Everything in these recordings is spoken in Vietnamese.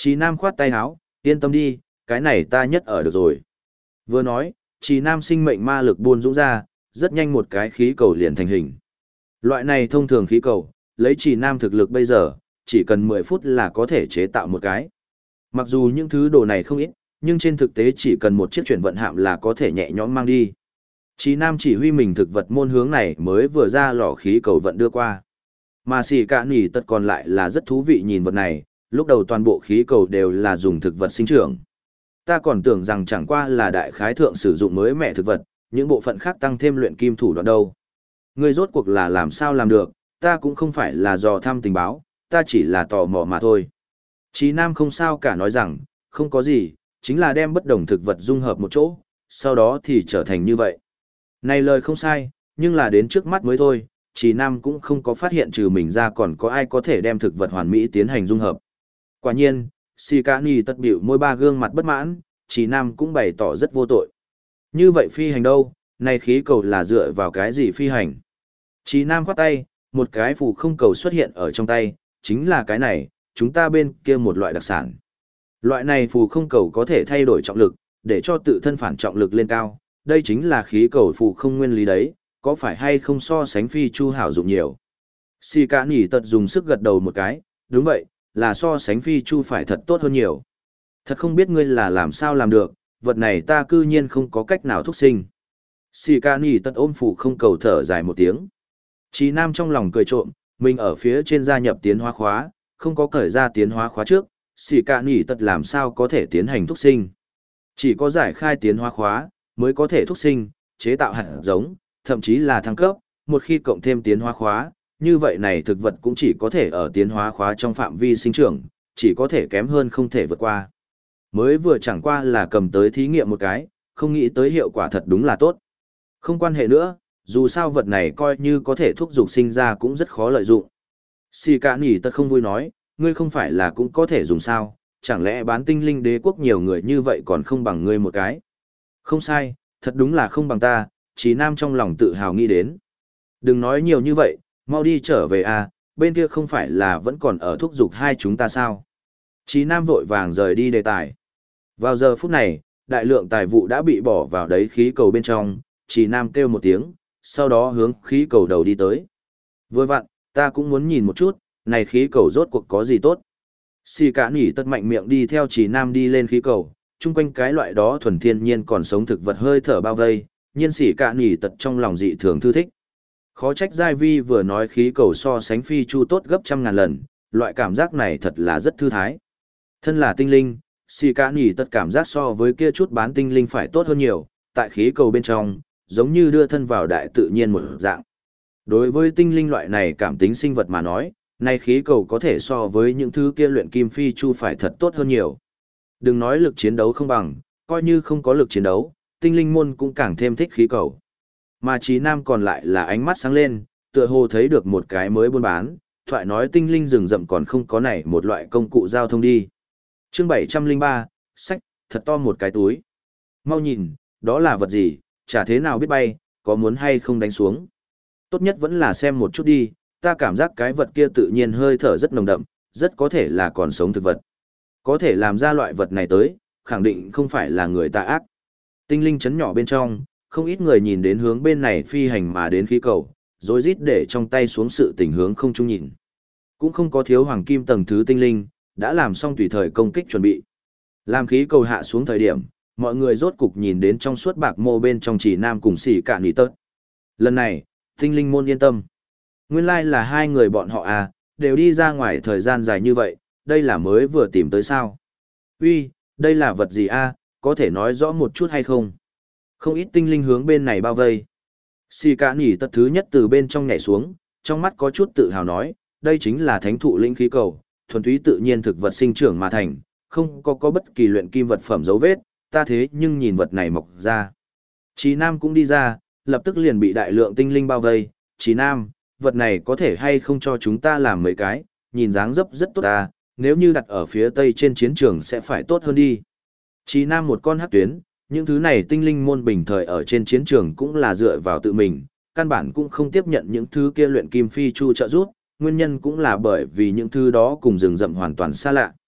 Trí Nam khoát tay áo, yên tâm đi, cái này ta nhất ở được rồi. Vừa nói, Trí Nam sinh mệnh ma lực buôn dũng ra, rất nhanh một cái khí cầu liền thành hình. Loại này thông thường khí cầu, lấy Trí Nam thực lực bây giờ, chỉ cần 10 phút là có thể chế tạo một cái. Mặc dù những thứ đồ này không ít, nhưng trên thực tế chỉ cần một chiếc chuyển vận hạm là có thể nhẹ nhõm mang đi. Trí Nam chỉ huy mình thực vật môn hướng này mới vừa ra lò khí cầu vận đưa qua. Mà xì cả nỉ tật còn lại là rất thú vị nhìn vật này, lúc đầu toàn bộ khí cầu đều là dùng thực vật sinh trưởng. Ta còn tưởng rằng chẳng qua là đại khái thượng sử dụng mới mẹ thực vật, những bộ phận khác tăng thêm luyện kim thủ đoạn đâu. Ngươi rốt cuộc là làm sao làm được, ta cũng không phải là dò thăm tình báo, ta chỉ là tò mò mà thôi. Trí Nam không sao cả nói rằng, không có gì, chính là đem bất đồng thực vật dung hợp một chỗ, sau đó thì trở thành như vậy. Này lời không sai, nhưng là đến trước mắt mới thôi, Trí Nam cũng không có phát hiện trừ mình ra còn có ai có thể đem thực vật hoàn mỹ tiến hành dung hợp. Quả nhiên, Shikani tất biểu môi ba gương mặt bất mãn, Trí Nam cũng bày tỏ rất vô tội. Như vậy phi hành đâu, này khí cầu là dựa vào cái gì phi hành? Trí Nam khoát tay, một cái phù không cầu xuất hiện ở trong tay, chính là cái này, chúng ta bên kia một loại đặc sản. Loại này phù không cầu có thể thay đổi trọng lực, để cho tự thân phản trọng lực lên cao, đây chính là khí cầu phù không nguyên lý đấy, có phải hay không so sánh phi chu hảo dụng nhiều. Si cả nỉ tật dùng sức gật đầu một cái, đúng vậy, là so sánh phi chu phải thật tốt hơn nhiều. Thật không biết ngươi là làm sao làm được, vật này ta cư nhiên không có cách nào thúc sinh. Si cả nỉ tật ôm phù không cầu thở dài một tiếng. Trí Nam trong lòng cười trộm, mình ở phía trên gia nhập tiến hóa khóa, không có cởi ra tiến hóa khóa trước, xì cả nỉ tật làm sao có thể tiến hành thúc sinh. Chỉ có giải khai tiến hóa khóa, mới có thể thúc sinh, chế tạo hạt giống, thậm chí là thăng cấp, một khi cộng thêm tiến hóa khóa, như vậy này thực vật cũng chỉ có thể ở tiến hóa khóa trong phạm vi sinh trưởng, chỉ có thể kém hơn không thể vượt qua. Mới vừa chẳng qua là cầm tới thí nghiệm một cái, không nghĩ tới hiệu quả thật đúng là tốt. Không quan hệ nữa, dù sao vật này coi như có thể thúc dục sinh ra cũng rất khó lợi dụng. Xì cả nỉ tật không vui nói, ngươi không phải là cũng có thể dùng sao, chẳng lẽ bán tinh linh đế quốc nhiều người như vậy còn không bằng ngươi một cái. Không sai, thật đúng là không bằng ta, Trí Nam trong lòng tự hào nghĩ đến. Đừng nói nhiều như vậy, mau đi trở về à, bên kia không phải là vẫn còn ở thúc dục hai chúng ta sao. Trí Nam vội vàng rời đi đề tài. Vào giờ phút này, đại lượng tài vụ đã bị bỏ vào đấy khí cầu bên trong, Trí Nam kêu một tiếng, sau đó hướng khí cầu đầu đi tới. Vừa vặn, ta cũng muốn nhìn một chút, này khí cầu rốt cuộc có gì tốt. Xì cả nỉ tật mạnh miệng đi theo Trí Nam đi lên khí cầu, chung quanh cái loại đó thuần thiên nhiên còn sống thực vật hơi thở bao vây, nhiên xì cả nỉ tật trong lòng dị thường thư thích. Khó trách Giai Vi vừa nói khí cầu so sánh phi chu tốt gấp trăm ngàn lần, loại cảm giác này thật là rất thư thái. Thân là tinh linh, xì cả nỉ tật cảm giác so với kia chút bán tinh linh phải tốt hơn nhiều, tại khí cầu bên trong, giống như đưa thân vào đại tự nhiên một dạng. Đối với tinh linh loại này cảm tính sinh vật mà nói, nay khí cầu có thể so với những thứ kia luyện kim phi chu phải thật tốt hơn nhiều. Đừng nói lực chiến đấu không bằng, coi như không có lực chiến đấu, tinh linh môn cũng càng thêm thích khí cầu. Mà Trí Nam còn lại là ánh mắt sáng lên, tựa hồ thấy được một cái mới buôn bán, thoại nói tinh linh rừng rậm còn không có này một loại công cụ giao thông đi. Chương 703, sách, thật to một cái túi. Mau nhìn, đó là vật gì, chả thế nào biết bay, có muốn hay không đánh xuống. Tốt nhất vẫn là xem một chút đi, ta cảm giác cái vật kia tự nhiên hơi thở rất nồng đậm, rất có thể là còn sống thực vật. Có thể làm ra loại vật này tới, khẳng định không phải là người ta ác. Tinh linh chấn nhỏ bên trong, không ít người nhìn đến hướng bên này phi hành mà đến khí cầu, rối rít để trong tay xuống sự tình hướng không chung nhìn. Cũng không có thiếu hoàng kim tầng thứ tinh linh, đã làm xong tùy thời công kích chuẩn bị. Làm khí cầu hạ xuống thời điểm, mọi người rốt cục nhìn đến trong suốt bạc mô bên trong Chỉ Nam cùng xỉ cả nỉ tớt. Lần này, tinh linh môn yên tâm. Nguyên lai là hai người bọn họ à, đều đi ra ngoài thời gian dài như vậy, đây là mới vừa tìm tới sao. Uy, đây là vật gì a? Có thể nói rõ một chút hay không? Không ít tinh linh hướng bên này bao vây. Xì cả nỉ tật thứ nhất từ bên trong nhảy xuống, trong mắt có chút tự hào nói, đây chính là thánh thụ linh khí cầu, thuần túy tự nhiên thực vật sinh trưởng mà thành, không có bất kỳ luyện kim vật phẩm dấu vết, ta thế nhưng nhìn vật này mọc ra. Chí Nam cũng đi ra, lập tức liền bị đại lượng tinh linh bao vây, Chí Nam, vật này có thể hay không cho chúng ta làm mấy cái, nhìn dáng dấp rất tốt ta, nếu như đặt ở phía tây trên chiến trường sẽ phải tốt hơn đi. Chí Nam một con hắc tuyến, những thứ này tinh linh môn bình thời ở trên chiến trường cũng là dựa vào tự mình, căn bản cũng không tiếp nhận những thứ kia luyện kim phi chu trợ giúp, nguyên nhân cũng là bởi vì những thứ đó cùng rừng rậm hoàn toàn xa lạ.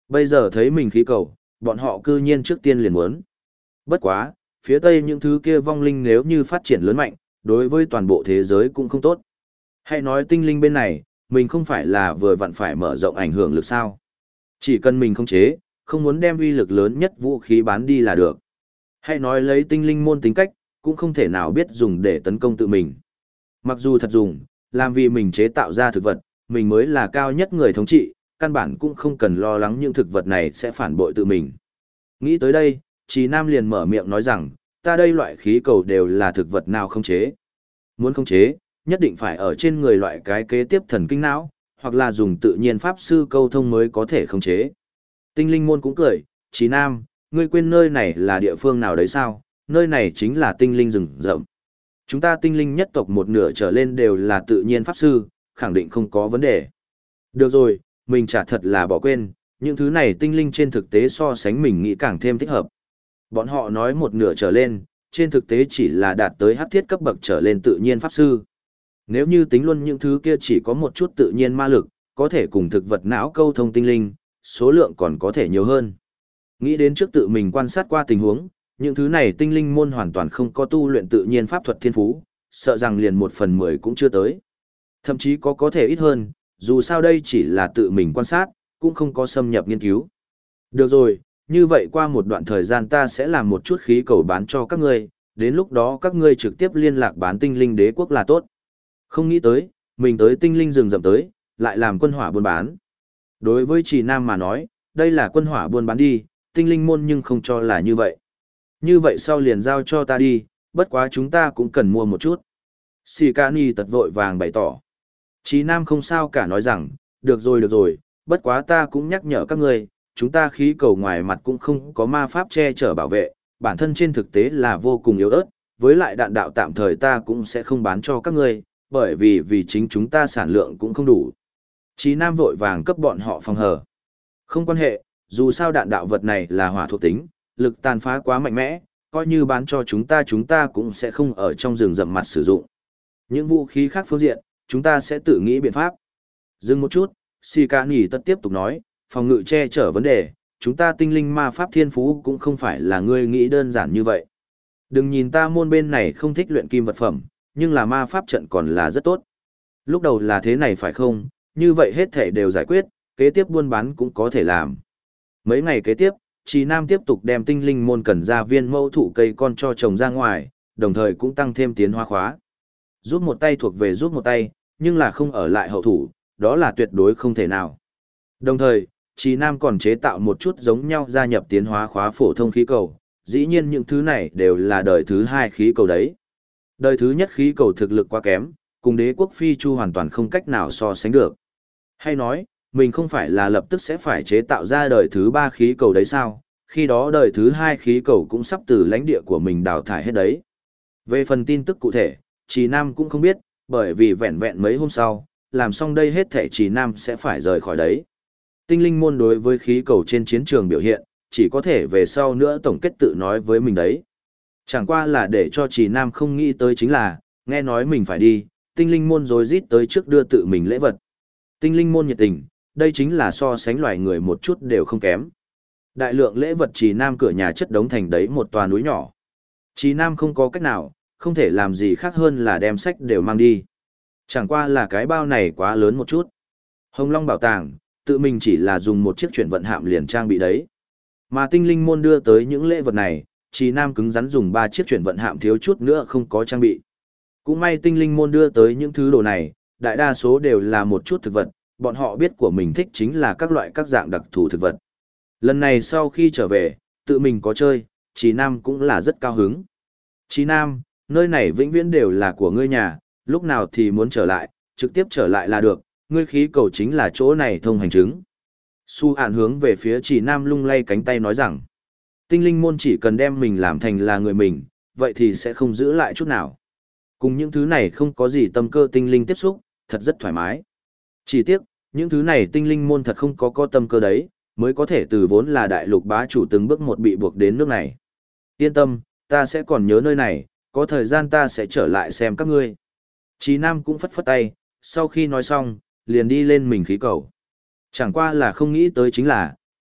Bây giờ thấy mình khí cầu, bọn họ cư nhiên trước tiên liền muốn. Bất quá, phía Tây những thứ kia vong linh nếu như phát triển lớn mạnh, đối với toàn bộ thế giới cũng không tốt. Hãy nói tinh linh bên này, mình không phải là vừa vặn phải mở rộng ảnh hưởng lực sao. Chỉ cần mình khống chế, không muốn đem uy lực lớn nhất vũ khí bán đi là được. Hãy nói lấy tinh linh môn tính cách, cũng không thể nào biết dùng để tấn công tự mình. Mặc dù thật dùng, làm vì mình chế tạo ra thực vật, mình mới là cao nhất người thống trị, căn bản cũng không cần lo lắng những thực vật này sẽ phản bội tự mình. Nghĩ tới đây, Trí Nam liền mở miệng nói rằng, ta đây loại khí cầu đều là thực vật nào không chế. Muốn không chế, nhất định phải ở trên người loại cái kế tiếp thần kinh não, hoặc là dùng tự nhiên pháp sư câu thông mới có thể không chế. Tinh linh môn cũng cười, Trí Nam, ngươi quên nơi này là địa phương nào đấy sao, nơi này chính là tinh linh rừng rậm. Chúng ta tinh linh nhất tộc một nửa trở lên đều là tự nhiên pháp sư, khẳng định không có vấn đề. Được rồi, mình chả thật là bỏ quên, những thứ này tinh linh trên thực tế so sánh mình nghĩ càng thêm thích hợp. Bọn họ nói một nửa trở lên, trên thực tế chỉ là đạt tới hắc thiết cấp bậc trở lên tự nhiên pháp sư. Nếu như tính luôn những thứ kia chỉ có một chút tự nhiên ma lực, có thể cùng thực vật não câu thông tinh linh, số lượng còn có thể nhiều hơn. Nghĩ đến trước tự mình quan sát qua tình huống, những thứ này tinh linh môn hoàn toàn không có tu luyện tự nhiên pháp thuật thiên phú, sợ rằng liền 1/10 cũng chưa tới. Thậm chí có thể ít hơn, dù sao đây chỉ là tự mình quan sát, cũng không có xâm nhập nghiên cứu. Được rồi, như vậy qua một đoạn thời gian ta sẽ làm một chút khí cầu bán cho các ngươi, đến lúc đó các ngươi trực tiếp liên lạc bán tinh linh đế quốc là tốt. Không nghĩ tới, mình tới tinh linh rừng rậm tới, lại làm quân hỏa buôn bán. Đối với Trì Nam mà nói, đây là quân hỏa buôn bán đi, tinh linh môn nhưng không cho là như vậy. Như vậy sau liền giao cho ta đi, bất quá chúng ta cũng cần mua một chút. Sì Ca Ni tật vội vàng bày tỏ. Trì Nam không sao cả nói rằng, được rồi, bất quá ta cũng nhắc nhở các ngươi, chúng ta khí cầu ngoài mặt cũng không có ma pháp che chở bảo vệ, bản thân trên thực tế là vô cùng yếu ớt, với lại đạn đạo tạm thời ta cũng sẽ không bán cho các ngươi, bởi vì chính chúng ta sản lượng cũng không đủ. Trì Nam vội vàng cấp bọn họ phòng hờ. Không quan hệ, dù sao đạn đạo vật này là hỏa thuộc tính, lực tàn phá quá mạnh mẽ, coi như bán cho chúng ta cũng sẽ không ở trong rừng rậm mặt sử dụng. Những vũ khí khác phương diện, chúng ta sẽ tự nghĩ biện pháp. Dừng một chút, Si Ca Nỉ tất tiếp tục nói, phòng ngự che chở vấn đề, chúng ta tinh linh ma pháp thiên phú cũng không phải là ngươi nghĩ đơn giản như vậy. Đừng nhìn ta môn bên này không thích luyện kim vật phẩm, nhưng là ma pháp trận còn là rất tốt. Lúc đầu là thế này phải không, như vậy hết thể đều giải quyết, kế tiếp buôn bán cũng có thể làm. Mấy ngày kế tiếp, Trì Nam tiếp tục đem tinh linh môn cần ra viên mẫu thụ cây con cho trồng ra ngoài, đồng thời cũng tăng thêm tiến hóa khóa. Rút một tay thuộc về rút một tay, nhưng là không ở lại hậu thủ, đó là tuyệt đối không thể nào. Đồng thời, Trì Nam còn chế tạo một chút giống nhau gia nhập tiến hóa khóa phổ thông khí cầu, dĩ nhiên những thứ này đều là đời thứ hai khí cầu đấy. Đời thứ nhất khí cầu thực lực quá kém, cùng đế quốc Phi Chu hoàn toàn không cách nào so sánh được. Hay nói, mình không phải là lập tức sẽ phải chế tạo ra đời thứ ba khí cầu đấy sao, khi đó đời thứ hai khí cầu cũng sắp từ lãnh địa của mình đào thải hết đấy. Về phần tin tức cụ thể, Trì Nam cũng không biết, bởi vì vẹn vẹn mấy hôm sau, làm xong đây hết thể Trì Nam sẽ phải rời khỏi đấy. Tinh linh môn đối với khí cầu trên chiến trường biểu hiện, chỉ có thể về sau nữa tổng kết tự nói với mình đấy. Chẳng qua là để cho Trì Nam không nghĩ tới chính là, nghe nói mình phải đi, tinh linh môn rối rít tới trước đưa tự mình lễ vật. Tinh linh môn nhiệt tình, đây chính là so sánh loài người một chút đều không kém. Đại lượng lễ vật Trì Nam cửa nhà chất đống thành đấy một tòa núi nhỏ. Trì Nam không có cách nào, không thể làm gì khác hơn là đem sách đều mang đi. Chẳng qua là cái bao này quá lớn một chút. Hồng Long bảo tàng, tự mình chỉ là dùng một chiếc chuyển vận hạm liền trang bị đấy. Mà tinh linh môn đưa tới những lễ vật này, Trì Nam cứng rắn dùng 3 chiếc chuyển vận hạm thiếu chút nữa không có trang bị. Cũng may tinh linh môn đưa tới những thứ đồ này, đại đa số đều là một chút thực vật, bọn họ biết của mình thích chính là các loại các dạng đặc thù thực vật. Lần này sau khi trở về, tự mình có chơi, Trì Nam cũng là rất cao hứng. Trì Nam, nơi này vĩnh viễn đều là của ngươi nhà, lúc nào thì muốn trở lại, trực tiếp trở lại là được, ngươi khí cầu chính là chỗ này thông hành chứng. Su Ản hướng về phía Trì Nam lung lay cánh tay nói rằng, tinh linh môn chỉ cần đem mình làm thành là người mình, vậy thì sẽ không giữ lại chút nào. Cùng những thứ này không có gì tâm cơ tinh linh tiếp xúc, thật rất thoải mái. Chỉ tiếc, những thứ này tinh linh môn thật không có tâm cơ đấy, mới có thể từ vốn là đại lục bá chủ từng bước một bị buộc đến nước này. Yên tâm, ta sẽ còn nhớ nơi này, có thời gian ta sẽ trở lại xem các ngươi. Chí Nam cũng phất phất tay, sau khi nói xong, liền đi lên mình khí cầu. Chẳng qua là không nghĩ tới chính là,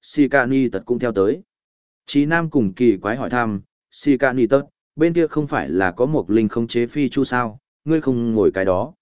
Sikani tật cũng theo tới. Chí Nam cùng kỳ quái hỏi thăm, Sikani tật, bên kia không phải là có một linh khống chế phi chu sao, ngươi không ngồi cái đó.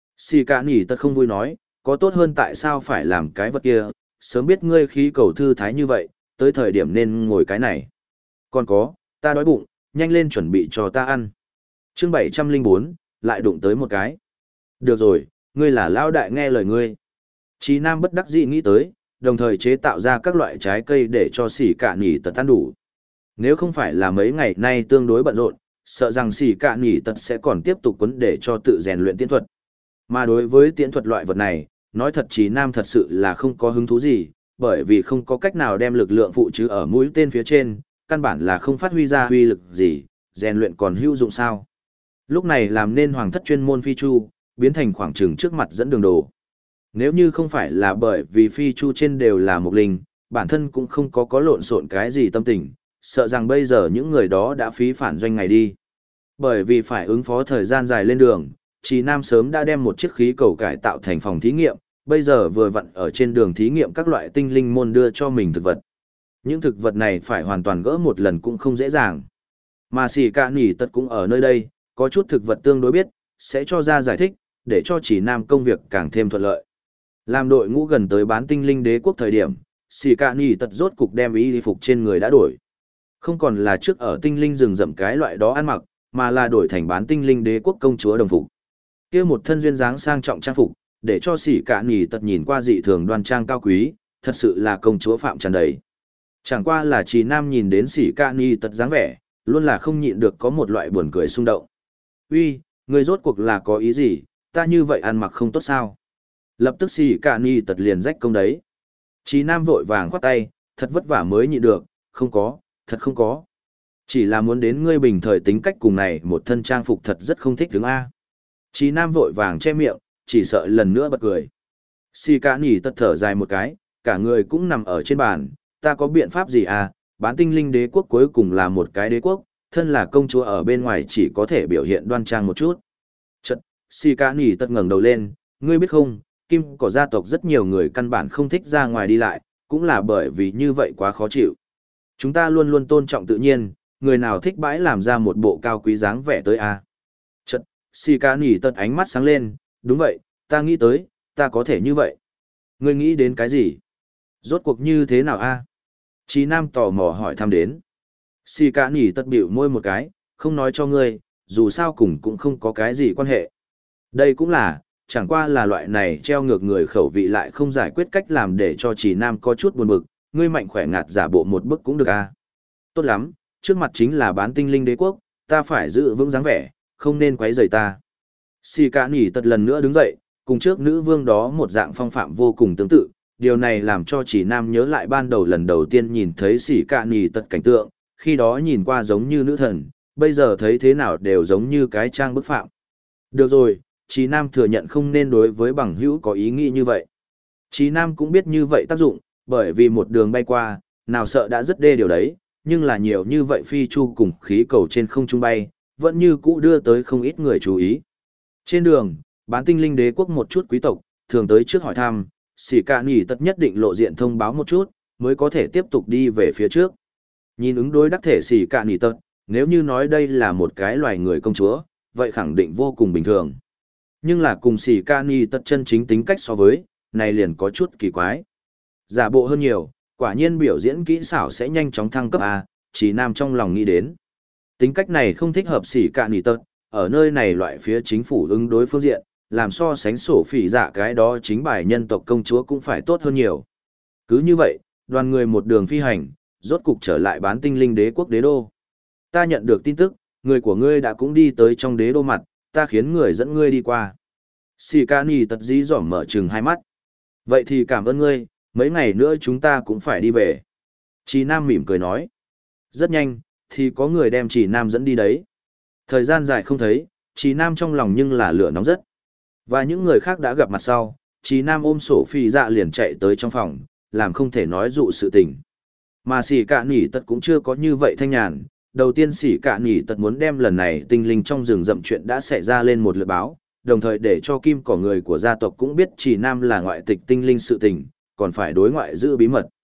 Sikani tật không vui nói, có tốt hơn tại sao phải làm cái vật kia, sớm biết ngươi khí cầu thư thái như vậy, tới thời điểm nên ngồi cái này. Còn có, ta đói bụng, nhanh lên chuẩn bị cho ta ăn. Chương 704, lại đụng tới một cái. Được rồi, ngươi là lão đại nghe lời ngươi. Chí Nam bất đắc dĩ nghĩ tới, đồng thời chế tạo ra các loại trái cây để cho sỉ cạn nhỉ tật ăn đủ. Nếu không phải là mấy ngày nay tương đối bận rộn, sợ rằng sỉ cạn nhỉ tật sẽ còn tiếp tục quấn để cho tự rèn luyện tiễn thuật. Mà đối với tiễn thuật loại vật này, nói thật Chí Nam thật sự là không có hứng thú gì, bởi vì không có cách nào đem lực lượng phụ chứ ở mũi tên phía trên, căn bản là không phát huy ra huy lực gì, rèn luyện còn hữu dụng sao. Lúc này làm nên hoàng thất chuyên môn phi chu, biến thành khoảng trừng trước mặt dẫn đường đồ. Nếu như không phải là bởi vì phi chu trên đều là một linh, bản thân cũng không có lộn xộn cái gì tâm tình, sợ rằng bây giờ những người đó đã phí phản doanh ngày đi. Bởi vì phải ứng phó thời gian dài lên đường, Chí Nam sớm đã đem một chiếc khí cầu cải tạo thành phòng thí nghiệm, bây giờ vừa vặn ở trên đường thí nghiệm các loại tinh linh môn đưa cho mình thực vật. Những thực vật này phải hoàn toàn gỡ một lần cũng không dễ dàng. Mà Sĩ Cạn Nhỉ Tật cũng ở nơi đây, có chút thực vật tương đối biết, sẽ cho ra giải thích, để cho Chí Nam công việc càng thêm thuận lợi. Làm đội ngũ gần tới bán tinh linh đế quốc thời điểm, Sĩ Cạn Nhỉ Tật rốt cục đem y phục trên người đã đổi. Không còn là trước ở tinh linh rừng rậm cái loại đó ăn mặc, mà là đổi thành bán tinh linh đế quốc công chúa đồng phục. Kia một thân duyên dáng sang trọng trang phục, để cho Sĩ Cạn Nhỉ Tật nhìn qua dị thường đoan trang cao quý, thật sự là công chúa phạm tràn đầy. Chẳng qua là Chí Nam nhìn đến Sĩ Cạn Nhỉ Tật dáng vẻ, luôn là không nhịn được có một loại buồn cười xung động. Uy, người rốt cuộc là có ý gì, ta như vậy ăn mặc không tốt sao? Lập tức Sĩ Cạn Nhỉ Tật liền rách công đấy. Chí Nam vội vàng khoát tay, thật vất vả mới nhịn được, không có, thật không có. Chỉ là muốn đến ngươi bình thời tính cách cùng này một thân trang phục thật rất không thích đứng A. Chí Nam vội vàng che miệng, chỉ sợ lần nữa bật cười. Sĩ Cạn Nhỉ Tật thở dài một cái, cả người cũng nằm ở trên bàn, ta có biện pháp gì à, bán tinh linh đế quốc cuối cùng là một cái đế quốc, thân là công chúa ở bên ngoài chỉ có thể biểu hiện đoan trang một chút. Chật, Sĩ Cạn Nhỉ Tật ngẩng đầu lên, ngươi biết không, kim cỏ gia tộc rất nhiều người căn bản không thích ra ngoài đi lại, cũng là bởi vì như vậy quá khó chịu. Chúng ta luôn luôn tôn trọng tự nhiên, người nào thích bãi làm ra một bộ cao quý dáng vẻ tới à. Chật, Sĩ Cạn Nhỉ Tật ánh mắt sáng lên, đúng vậy, ta nghĩ tới, ta có thể như vậy. Ngươi nghĩ đến cái gì? Rốt cuộc như thế nào a? Chí Nam tò mò hỏi thăm đến. Sĩ Cạn Nhỉ Tật bĩu môi một cái, không nói cho ngươi, dù sao cùng cũng không có cái gì quan hệ. Đây cũng là, chẳng qua là loại này treo ngược người khẩu vị lại không giải quyết cách làm để cho Chí Nam có chút buồn bực, ngươi mạnh khỏe ngạt giả bộ một bức cũng được a. Tốt lắm, trước mặt chính là bán tinh linh đế quốc, ta phải giữ vững dáng vẻ, không nên quấy rầy ta. Sĩ Cạn Nhỉ Tật lần nữa đứng dậy, cùng trước nữ vương đó một dạng phong phạm vô cùng tương tự, điều này làm cho Chí Nam nhớ lại ban đầu lần đầu tiên nhìn thấy Sĩ Cạn Nhỉ Tật cảnh tượng, khi đó nhìn qua giống như nữ thần, bây giờ thấy thế nào đều giống như cái trang bức phạm. Được rồi, Chí Nam thừa nhận không nên đối với bằng hữu có ý nghĩ như vậy. Chí Nam cũng biết như vậy tác dụng, bởi vì một đường bay qua, nào sợ đã rất đê điều đấy, nhưng là nhiều như vậy phi chu cùng khí cầu trên không trung bay, vẫn như cũ đưa tới không ít người chú ý. Trên đường, bán tinh linh đế quốc một chút quý tộc, thường tới trước hỏi thăm, Sĩ Cạn Nhỉ Tật nhất định lộ diện thông báo một chút, mới có thể tiếp tục đi về phía trước. Nhìn ứng đối đắc thể Sĩ Cạn Nhỉ Tật, nếu như nói đây là một cái loài người công chúa, vậy khẳng định vô cùng bình thường. Nhưng là cùng Sĩ Cạn Nhỉ Tật chân chính tính cách so với, này liền có chút kỳ quái. Giả bộ hơn nhiều, quả nhiên biểu diễn kỹ xảo sẽ nhanh chóng thăng cấp A, Chí Nam trong lòng nghĩ đến. Tính cách này không thích hợp Sĩ Cạn Nhỉ Tật, ở nơi này loại phía chính phủ ứng đối phương diện, làm so sánh sổ phỉ dạ cái đó chính bài nhân tộc công chúa cũng phải tốt hơn nhiều. Cứ như vậy, đoàn người một đường phi hành, rốt cục trở lại bán tinh linh đế quốc đế đô. Ta nhận được tin tức, người của ngươi đã cũng đi tới trong đế đô mặt, ta khiến người dẫn ngươi đi qua. Sĩ Cạn Nhỉ Tật dí dỏm mở trừng hai mắt. Vậy thì cảm ơn ngươi, mấy ngày nữa chúng ta cũng phải đi về. Chí Nam mỉm cười nói. Rất nhanh, thì có người đem Chí Nam dẫn đi đấy. Thời gian dài không thấy, Chí Nam trong lòng nhưng là lửa nóng rất. Và những người khác đã gặp mặt sau, Chí Nam ôm sổ phi dạ liền chạy tới trong phòng, làm không thể nói dụ sự tình. Mà Sĩ Cạn Nhỉ Tật cũng chưa có như vậy thanh nhàn. Đầu tiên Sĩ Cạn Nhỉ Tật muốn đem lần này tinh linh trong rừng rậm chuyện đã xảy ra lên một lượt báo, đồng thời để cho kim cỏ người của gia tộc cũng biết Chí Nam là ngoại tịch tinh linh sự tình, còn phải đối ngoại giữ bí mật.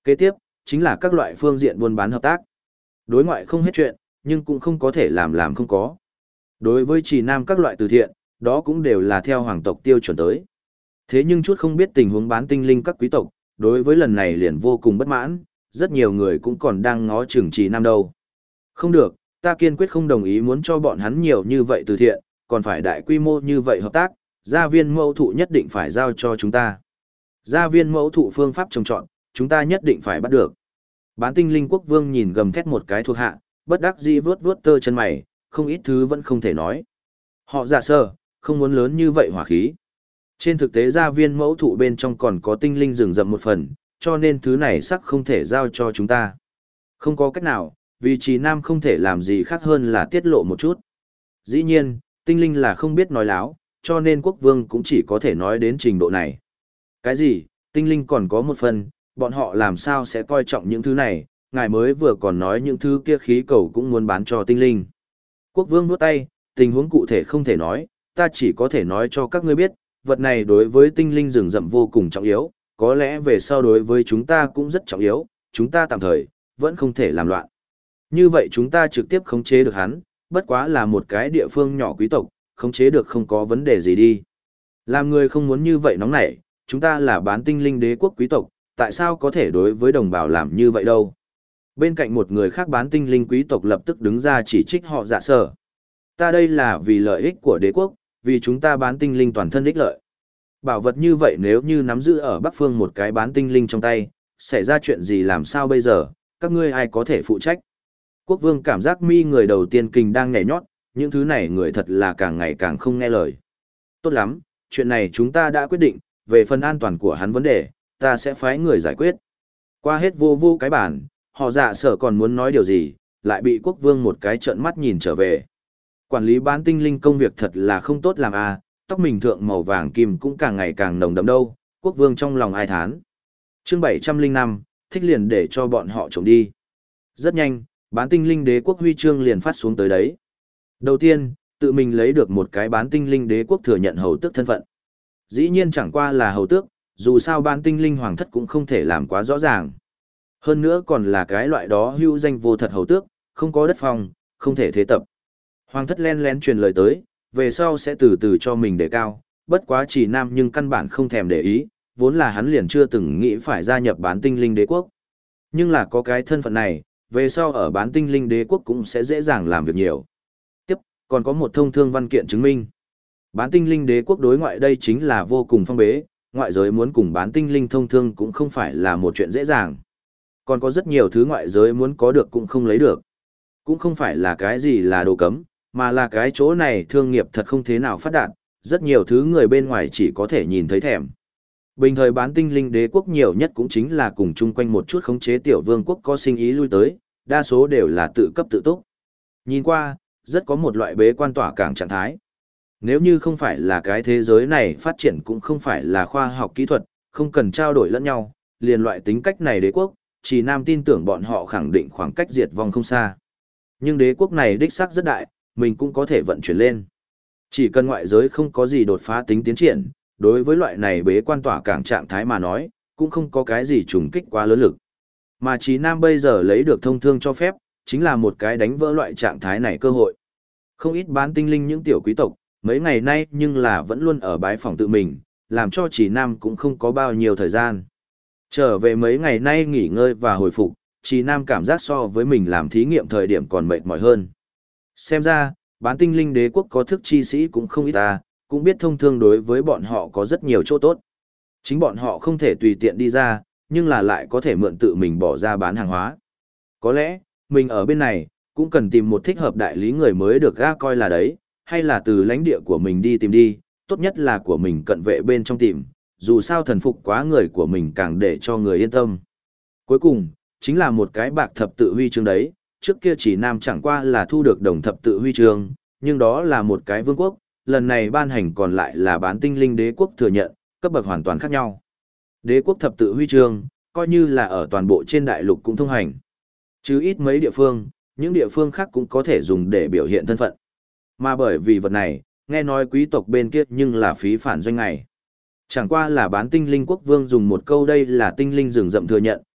Kế tiếp, chính là các loại phương diện buôn bán hợp tác. Đối ngoại không hết chuyện, nhưng cũng không có thể làm không có. Đối với Trì Nam các loại từ thiện, đó cũng đều là theo hoàng tộc tiêu chuẩn tới. Thế nhưng chút không biết tình huống bán tinh linh các quý tộc, đối với lần này liền vô cùng bất mãn, rất nhiều người cũng còn đang ngó chừng Trì Nam đâu. Không được, ta kiên quyết không đồng ý muốn cho bọn hắn nhiều như vậy từ thiện, còn phải đại quy mô như vậy hợp tác, gia viên mẫu thụ nhất định phải giao cho chúng ta. Gia viên mẫu thụ phương pháp trồng trọt, chúng ta nhất định phải bắt được. Bán tinh linh quốc vương nhìn gầm thét một cái thuộc hạ, bất đắc dĩ vuốt vuốt tơ chân mày, không ít thứ vẫn không thể nói. Họ giả sơ, không muốn lớn như vậy hỏa khí. Trên thực tế gia viên mẫu thụ bên trong còn có tinh linh rừng rậm một phần, cho nên thứ này sắc không thể giao cho chúng ta. Không có cách nào, vì Trì Nam không thể làm gì khác hơn là tiết lộ một chút. Dĩ nhiên, tinh linh là không biết nói láo, cho nên quốc vương cũng chỉ có thể nói đến trình độ này. Cái gì, tinh linh còn có một phần, bọn họ làm sao sẽ coi trọng những thứ này, ngài mới vừa còn nói những thứ kia khí cầu cũng muốn bán cho tinh linh. Quốc vương nuốt tay, tình huống cụ thể không thể nói, ta chỉ có thể nói cho các ngươi biết, vật này đối với tinh linh rừng rậm vô cùng trọng yếu, có lẽ về sau đối với chúng ta cũng rất trọng yếu, chúng ta tạm thời, vẫn không thể làm loạn. Như vậy chúng ta trực tiếp khống chế được hắn, bất quá là một cái địa phương nhỏ quý tộc, khống chế được không có vấn đề gì đi. Làm người không muốn như vậy nóng nảy, chúng ta là bán tinh linh đế quốc quý tộc, tại sao có thể đối với đồng bào làm như vậy đâu. Bên cạnh một người khác bán tinh linh quý tộc lập tức đứng ra chỉ trích họ dạ sở. Ta đây là vì lợi ích của đế quốc, vì chúng ta bán tinh linh toàn thân ích lợi. Bảo vật như vậy nếu như nắm giữ ở Bắc Phương một cái bán tinh linh trong tay, xảy ra chuyện gì làm sao bây giờ, các ngươi ai có thể phụ trách. Quốc vương cảm giác mi người đầu tiên kình đang nhảy nhót, những thứ này người thật là càng ngày càng không nghe lời. Tốt lắm, chuyện này chúng ta đã quyết định, về phần an toàn của hắn vấn đề, ta sẽ phái người giải quyết. Qua hết vô cái bản, họ dạ sở còn muốn nói điều gì, lại bị quốc vương một cái trợn mắt nhìn trở về. Quản lý bán tinh linh công việc thật là không tốt làm à, tóc mình thượng màu vàng kim cũng càng ngày càng nồng đậm đâu, quốc vương trong lòng ai thán. Chương 705, thích liền để cho bọn họ trộm đi. Rất nhanh, bán tinh linh đế quốc huy chương liền phát xuống tới đấy. Đầu tiên, tự mình lấy được một cái bán tinh linh đế quốc thừa nhận hầu tước thân phận. Dĩ nhiên chẳng qua là hầu tước, dù sao bán tinh linh hoàng thất cũng không thể làm quá rõ ràng. Hơn nữa còn là cái loại đó hữu danh vô thật hầu tước, không có đất phong, không thể thế tập. Hoàng thất len lén truyền lời tới, về sau sẽ từ từ cho mình đề cao, bất quá Trì Nam nhưng căn bản không thèm để ý, vốn là hắn liền chưa từng nghĩ phải gia nhập bán tinh linh đế quốc. Nhưng là có cái thân phận này, về sau ở bán tinh linh đế quốc cũng sẽ dễ dàng làm việc nhiều. Tiếp, còn có một thông thương văn kiện chứng minh. Bán tinh linh đế quốc đối ngoại đây chính là vô cùng phong bế, ngoại giới muốn cùng bán tinh linh thông thương cũng không phải là một chuyện dễ dàng. Còn có rất nhiều thứ ngoại giới muốn có được cũng không lấy được. Cũng không phải là cái gì là đồ cấm, mà là cái chỗ này thương nghiệp thật không thế nào phát đạt, rất nhiều thứ người bên ngoài chỉ có thể nhìn thấy thèm. Bình thời bán tinh linh đế quốc nhiều nhất cũng chính là cùng chung quanh một chút khống chế tiểu vương quốc có sinh ý lui tới, đa số đều là tự cấp tự túc. Nhìn qua, rất có một loại bế quan tỏa cảng trạng thái. Nếu như không phải là cái thế giới này phát triển cũng không phải là khoa học kỹ thuật, không cần trao đổi lẫn nhau, liền loại tính cách này đế quốc, Trì Nam tin tưởng bọn họ khẳng định khoảng cách diệt vong không xa. Nhưng đế quốc này đích xác rất đại, mình cũng có thể vận chuyển lên. Chỉ cần ngoại giới không có gì đột phá tính tiến triển, đối với loại này bế quan tỏa cảng trạng thái mà nói, cũng không có cái gì trùng kích quá lớn lực. Mà Trì Nam bây giờ lấy được thông thương cho phép, chính là một cái đánh vỡ loại trạng thái này cơ hội. Không ít bán tinh linh những tiểu quý tộc, mấy ngày nay nhưng là vẫn luôn ở bái phòng tự mình, làm cho Trì Nam cũng không có bao nhiêu thời gian. Trở về mấy ngày nay nghỉ ngơi và hồi phục, Trì Nam cảm giác so với mình làm thí nghiệm thời điểm còn mệt mỏi hơn. Xem ra, bán tinh linh đế quốc có thức chi sĩ cũng không ít ta, cũng biết thông thương đối với bọn họ có rất nhiều chỗ tốt. Chính bọn họ không thể tùy tiện đi ra, nhưng là lại có thể mượn tự mình bỏ ra bán hàng hóa. Có lẽ, mình ở bên này, cũng cần tìm một thích hợp đại lý người mới được ga coi là đấy, hay là từ lãnh địa của mình đi tìm đi, tốt nhất là của mình cận vệ bên trong tìm, dù sao thần phục quá người của mình càng để cho người yên tâm. Cuối cùng, chính là một cái bạc thập tự huy chương đấy, trước kia Trì Nam chẳng qua là thu được đồng thập tự huy chương, nhưng đó là một cái vương quốc, lần này ban hành còn lại là bán tinh linh đế quốc thừa nhận, cấp bậc hoàn toàn khác nhau. Đế quốc thập tự huy chương, coi như là ở toàn bộ trên đại lục cũng thông hành. Chứ ít mấy địa phương, những địa phương khác cũng có thể dùng để biểu hiện thân phận. Mà bởi vì vật này, nghe nói quý tộc bên kia nhưng là phí phản doanh ngày. Chẳng qua là bán tinh linh quốc vương dùng một câu đây là tinh linh rừng rậm thừa nhận,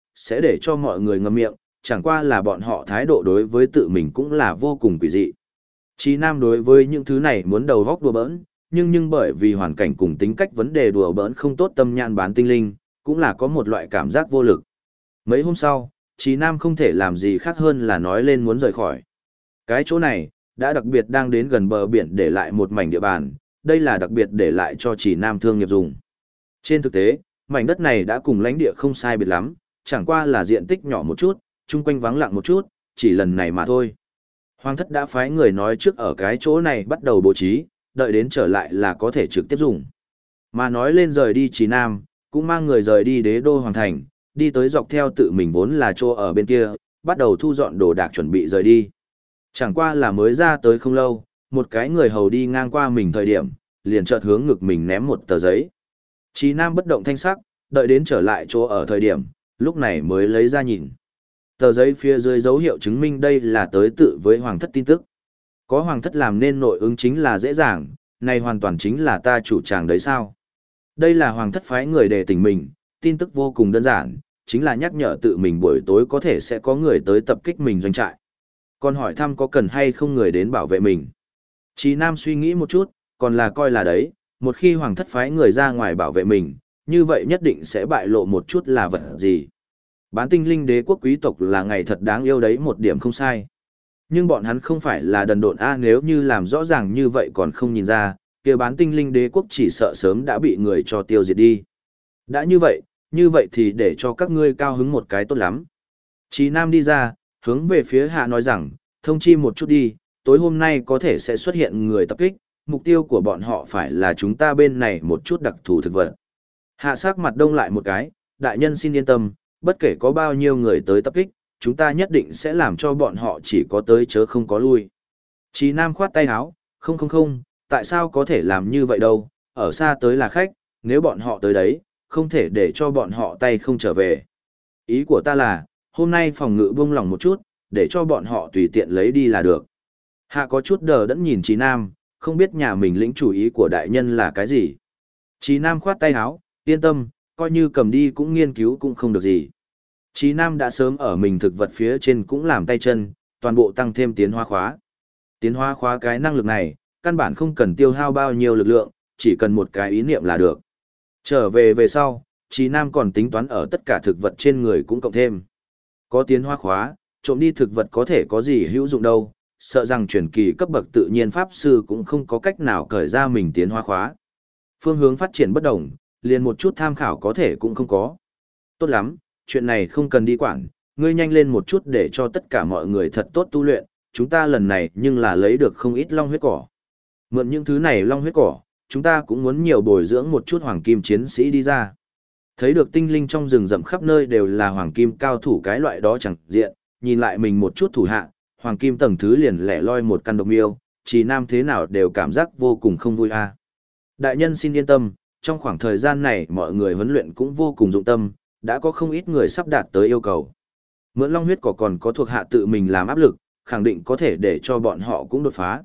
sẽ để cho mọi người ngậm miệng, chẳng qua là bọn họ thái độ đối với tự mình cũng là vô cùng quỷ dị. Chí Nam đối với những thứ này muốn đầu góc đùa bỡn, nhưng bởi vì hoàn cảnh cùng tính cách vấn đề đùa bỡn không tốt tâm nhãn bán tinh linh, cũng là có một loại cảm giác vô lực. Mấy hôm sau, Chí Nam không thể làm gì khác hơn là nói lên muốn rời khỏi. Cái chỗ này, đã đặc biệt đang đến gần bờ biển để lại một mảnh địa bàn, đây là đặc biệt để lại cho Chí Nam thương nghiệp dùng. Trên thực tế, mảnh đất này đã cùng lãnh địa không sai biệt lắm, chẳng qua là diện tích nhỏ một chút, chung quanh vắng lặng một chút, chỉ lần này mà thôi. Hoàng thất đã phái người nói trước ở cái chỗ này bắt đầu bố trí, đợi đến trở lại là có thể trực tiếp dùng. Mà nói lên rời đi Chí Nam, cũng mang người rời đi đế đô hoàng thành, đi tới dọc theo tự mình vốn là chỗ ở bên kia, bắt đầu thu dọn đồ đạc chuẩn bị rời đi. Chẳng qua là mới ra tới không lâu, một cái người hầu đi ngang qua mình thời điểm, liền chợt hướng ngực mình ném một tờ giấy. Chí Nam bất động thanh sắc, đợi đến trở lại chỗ ở thời điểm, lúc này mới lấy ra nhìn. Tờ giấy phía dưới dấu hiệu chứng minh đây là tới tự với hoàng thất tin tức. Có hoàng thất làm nên nội ứng chính là dễ dàng, này hoàn toàn chính là ta chủ tràng đấy sao. Đây là hoàng thất phái người đề tỉnh mình, tin tức vô cùng đơn giản, chính là nhắc nhở tự mình buổi tối có thể sẽ có người tới tập kích mình doanh trại. Còn hỏi thăm có cần hay không người đến bảo vệ mình. Chí Nam suy nghĩ một chút, còn là coi là đấy, một khi hoàng thất phái người ra ngoài bảo vệ mình, như vậy nhất định sẽ bại lộ một chút là vật gì. Bán tinh linh đế quốc quý tộc là ngày thật đáng yêu đấy, một điểm không sai. Nhưng bọn hắn không phải là đần độn a, nếu như làm rõ ràng như vậy còn không nhìn ra, kia bán tinh linh đế quốc chỉ sợ sớm đã bị người cho tiêu diệt đi. Đã như vậy thì để cho các ngươi cao hứng một cái tốt lắm. Chí Nam đi ra, hướng về phía hạ nói rằng, thông chi một chút đi, tối hôm nay có thể sẽ xuất hiện người tập kích, mục tiêu của bọn họ phải là chúng ta bên này một chút đặc thù thực vật. Hạ sắc mặt đông lại một cái, đại nhân xin yên tâm, bất kể có bao nhiêu người tới tập kích, chúng ta nhất định sẽ làm cho bọn họ chỉ có tới chớ không có lui. Chí Nam khoát tay áo, không, tại sao có thể làm như vậy đâu, ở xa tới là khách, nếu bọn họ tới đấy, không thể để cho bọn họ tay không trở về. Ý của ta là, hôm nay phòng ngự buông lỏng một chút, để cho bọn họ tùy tiện lấy đi là được. Hạ có chút đờ đẫn nhìn Chí Nam, không biết nhà mình lĩnh chủ ý của đại nhân là cái gì. Chí Nam khoát tay áo, yên tâm, coi như cầm đi cũng nghiên cứu cũng không được gì. Chí Nam đã sớm ở mình thực vật phía trên cũng làm tay chân, toàn bộ tăng thêm tiến hóa khóa. Tiến hóa khóa cái năng lực này, căn bản không cần tiêu hao bao nhiêu lực lượng, chỉ cần một cái ý niệm là được. Trở về sau, Chí Nam còn tính toán ở tất cả thực vật trên người cũng cộng thêm. Có tiến hóa khóa, trộm đi thực vật có thể có gì hữu dụng đâu, sợ rằng truyền kỳ cấp bậc tự nhiên pháp sư cũng không có cách nào cởi ra mình tiến hóa khóa. Phương hướng phát triển bất đồng, liền một chút tham khảo có thể cũng không có. Tốt lắm, chuyện này không cần đi quản, ngươi nhanh lên một chút để cho tất cả mọi người thật tốt tu luyện, chúng ta lần này nhưng là lấy được không ít long huyết cỏ. Mượn những thứ này long huyết cỏ, chúng ta cũng muốn nhiều bồi dưỡng một chút hoàng kim chiến sĩ đi ra. Thấy được tinh linh trong rừng rậm khắp nơi đều là hoàng kim cao thủ cái loại đó chẳng diện, nhìn lại mình một chút thủ hạ, hoàng kim tầng thứ liền lẻ loi một căn độc miêu, Chí Nam thế nào đều cảm giác vô cùng không vui a. Đại nhân xin yên tâm, trong khoảng thời gian này mọi người huấn luyện cũng vô cùng dụng tâm, đã có không ít người sắp đạt tới yêu cầu. Mượn long huyết cỏ còn có thuộc hạ tự mình làm áp lực, khẳng định có thể để cho bọn họ cũng đột phá.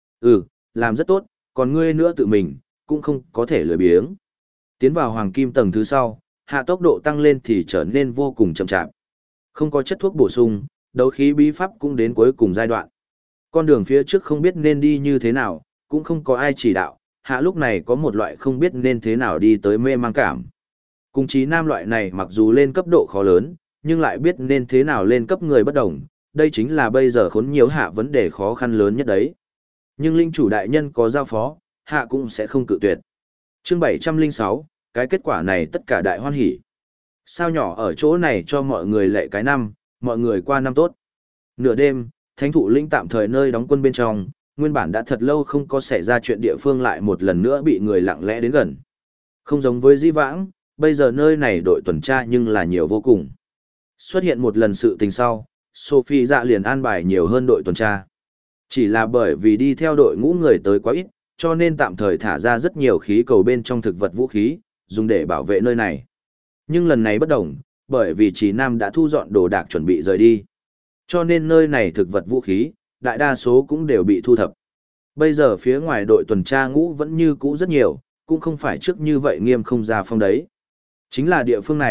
Làm rất tốt, còn ngươi nữa tự mình, cũng không có thể lười biếng. Tiến vào hoàng kim tầng thứ sau, hạ tốc độ tăng lên thì trở nên vô cùng chậm chạp. Không có chất thuốc bổ sung, đấu khí bí pháp cũng đến cuối cùng giai đoạn. Con đường phía trước không biết nên đi như thế nào, cũng không có ai chỉ đạo, hạ lúc này có một loại không biết nên thế nào đi tới mê mang cảm. Cùng Chí Nam loại này mặc dù lên cấp độ khó lớn, nhưng lại biết nên thế nào lên cấp người bất đồng, đây chính là bây giờ khốn nhiều hạ vấn đề khó khăn lớn nhất đấy. Nhưng linh chủ đại nhân có giao phó, hạ cũng sẽ không cự tuyệt. Chương 706, cái kết quả này tất cả đại hoan hỉ. Sao nhỏ ở chỗ này cho mọi người lệ cái năm, mọi người qua năm tốt. Nửa đêm, thánh thụ linh tạm thời nơi đóng quân bên trong, nguyên bản đã thật lâu không có xảy ra chuyện địa phương lại một lần nữa bị người lặng lẽ đến gần. Không giống với dĩ vãng, bây giờ nơi này đội tuần tra nhưng là nhiều vô cùng. Xuất hiện một lần sự tình sau, Sophie dạ liền an bài nhiều hơn đội tuần tra. Chỉ là bởi vì đi theo đội ngũ người tới quá ít, cho nên tạm thời thả ra rất nhiều khí cầu bên trong thực vật vũ khí, dùng để bảo vệ nơi này. Nhưng lần này bất đồng, bởi vì Chí Nam đã thu dọn đồ đạc chuẩn bị rời đi. Cho nên nơi này thực vật vũ khí, đại đa số cũng đều bị thu thập. Bây giờ phía ngoài đội tuần tra ngũ vẫn như cũ rất nhiều, cũng không phải trước như vậy nghiêm không ra phong đấy. Chính là địa phương này,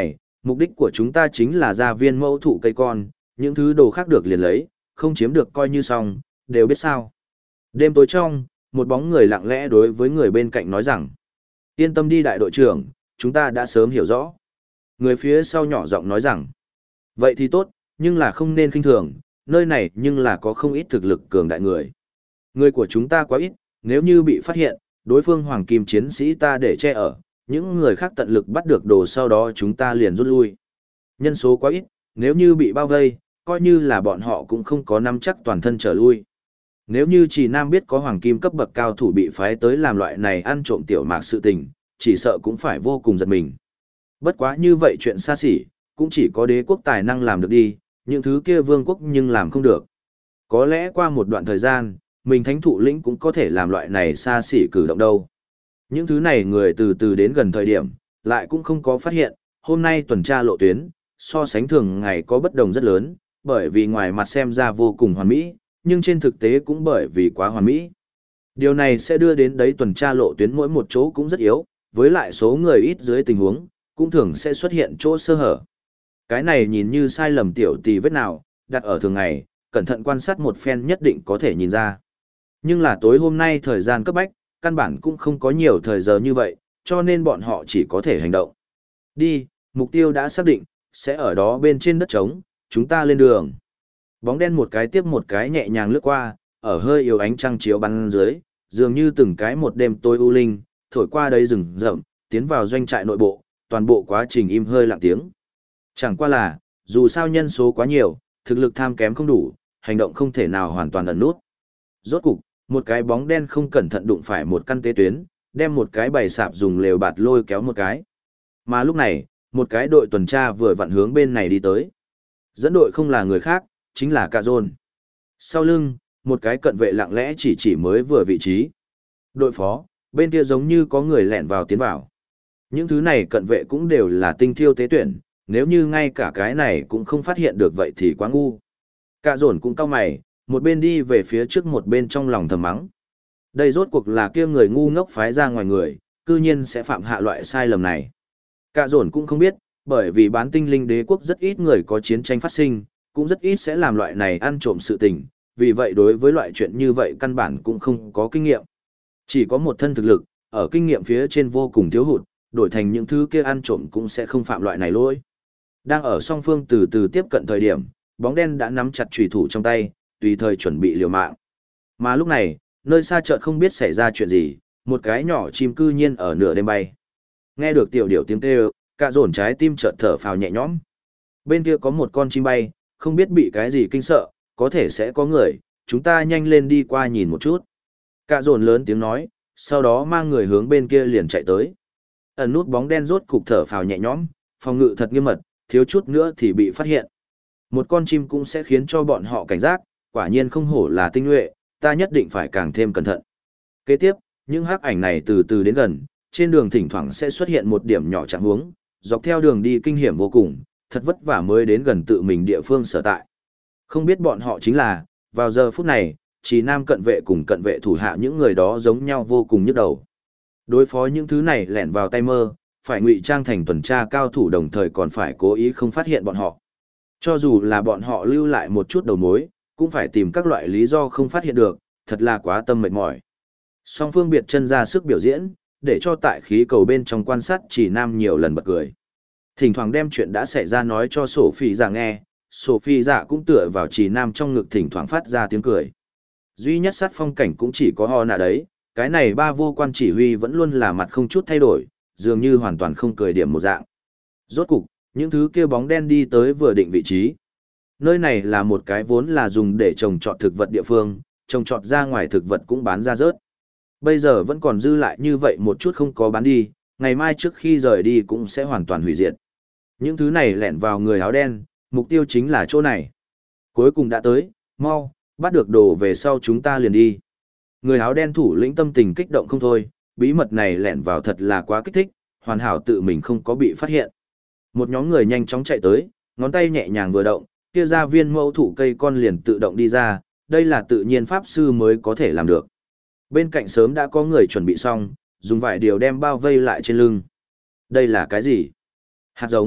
Mục đích của chúng ta chính là ra viên mẫu thụ cây con, những thứ đồ khác được liền lấy, không chiếm được coi như xong, đều biết sao. Đêm tối trong, một bóng người lặng lẽ đối với người bên cạnh nói rằng, yên tâm đi đại đội trưởng, chúng ta đã sớm hiểu rõ. Người phía sau nhỏ giọng nói rằng, vậy thì tốt, nhưng là không nên khinh thường, nơi này nhưng là có không ít thực lực cường đại người. Người của chúng ta quá ít, nếu như bị phát hiện, đối phương hoàng kim chiến sĩ ta để che ở, những người khác tận lực bắt được đồ sau đó chúng ta liền rút lui. Nhân số quá ít, nếu như bị bao vây, coi như là bọn họ cũng không có nắm chắc toàn thân trở lui. Nếu như chỉ Nam biết có hoàng kim cấp bậc cao thủ bị phái tới làm loại này ăn trộm tiểu mạc sự tình, chỉ sợ cũng phải vô cùng giật mình. Bất quá như vậy chuyện xa xỉ, cũng chỉ có đế quốc tài năng làm được đi, những thứ kia vương quốc nhưng làm không được. Có lẽ qua một đoạn thời gian, mình thánh thụ lĩnh cũng có thể làm loại này xa xỉ cử động đâu. Những thứ này người từ từ đến gần thời điểm, lại cũng không có phát hiện, hôm nay tuần tra lộ tuyến, so sánh thường ngày có bất đồng rất lớn, bởi vì ngoài mặt xem ra vô cùng hoàn mỹ, nhưng trên thực tế cũng bởi vì quá hoàn mỹ. Điều này sẽ đưa đến đấy tuần tra lộ tuyến mỗi một chỗ cũng rất yếu, với lại số người ít dưới tình huống, cũng thường sẽ xuất hiện chỗ sơ hở. Cái này nhìn như sai lầm tiểu tì vết nào, đặt ở thường ngày, cẩn thận quan sát một phen nhất định có thể nhìn ra. Nhưng là tối hôm nay thời gian cấp bách, căn bản cũng không có nhiều thời giờ như vậy, cho nên bọn họ chỉ có thể hành động. Đi, mục tiêu đã xác định, sẽ ở đó bên trên đất trống, chúng ta lên đường. Bóng đen một cái tiếp một cái nhẹ nhàng lướt qua, ở hơi yếu ánh trăng chiếu bắn dưới, dường như từng cái một đêm tối u linh, thổi qua đây rừng rậm, tiến vào doanh trại nội bộ, toàn bộ quá trình im hơi lặng tiếng. Chẳng qua là, dù sao nhân số quá nhiều, thực lực tham kém không đủ, hành động không thể nào hoàn toàn ẩn nút. Rốt cục, một cái bóng đen không cẩn thận đụng phải một căn tế tuyến, đem một cái bày sạp dùng lều bạt lôi kéo một cái. Mà lúc này, một cái đội tuần tra vừa vặn hướng bên này đi tới. Dẫn đội không là người khác, chính là Cạ Dồn. Sau lưng, một cái cận vệ lặng lẽ chỉ mới vừa vị trí. Đội phó, bên kia giống như có người lẻn vào tiến vào. Những thứ này cận vệ cũng đều là tinh thiêu tế tuyển, nếu như ngay cả cái này cũng không phát hiện được vậy thì quá ngu. Cạ Dồn cũng cau mày, một bên đi về phía trước một bên trong lòng thầm mắng. Đây rốt cuộc là kia người ngu ngốc phái ra ngoài người, cư nhiên sẽ phạm hạ loại sai lầm này. Cạ Dồn cũng không biết, bởi vì bán tinh linh đế quốc rất ít người có chiến tranh phát sinh, cũng rất ít sẽ làm loại này ăn trộm sự tình, vì vậy đối với loại chuyện như vậy căn bản cũng không có kinh nghiệm. Chỉ có một thân thực lực, ở kinh nghiệm phía trên vô cùng thiếu hụt, đổi thành những thứ kia ăn trộm cũng sẽ không phạm loại này lỗi. Đang ở song phương từ từ tiếp cận thời điểm, bóng đen đã nắm chặt chùy thủ trong tay, tùy thời chuẩn bị liều mạng. Mà lúc này, nơi xa chợt không biết xảy ra chuyện gì, một cái nhỏ chim cư nhiên ở nửa đêm bay. Nghe được tiểu điểu tiếng kêu, Cạ Dồn trái tim chợt thở phào nhẹ nhõm. Bên kia có một con chim bay, không biết bị cái gì kinh sợ, có thể sẽ có người, chúng ta nhanh lên đi qua nhìn một chút. Cạ Dồn lớn tiếng nói, sau đó mang người hướng bên kia liền chạy tới. Ẩn nút bóng đen rốt cục thở phào nhẹ nhõm, phòng ngự thật nghiêm mật, thiếu chút nữa thì bị phát hiện. Một con chim cũng sẽ khiến cho bọn họ cảnh giác, quả nhiên không hổ là tinh nhuệ, ta nhất định phải càng thêm cẩn thận. Kế tiếp, những hắc ảnh này từ từ đến gần, trên đường thỉnh thoảng sẽ xuất hiện một điểm nhỏ trạng huống, dọc theo đường đi kinh hiểm vô cùng, thật vất vả mới đến gần tự mình địa phương sở tại. Không biết bọn họ chính là, vào giờ phút này, chỉ nam cận vệ cùng cận vệ thủ hạ những người đó giống nhau vô cùng nhức đầu. Đối phó những thứ này lẻn vào tay mơ, phải ngụy trang thành tuần tra cao thủ đồng thời còn phải cố ý không phát hiện bọn họ. Cho dù là bọn họ lưu lại một chút đầu mối, cũng phải tìm các loại lý do không phát hiện được, thật là quá tâm mệt mỏi. Song phương biệt chân ra sức biểu diễn, để cho tại khí cầu bên trong quan sát chỉ nam nhiều lần bật cười. Thỉnh thoảng đem chuyện đã xảy ra nói cho Sophie giả nghe, Sophie giả cũng tựa vào chỉ nam trong ngực thỉnh thoảng phát ra tiếng cười. Duy nhất sát phong cảnh cũng chỉ có ho nạ đấy, cái này ba vô quan chỉ huy vẫn luôn là mặt không chút thay đổi, dường như hoàn toàn không cười điểm một dạng. Rốt cục, những thứ kia bóng đen đi tới vừa định vị trí. Nơi này là một cái vốn là dùng để trồng trọt thực vật địa phương, trồng trọt ra ngoài thực vật cũng bán ra rớt. Bây giờ vẫn còn dư lại như vậy một chút không có bán đi, ngày mai trước khi rời đi cũng sẽ hoàn toàn hủy diệt. Những thứ này lẻn vào người áo đen, mục tiêu chính là chỗ này. Cuối cùng đã tới, mau, bắt được đồ về sau chúng ta liền đi. Người áo đen thủ lĩnh tâm tình kích động không thôi, bí mật này lẻn vào thật là quá kích thích, hoàn hảo tự mình không có bị phát hiện. Một nhóm người nhanh chóng chạy tới, ngón tay nhẹ nhàng vừa động, kia ra viên mẫu thụ cây con liền tự động đi ra, đây là tự nhiên pháp sư mới có thể làm được. Bên cạnh sớm đã có người chuẩn bị xong, dùng vải điều đem bao vây lại trên lưng. Đây là cái gì? Hạt giống,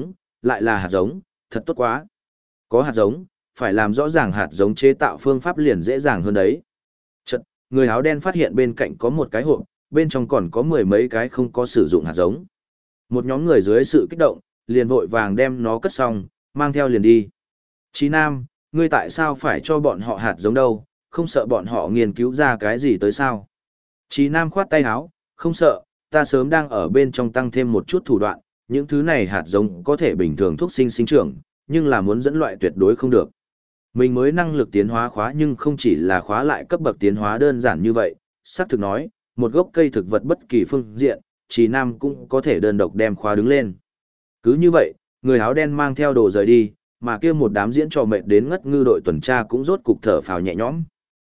lại là hạt giống, thật tốt quá. Có hạt giống, phải làm rõ ràng hạt giống chế tạo phương pháp liền dễ dàng hơn đấy. Chật, người áo đen phát hiện bên cạnh có một cái hộp, bên trong còn có mười mấy cái không có sử dụng hạt giống. Một nhóm người dưới sự kích động, liền vội vàng đem nó cất xong, mang theo liền đi. Chí Nam, ngươi tại sao phải cho bọn họ hạt giống đâu, không sợ bọn họ nghiên cứu ra cái gì tới sao? Chí Nam khoát tay áo, không sợ, ta sớm đang ở bên trong tăng thêm một chút thủ đoạn, những thứ này hạt giống có thể bình thường thuốc sinh sinh trưởng, nhưng là muốn dẫn loại tuyệt đối không được. Mình mới năng lực tiến hóa khóa nhưng không chỉ là khóa lại cấp bậc tiến hóa đơn giản như vậy, xác thực nói, một gốc cây thực vật bất kỳ phương diện, Chí Nam cũng có thể đơn độc đem khóa đứng lên. Cứ như vậy, người áo đen mang theo đồ rời đi, mà kia một đám diễn trò mệt đến ngất ngư đội tuần tra cũng rốt cục thở phào nhẹ nhõm.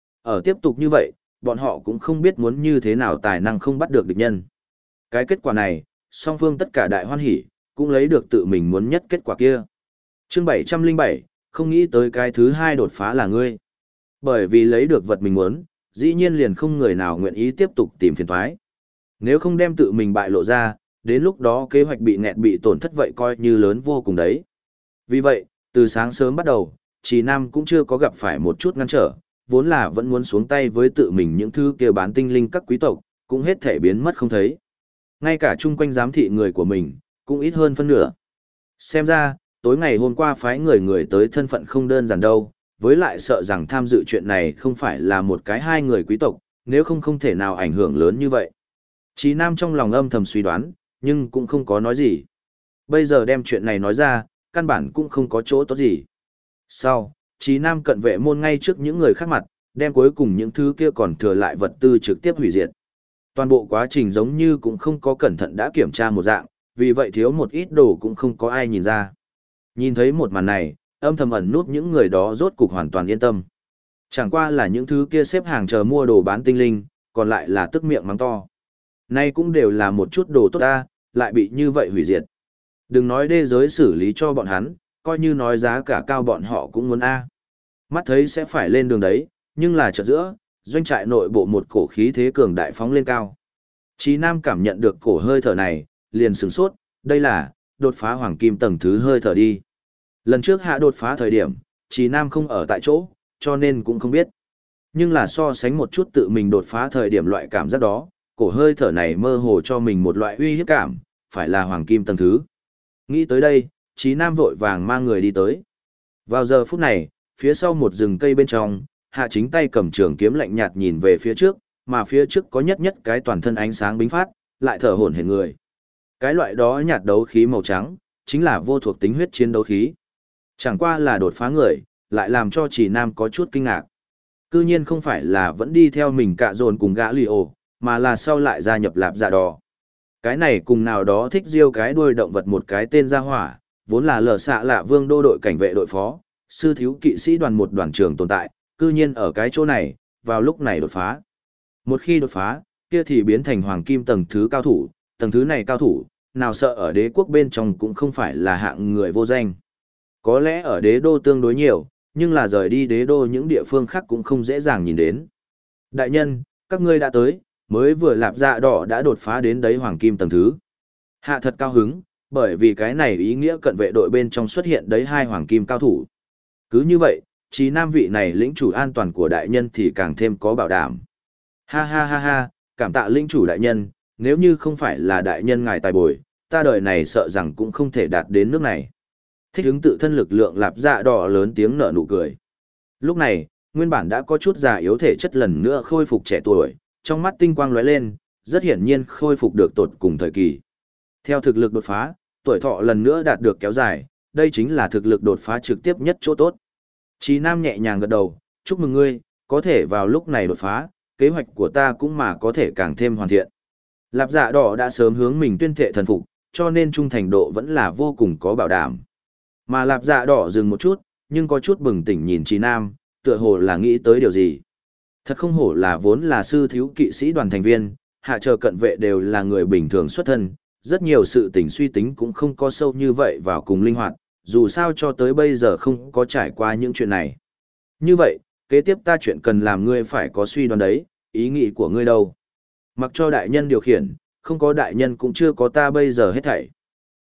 Ở tiếp tục như vậy, bọn họ cũng không biết muốn như thế nào tài năng không bắt được địch nhân. Cái kết quả này, song phương tất cả đại hoan hỉ, cũng lấy được tự mình muốn nhất kết quả kia. Chương 707, không nghĩ tới cái thứ hai đột phá là ngươi. Bởi vì lấy được vật mình muốn, dĩ nhiên liền không người nào nguyện ý tiếp tục tìm phiền toái. Nếu không đem tự mình bại lộ ra, đến lúc đó kế hoạch bị nghẹt bị tổn thất vậy coi như lớn vô cùng đấy. Vì vậy, từ sáng sớm bắt đầu, Trì Nam cũng chưa có gặp phải một chút ngăn trở, vốn là vẫn muốn xuống tay với tự mình những thứ kia bán tinh linh các quý tộc, cũng hết thể biến mất không thấy. Ngay cả chung quanh giám thị người của mình, cũng ít hơn phân nửa. Xem ra, tối ngày hôm qua phái người tới thân phận không đơn giản đâu, với lại sợ rằng tham dự chuyện này không phải là một cái hai người quý tộc, nếu không không thể nào ảnh hưởng lớn như vậy. Chí Nam trong lòng âm thầm suy đoán, nhưng cũng không có nói gì. Bây giờ đem chuyện này nói ra, căn bản cũng không có chỗ tốt gì. Sau, Chí Nam cận vệ môn ngay trước những người khác mặt, đem cuối cùng những thứ kia còn thừa lại vật tư trực tiếp hủy diệt. Toàn bộ quá trình giống như cũng không có cẩn thận đã kiểm tra một dạng, vì vậy thiếu một ít đồ cũng không có ai nhìn ra. Nhìn thấy một màn này, âm thầm ẩn nút những người đó rốt cục hoàn toàn yên tâm. Chẳng qua là những thứ kia xếp hàng chờ mua đồ bán tinh linh, còn lại là tức miệng mắng to. Nay cũng đều là một chút đồ tốt ta, lại bị như vậy hủy diệt. Đừng nói đê giới xử lý cho bọn hắn, coi như nói giá cả cao bọn họ cũng muốn A. Mắt thấy sẽ phải lên đường đấy, nhưng là chợt giữa, doanh trại nội bộ một cổ khí thế cường đại phóng lên cao. Chí Nam cảm nhận được cổ hơi thở này, liền sửng sốt, đây là đột phá hoàng kim tầng thứ hơi thở đi. Lần trước hạ đột phá thời điểm, Chí Nam không ở tại chỗ, cho nên cũng không biết. Nhưng là so sánh một chút tự mình đột phá thời điểm loại cảm giác đó, cổ hơi thở này mơ hồ cho mình một loại uy hiếp cảm, phải là hoàng kim tầng thứ. Nghĩ tới đây, Chí Nam vội vàng mang người đi tới. Vào giờ phút này, phía sau một rừng cây bên trong, Hạ Chính tay cầm trường kiếm lạnh nhạt nhìn về phía trước, mà phía trước có nhất cái toàn thân ánh sáng bính phát, lại thở hổn hển người. Cái loại đó nhạt đấu khí màu trắng, chính là vô thuộc tính huyết chiến đấu khí. Chẳng qua là đột phá người, lại làm cho Chỉ Nam có chút kinh ngạc. Cư nhiên không phải là vẫn đi theo mình cạ dồn cùng gã lì ổ, mà là sau lại gia nhập Lạp Dạ Đỏ. Cái này cùng nào đó thích riêu cái đuôi động vật một cái tên ra hỏa, vốn là lờ xạ lạ vương đô đội cảnh vệ đội phó, sư thiếu kỵ sĩ đoàn một đoàn trưởng tồn tại, cư nhiên ở cái chỗ này, vào lúc này đột phá. Một khi đột phá, kia thì biến thành hoàng kim tầng thứ cao thủ, tầng thứ này cao thủ, nào sợ ở đế quốc bên trong cũng không phải là hạng người vô danh. Có lẽ ở đế đô tương đối nhiều, nhưng là rời đi đế đô những địa phương khác cũng không dễ dàng nhìn đến. Đại nhân, các ngươi đã tới, mới vừa Lạp Dạ Đỏ đã đột phá đến đấy hoàng kim tầng thứ. Hạ thật cao hứng, bởi vì cái này ý nghĩa cận vệ đội bên trong xuất hiện đấy hai hoàng kim cao thủ. Cứ như vậy, Chí Nam vị này lĩnh chủ an toàn của đại nhân thì càng thêm có bảo đảm. Ha ha ha ha, cảm tạ lĩnh chủ đại nhân, nếu như không phải là đại nhân ngài tài bồi, ta đời này sợ rằng cũng không thể đạt đến nước này. Thích hứng tự thân lực lượng Lạp Dạ Đỏ lớn tiếng nở nụ cười. Lúc này, nguyên bản đã có chút già yếu thể chất lần nữa khôi phục trẻ tuổi, trong mắt tinh quang lóe lên, rất hiển nhiên khôi phục được tột cùng thời kỳ. Theo thực lực đột phá, tuổi thọ lần nữa đạt được kéo dài, đây chính là thực lực đột phá trực tiếp nhất chỗ tốt. Chí Nam nhẹ nhàng gật đầu, chúc mừng ngươi, có thể vào lúc này đột phá, kế hoạch của ta cũng mà có thể càng thêm hoàn thiện. Lạp Dạ Đỏ đã sớm hướng mình tuyên thệ thần phục, cho nên trung thành độ vẫn là vô cùng có bảo đảm. Mà Lạp Dạ Đỏ dừng một chút, nhưng có chút bừng tỉnh nhìn Chí Nam, tựa hồ là nghĩ tới điều gì. Thật không hổ là vốn là sư thiếu kỵ sĩ đoàn thành viên, hạ chờ cận vệ đều là người bình thường xuất thân, rất nhiều sự tình suy tính cũng không có sâu như vậy vào cùng linh hoạt, dù sao cho tới bây giờ không có trải qua những chuyện này. Như vậy, kế tiếp ta chuyện cần làm ngươi phải có suy đoán đấy, ý nghĩ của ngươi đâu. Mặc cho đại nhân điều khiển, không có đại nhân cũng chưa có ta bây giờ hết thảy.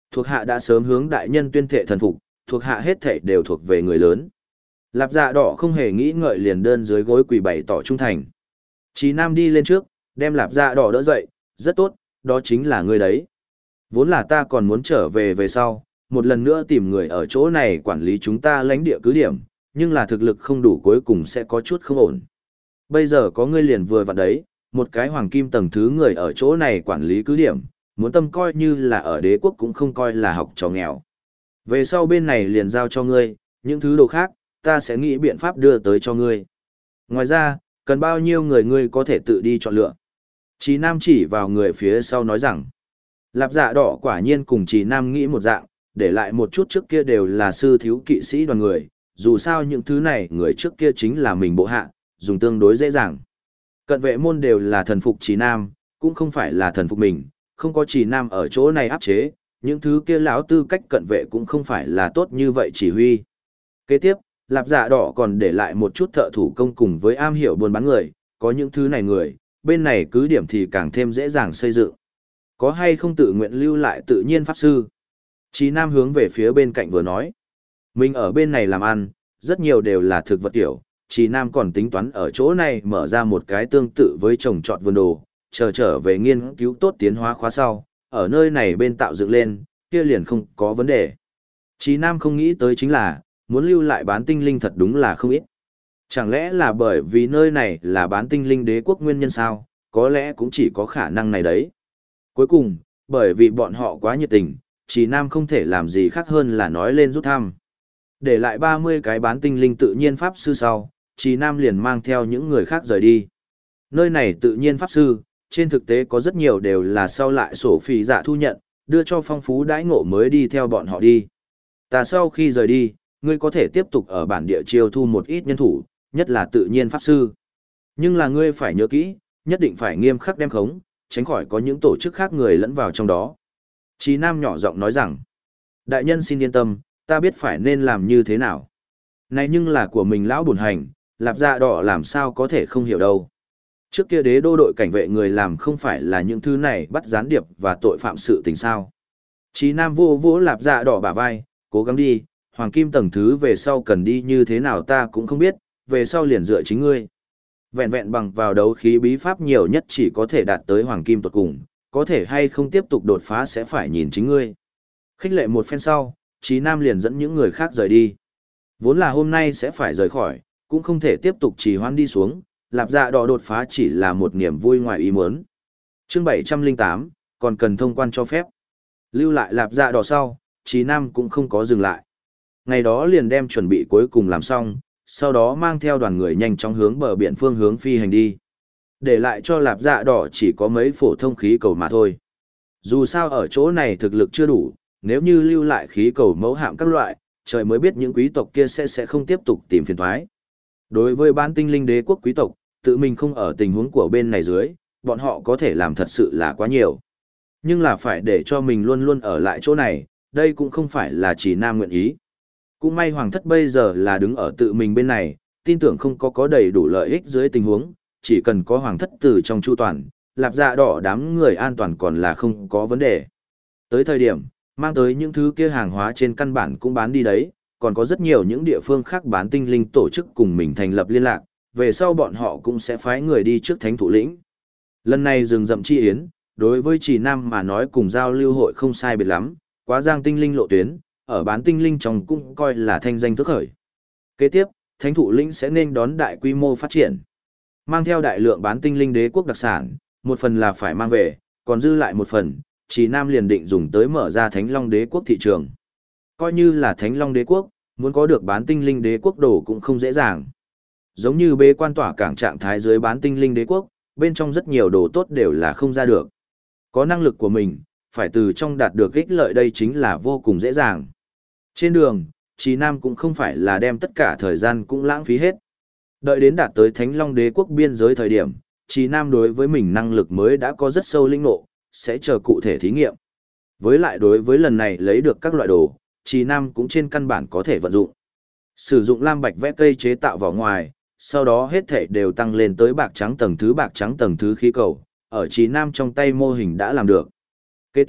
Thuộc hạ đã sớm hướng đại nhân tuyên thệ thần phục, thuộc hạ hết thảy đều thuộc về người lớn. Lạp Dạ Đỏ không hề nghĩ ngợi liền đơn dưới gối quỳ bày tỏ trung thành. Chí Nam đi lên trước, đem Lạp Dạ Đỏ đỡ dậy, rất tốt, đó chính là ngươi đấy. Vốn là ta còn muốn trở về sau, một lần nữa tìm người ở chỗ này quản lý chúng ta lãnh địa cứ điểm, nhưng là thực lực không đủ cuối cùng sẽ có chút không ổn. Bây giờ có ngươi liền vừa vặn đấy, một cái hoàng kim tầng thứ người ở chỗ này quản lý cứ điểm, muốn tâm coi như là ở đế quốc cũng không coi là học trò nghèo. Về sau bên này liền giao cho ngươi, những thứ đồ khác, ta sẽ nghĩ biện pháp đưa tới cho ngươi. Ngoài ra, cần bao nhiêu người ngươi có thể tự đi chọn lựa. Chí Nam chỉ vào người phía sau nói rằng, Lạp Dạ Đỏ quả nhiên cùng Chí Nam nghĩ một dạng, để lại một chút trước kia đều là sư thiếu kỵ sĩ đoàn người, dù sao những thứ này người trước kia chính là mình bộ hạ, dùng tương đối dễ dàng. Cận vệ môn đều là thần phục Chí Nam, cũng không phải là thần phục mình, không có Chí Nam ở chỗ này áp chế, những thứ kia lão tư cách cận vệ cũng không phải là tốt như vậy chỉ huy. Kế tiếp, Lạp Dạ Đỏ còn để lại một chút thợ thủ công cùng với am hiểu buôn bán người, có những thứ này người, bên này cứ điểm thì càng thêm dễ dàng xây dựng. Có hay không tự nguyện lưu lại tự nhiên pháp sư? Chí Nam hướng về phía bên cạnh vừa nói. Mình ở bên này làm ăn, rất nhiều đều là thực vật tiểu, Chí Nam còn tính toán ở chỗ này mở ra một cái tương tự với trồng trọt vườn đồ, chờ trở về nghiên cứu tốt tiến hóa khóa sau, ở nơi này bên tạo dựng lên, kia liền không có vấn đề. Chí Nam không nghĩ tới chính là, muốn lưu lại bán tinh linh thật đúng là không ít. Chẳng lẽ là bởi vì nơi này là bán tinh linh đế quốc nguyên nhân sao, có lẽ cũng chỉ có khả năng này đấy. Cuối cùng, bởi vì bọn họ quá nhiệt tình, Chí Nam không thể làm gì khác hơn là nói lên rút thăm. Để lại 30 cái bán tinh linh tự nhiên pháp sư sau, Chí Nam liền mang theo những người khác rời đi. Nơi này tự nhiên pháp sư, trên thực tế có rất nhiều đều là sau lại sổ phỉ dạ thu nhận, đưa cho phong phú đãi ngộ mới đi theo bọn họ đi. Ta sau khi rời đi, ngươi có thể tiếp tục ở bản địa chiêu thu một ít nhân thủ, nhất là tự nhiên pháp sư. Nhưng là ngươi phải nhớ kỹ, nhất định phải nghiêm khắc đem khống, tránh khỏi có những tổ chức khác người lẫn vào trong đó. Chí Nam nhỏ giọng nói rằng, đại nhân xin yên tâm, ta biết phải nên làm như thế nào. Này nhưng là của mình lão bổn hành, Lạp Dạ Đỏ làm sao có thể không hiểu đâu. Trước kia đế đô đội cảnh vệ người làm không phải là những thứ này bắt gián điệp và tội phạm sự tình sao. Chí Nam vô vỗ Lạp Dạ Đỏ bả vai, cố gắng đi, hoàng kim tầng thứ về sau cần đi như thế nào ta cũng không biết, về sau liền dựa chính ngươi. Vẹn vẹn bằng vào đấu khí bí pháp nhiều nhất chỉ có thể đạt tới hoàng kim tuột cùng, có thể hay không tiếp tục đột phá sẽ phải nhìn chính ngươi. Khích lệ một phen sau, Chí Nam liền dẫn những người khác rời đi. Vốn là hôm nay sẽ phải rời khỏi, cũng không thể tiếp tục trì hoãn đi xuống, Lạp Dạ Đỏ đột phá chỉ là một niềm vui ngoài ý muốn. Chương 708, còn cần thông quan cho phép. Lưu lại Lạp Dạ Đỏ sau, Chí Nam cũng không có dừng lại. Ngày đó liền đem chuẩn bị cuối cùng làm xong, sau đó mang theo đoàn người nhanh chóng hướng bờ biển phương hướng phi hành đi. Để lại cho Lạp Dạ Đỏ chỉ có mấy phổ thông khí cầu mà thôi. Dù sao ở chỗ này thực lực chưa đủ, nếu như lưu lại khí cầu mẫu hạm các loại, trời mới biết những quý tộc kia sẽ không tiếp tục tìm phiền toái. Đối với bán tinh linh đế quốc quý tộc, tự mình không ở tình huống của bên này dưới, bọn họ có thể làm thật sự là quá nhiều. Nhưng là phải để cho mình luôn luôn ở lại chỗ này, đây cũng không phải là chỉ Nam nguyện ý. Cũng may hoàng thất bây giờ là đứng ở tự mình bên này, tin tưởng không có đầy đủ lợi ích dưới tình huống, chỉ cần có hoàng thất từ trong chu toàn, Lạp Dạ Đỏ đám người an toàn còn là không có vấn đề. Tới thời điểm, mang tới những thứ kia hàng hóa trên căn bản cũng bán đi đấy, còn có rất nhiều những địa phương khác bán tinh linh tổ chức cùng mình thành lập liên lạc, về sau bọn họ cũng sẽ phái người đi trước thánh thủ lĩnh. Lần này rừng rậm chi yến, đối với Chỉ Nam mà nói cùng giao lưu hội không sai biệt lắm, quá giang tinh linh lộ tuyến, ở bán tinh linh trong cũng coi là thanh danh thức khởi. Kế tiếp, thánh thủ lĩnh sẽ nên đón đại quy mô phát triển. Mang theo đại lượng bán tinh linh đế quốc đặc sản, một phần là phải mang về, còn dư lại một phần, Chỉ Nam liền định dùng tới mở ra Thánh Long đế quốc thị trường. Coi như là Thánh Long đế quốc, muốn có được bán tinh linh đế quốc đồ cũng không dễ dàng. Giống như bế quan tỏa cảng trạng thái dưới bán tinh linh đế quốc, bên trong rất nhiều đồ tốt đều là không ra được. Có năng lực của mình, phải từ trong đạt được ích lợi đây chính là vô cùng dễ dàng. Trên đường, Chí Nam cũng không phải là đem tất cả thời gian cũng lãng phí hết. Đợi đến đạt tới Thánh Long đế quốc biên giới thời điểm, Chí Nam đối với mình năng lực mới đã có rất sâu linh ngộ, sẽ chờ cụ thể thí nghiệm. Với lại đối với lần này lấy được các loại đồ, Chí Nam cũng trên căn bản có thể vận dụng. Sử dụng lam bạch vẽ cây chế tạo vỏ ngoài, sau đó hết thể đều tăng lên tới bạc trắng tầng thứ khí cầu, ở Chí Nam trong tay mô hình đã làm được. Kế tiếp,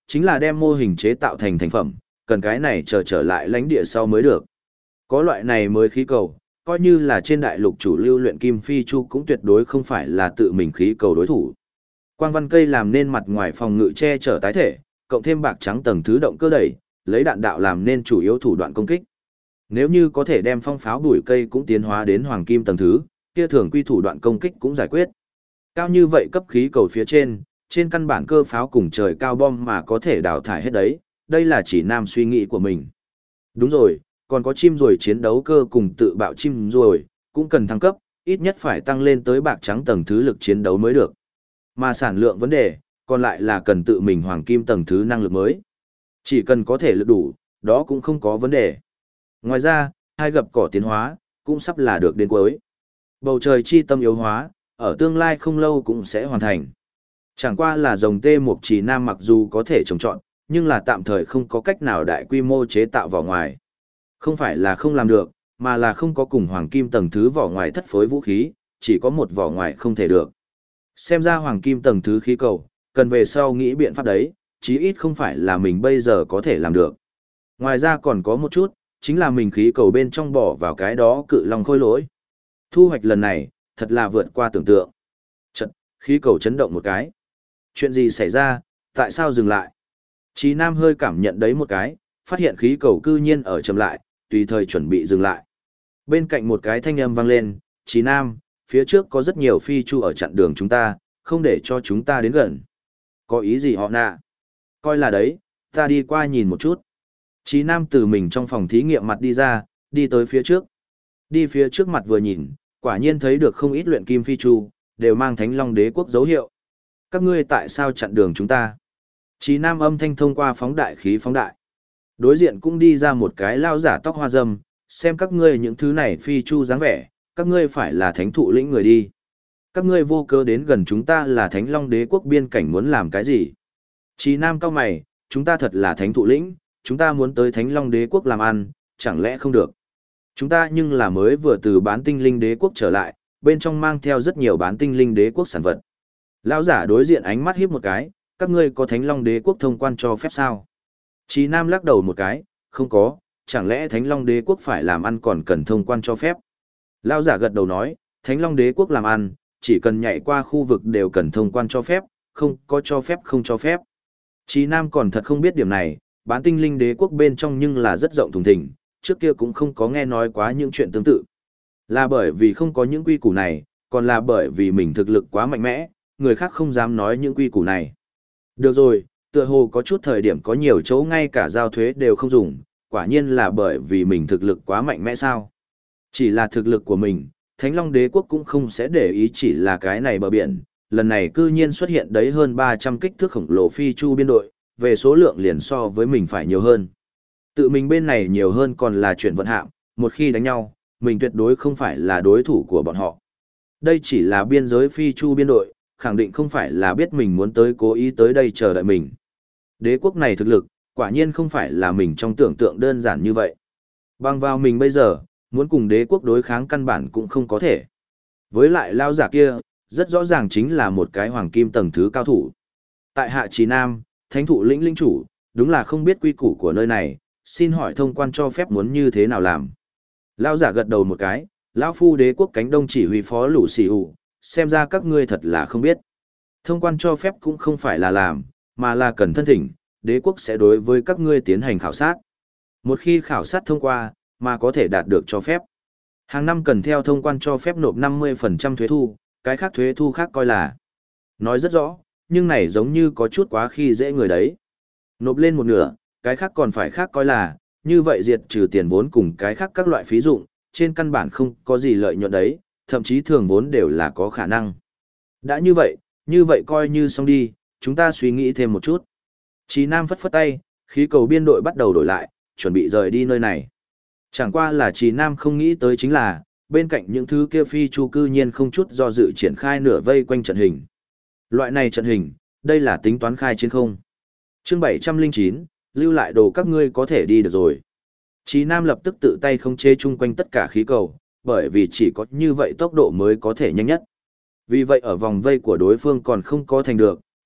chính là đem mô hình chế tạo thành thành phẩm, cần cái này trở lại lãnh địa sau mới được. Có loại này mới khí cầu, coi như là trên đại lục chủ lưu luyện kim phi chu cũng tuyệt đối không phải là tự mình khí cầu đối thủ. Quang văn cây làm nên mặt ngoài phòng ngự che chở tái thể, cộng thêm bạc trắng tầng thứ động cơ đẩy, lấy đạn đạo làm nên chủ yếu thủ đoạn công kích. Nếu như có thể đem phong pháo bùi cây cũng tiến hóa đến hoàng kim tầng thứ, kia thường quy thủ đoạn công kích cũng giải quyết. Cao như vậy cấp khí cầu phía trên căn bản cơ pháo cùng trời cao bom mà có thể đào thải hết đấy, đây là chỉ nam suy nghĩ của mình. Đúng rồi, còn có chim ruồi chiến đấu cơ cùng tự bạo chim ruồi, cũng cần thăng cấp, ít nhất phải tăng lên tới bạc trắng tầng thứ lực chiến đấu mới được. Mà sản lượng vấn đề, còn lại là cần tự mình hoàng kim tầng thứ năng lực mới. Chỉ cần có thể lực đủ, đó cũng không có vấn đề. Ngoài ra, hai gập cỏ tiến hóa, cũng sắp là được đến cuối. Bầu trời chi tâm yếu hóa, ở tương lai không lâu cũng sẽ hoàn thành. Chẳng qua là dòng tê mục trì nam mặc dù có thể trồng trọt, nhưng là tạm thời không có cách nào đại quy mô chế tạo vỏ ngoài. Không phải là không làm được, mà là không có cùng hoàng kim tầng thứ vỏ ngoài thất phối vũ khí, chỉ có một vỏ ngoài không thể được. Xem ra hoàng kim tầng thứ khí cầu, cần về sau nghĩ biện pháp đấy, chí ít không phải là mình bây giờ có thể làm được. Ngoài ra còn có một chút, chính là mình khí cầu bên trong bỏ vào cái đó cự long khôi lỗi. Thu hoạch lần này, thật là vượt qua tưởng tượng. Chật, khí cầu chấn động một cái. Chuyện gì xảy ra, tại sao dừng lại? Chí Nam hơi cảm nhận đấy một cái, phát hiện khí cầu cư nhiên ở chậm lại, tùy thời chuẩn bị dừng lại. Bên cạnh một cái thanh âm vang lên, Chí Nam, phía trước có rất nhiều phi chu ở chặn đường chúng ta, không để cho chúng ta đến gần. Có ý gì họ nạ? Coi là đấy, ta đi qua nhìn một chút. Chí Nam từ mình trong phòng thí nghiệm mặt đi ra, đi tới phía trước. Đi phía trước mặt vừa nhìn, quả nhiên thấy được không ít luyện kim phi chu, đều mang Thánh Long Đế quốc dấu hiệu. Các ngươi tại sao chặn đường chúng ta? Chí Nam âm thanh thông qua phóng đại khí phóng đại. Đối diện cũng đi ra một cái lao giả tóc hoa râm, xem các ngươi những thứ này phi chu dáng vẻ, các ngươi phải là thánh thụ lĩnh người đi. Các ngươi vô cớ đến gần chúng ta là Thánh Long Đế quốc biên cảnh muốn làm cái gì? Chí Nam cao mày, chúng ta thật là thánh thụ lĩnh, chúng ta muốn tới Thánh Long Đế quốc làm ăn, chẳng lẽ không được? Chúng ta nhưng là mới vừa từ bán tinh linh đế quốc trở lại, bên trong mang theo rất nhiều bán tinh linh đế quốc sản vật. Lão giả đối diện ánh mắt híp một cái, các ngươi có Thánh Long Đế quốc thông quan cho phép sao? Chí Nam lắc đầu một cái, không có, chẳng lẽ Thánh Long Đế quốc phải làm ăn còn cần thông quan cho phép? Lão giả gật đầu nói, Thánh Long Đế quốc làm ăn, chỉ cần nhảy qua khu vực đều cần thông quan cho phép, không có cho phép không cho phép. Chí Nam còn thật không biết điểm này, bán tinh linh đế quốc bên trong nhưng là rất rộng thùng thình, trước kia cũng không có nghe nói quá những chuyện tương tự. Là bởi vì không có những quy củ này, còn là bởi vì mình thực lực quá mạnh mẽ, người khác không dám nói những quy củ này. Được rồi, tựa hồ có chút thời điểm có nhiều chỗ ngay cả giao thuế đều không dùng, quả nhiên là bởi vì mình thực lực quá mạnh mẽ sao. Chỉ là thực lực của mình, Thánh Long Đế quốc cũng không sẽ để ý chỉ là cái này bờ biển, lần này cư nhiên xuất hiện đấy hơn 300 kích thước khổng lồ phi chu biên đội, về số lượng liền so với mình phải nhiều hơn. Tự mình bên này nhiều hơn còn là chuyện vận hạm, một khi đánh nhau, mình tuyệt đối không phải là đối thủ của bọn họ. Đây chỉ là biên giới phi chu biên đội, khẳng định không phải là biết mình muốn tới cố ý tới đây chờ đợi mình. Đế quốc này thực lực, quả nhiên không phải là mình trong tưởng tượng đơn giản như vậy. Bằng vào mình bây giờ, muốn cùng đế quốc đối kháng căn bản cũng không có thể. Với lại lao giả kia, rất rõ ràng chính là một cái hoàng kim tầng thứ cao thủ. Tại Hạ Trì Nam, thánh thụ lĩnh lĩnh chủ, đúng là không biết quy củ của nơi này, xin hỏi thông quan cho phép muốn như thế nào làm. Lao giả gật đầu một cái, lão phu đế quốc cánh đông chỉ huy phó lũ xì hủ, xem ra các ngươi thật là không biết. Thông quan cho phép cũng không phải là làm, mà là cần thân thỉnh, đế quốc sẽ đối với các ngươi tiến hành khảo sát. Một khi khảo sát thông qua, mà có thể đạt được cho phép. Hàng năm cần theo thông quan cho phép nộp 50% thuế thu, cái khác thuế thu khác coi là. Nói rất rõ, nhưng này giống như có chút quá khi dễ người đấy. Nộp lên một nửa, cái khác còn phải khác coi là, như vậy diệt trừ tiền vốn cùng cái khác các loại phí dụng, trên căn bản không có gì lợi nhuận đấy, thậm chí thường vốn đều là có khả năng. Đã như vậy coi như xong đi, chúng ta suy nghĩ thêm một chút. Chí Nam phất phất tay, khí cầu biên đội bắt đầu đổi lại, chuẩn bị rời đi nơi này. Chẳng qua là Chí Nam không nghĩ tới chính là, bên cạnh những thứ kia phi chu cư nhiên không chút do dự triển khai nửa vây quanh trận hình. Loại này trận hình, đây là tính toán khai chiến không. Chương 709, lưu lại đồ các ngươi có thể đi được rồi. Chí Nam lập tức tự tay khống chế chung quanh tất cả khí cầu, bởi vì chỉ có như vậy tốc độ mới có thể nhanh nhất. Vì vậy ở vòng vây của đối phương còn không có thành được,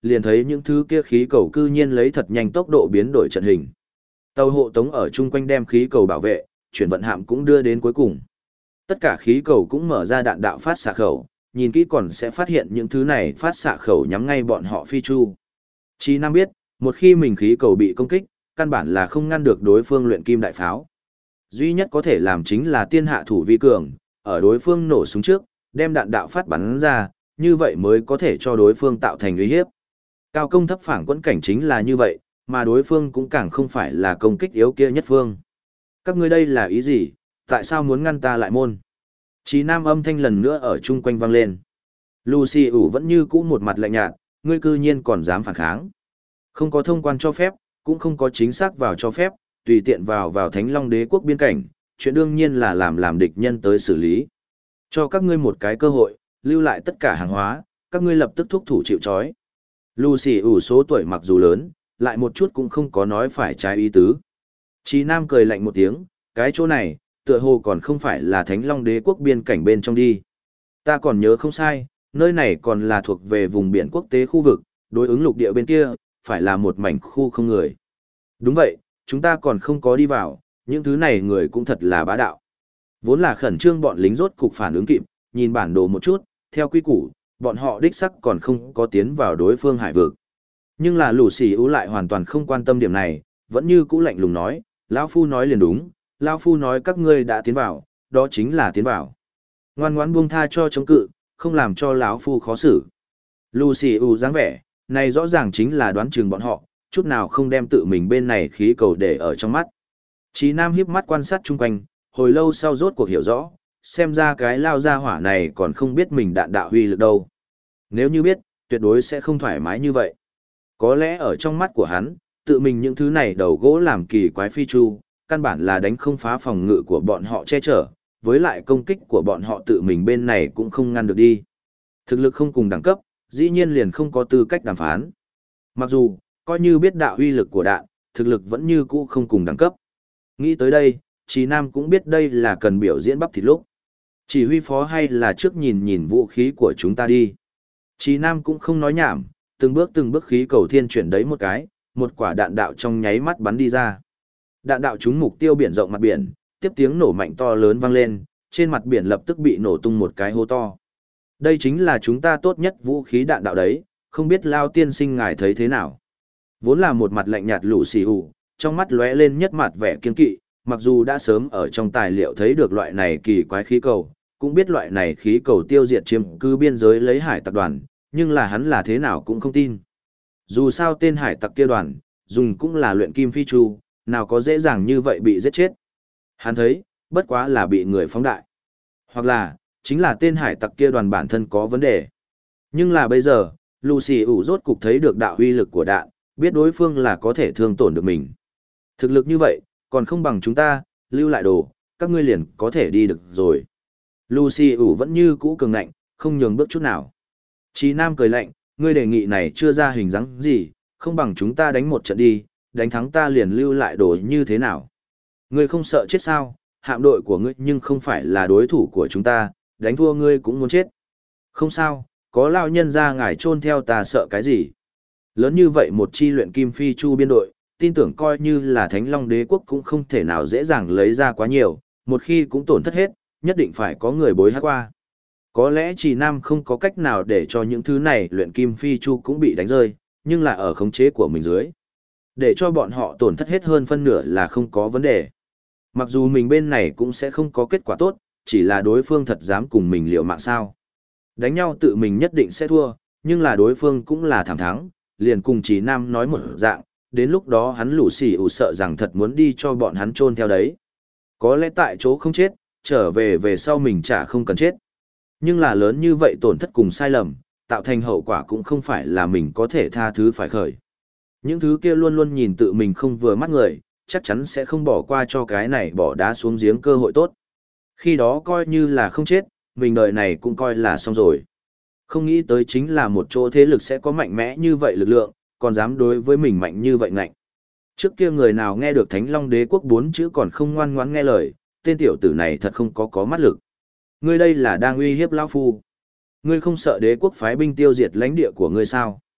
liền thấy những thứ kia khí cầu cư nhiên lấy thật nhanh tốc độ biến đổi trận hình. Tàu hộ tống ở chung quanh đem khí cầu bảo vệ, chuyển vận hạm cũng đưa đến cuối cùng. Tất cả khí cầu cũng mở ra đạn đạo phát xạ khẩu, nhìn kỹ còn sẽ phát hiện những thứ này phát xạ khẩu nhắm ngay bọn họ phi chu. Chí Nam biết, một khi mình khí cầu bị công kích, căn bản là không ngăn được đối phương luyện kim đại pháo. Duy nhất có thể làm chính là tiên hạ thủ vi cường, ở đối phương nổ súng trước, đem đạn đạo phát bắn ra, như vậy mới có thể cho đối phương tạo thành uy hiếp. Cao công thấp phản quẫn cảnh chính là như vậy, mà đối phương cũng càng không phải là công kích yếu kia nhất phương. Các ngươi đây là ý gì, tại sao muốn ngăn ta lại môn? Chí Nam âm thanh lần nữa ở chung quanh vang lên. Lucy ủ vẫn như cũ một mặt lạnh nhạt, ngươi cư nhiên còn dám phản kháng. Không có thông quan cho phép, cũng không có chính xác vào cho phép, tùy tiện vào Thánh Long Đế quốc biên cảnh, chuyện đương nhiên là làm địch nhân tới xử lý. Cho các ngươi một cái cơ hội, lưu lại tất cả hàng hóa, các ngươi lập tức thúc thủ chịu trói. Lucy ủ số tuổi mặc dù lớn, lại một chút cũng không có nói phải trái ý tứ. Chí Nam cười lạnh một tiếng, cái chỗ này, tựa hồ còn không phải là Thánh Long Đế quốc biên cảnh bên trong đi. Ta còn nhớ không sai, nơi này còn là thuộc về vùng biển quốc tế khu vực, đối ứng lục địa bên kia, phải là một mảnh khu không người. Đúng vậy, chúng ta còn không có đi vào, những thứ này người cũng thật là bá đạo. Vốn là khẩn trương bọn lính rốt cục phản ứng kịp, nhìn bản đồ một chút, theo quy củ, bọn họ đích sắc còn không có tiến vào đối phương hải vực. Nhưng là lũ xì ú lại hoàn toàn không quan tâm điểm này, vẫn như cũ lạnh lùng nói, lão phu nói liền đúng, lão phu nói các ngươi đã tiến vào, đó chính là tiến vào. Ngoan ngoãn buông tha cho chống cự, không làm cho lão phu khó xử. Lucy U dáng vẻ, này rõ ràng chính là đoán chừng bọn họ, chút nào không đem tự mình bên này khí cầu để ở trong mắt. Chí Nam hiếp mắt quan sát chung quanh, hồi lâu sau rốt cuộc hiểu rõ, xem ra cái lao ra hỏa này còn không biết mình đạn đạo huy lực đâu. Nếu như biết, tuyệt đối sẽ không thoải mái như vậy. Có lẽ ở trong mắt của hắn, tự mình những thứ này đầu gỗ làm kỳ quái phi chu, căn bản là đánh không phá phòng ngự của bọn họ che chở, với lại công kích của bọn họ tự mình bên này cũng không ngăn được đi. Thực lực không cùng đẳng cấp, dĩ nhiên liền không có tư cách đàm phán. Mặc dù, coi như biết đạo uy lực của đạn, thực lực vẫn như cũ không cùng đẳng cấp. Nghĩ tới đây, Chí Nam cũng biết đây là cần biểu diễn bắp thịt lúc. Chỉ huy phó hay là trước nhìn nhìn vũ khí của chúng ta đi. Chí Nam cũng không nói nhảm, từng bước khí cầu thiên chuyển đấy một cái, một quả đạn đạo trong nháy mắt bắn đi ra. Đạn đạo trúng mục tiêu biển rộng mặt biển, tiếp tiếng nổ mạnh to lớn vang lên, trên mặt biển lập tức bị nổ tung một cái hố to. Đây chính là chúng ta tốt nhất vũ khí đạn đạo đấy, không biết Lao tiên sinh ngài thấy thế nào. Vốn là một mặt lạnh nhạt lũ xì hù, trong mắt lóe lên nhất mặt vẻ kiên kỵ, mặc dù đã sớm ở trong tài liệu thấy được loại này kỳ quái khí cầu, cũng biết loại này khí cầu tiêu diệt chiếm cứ biên giới lấy hải tặc đoàn, nhưng là hắn là thế nào cũng không tin. Dù sao tên hải tặc kia đoàn, dùng cũng là luyện kim phi chu, nào có dễ dàng như vậy bị giết chết. Hắn thấy, bất quá là bị người phóng đại. Hoặc là, chính là tên hải tặc kia đoàn bản thân có vấn đề. Nhưng là bây giờ, Lucy ủ rốt cục thấy được đạo uy lực của đạn, biết đối phương là có thể thương tổn được mình. Thực lực như vậy, còn không bằng chúng ta, lưu lại đồ, các ngươi liền có thể đi được rồi. Lucy ủ vẫn như cũ cường ngạnh, không nhường bước chút nào. Chí Nam cười lạnh, ngươi đề nghị này chưa ra hình dáng gì, không bằng chúng ta đánh một trận đi, đánh thắng ta liền lưu lại đồ như thế nào. Ngươi không sợ chết sao, hạm đội của ngươi nhưng không phải là đối thủ của chúng ta, đánh thua ngươi cũng muốn chết. Không sao, có lao nhân ra ngài chôn theo ta sợ cái gì. Lớn như vậy một chi luyện kim phi chu biên đội, tin tưởng coi như là Thánh Long Đế quốc cũng không thể nào dễ dàng lấy ra quá nhiều, một khi cũng tổn thất hết, nhất định phải có người bối hát qua. Có lẽ Trì Nam không có cách nào để cho những thứ này luyện kim phi chu cũng bị đánh rơi, nhưng là ở khống chế của mình dưới. Để cho bọn họ tổn thất hết hơn phân nửa là không có vấn đề. Mặc dù mình bên này cũng sẽ không có kết quả tốt, chỉ là đối phương thật dám cùng mình liều mạng sao. Đánh nhau tự mình nhất định sẽ thua, nhưng là đối phương cũng là thảm thắng, liền cùng Trì Nam nói một dạng, đến lúc đó hắn lũ xì ủ sợ rằng thật muốn đi cho bọn hắn chôn theo đấy. Có lẽ tại chỗ không chết, trở về sau mình chả không cần chết. Nhưng là lớn như vậy tổn thất cùng sai lầm, tạo thành hậu quả cũng không phải là mình có thể tha thứ phải khởi. Những thứ kia luôn luôn nhìn tự mình không vừa mắt người, chắc chắn sẽ không bỏ qua cho cái này bỏ đá xuống giếng cơ hội tốt. Khi đó coi như là không chết, mình đời này cũng coi là xong rồi. Không nghĩ tới chính là một chỗ thế lực sẽ có mạnh mẽ như vậy lực lượng, còn dám đối với mình mạnh như vậy ngạnh. Trước kia người nào nghe được Thánh Long Đế quốc 4 chữ còn không ngoan ngoãn nghe lời, tên tiểu tử này thật không có mắt lực. Ngươi đây là đang uy hiếp lão phu. Ngươi không sợ đế quốc phái binh tiêu diệt lãnh địa của ngươi sao?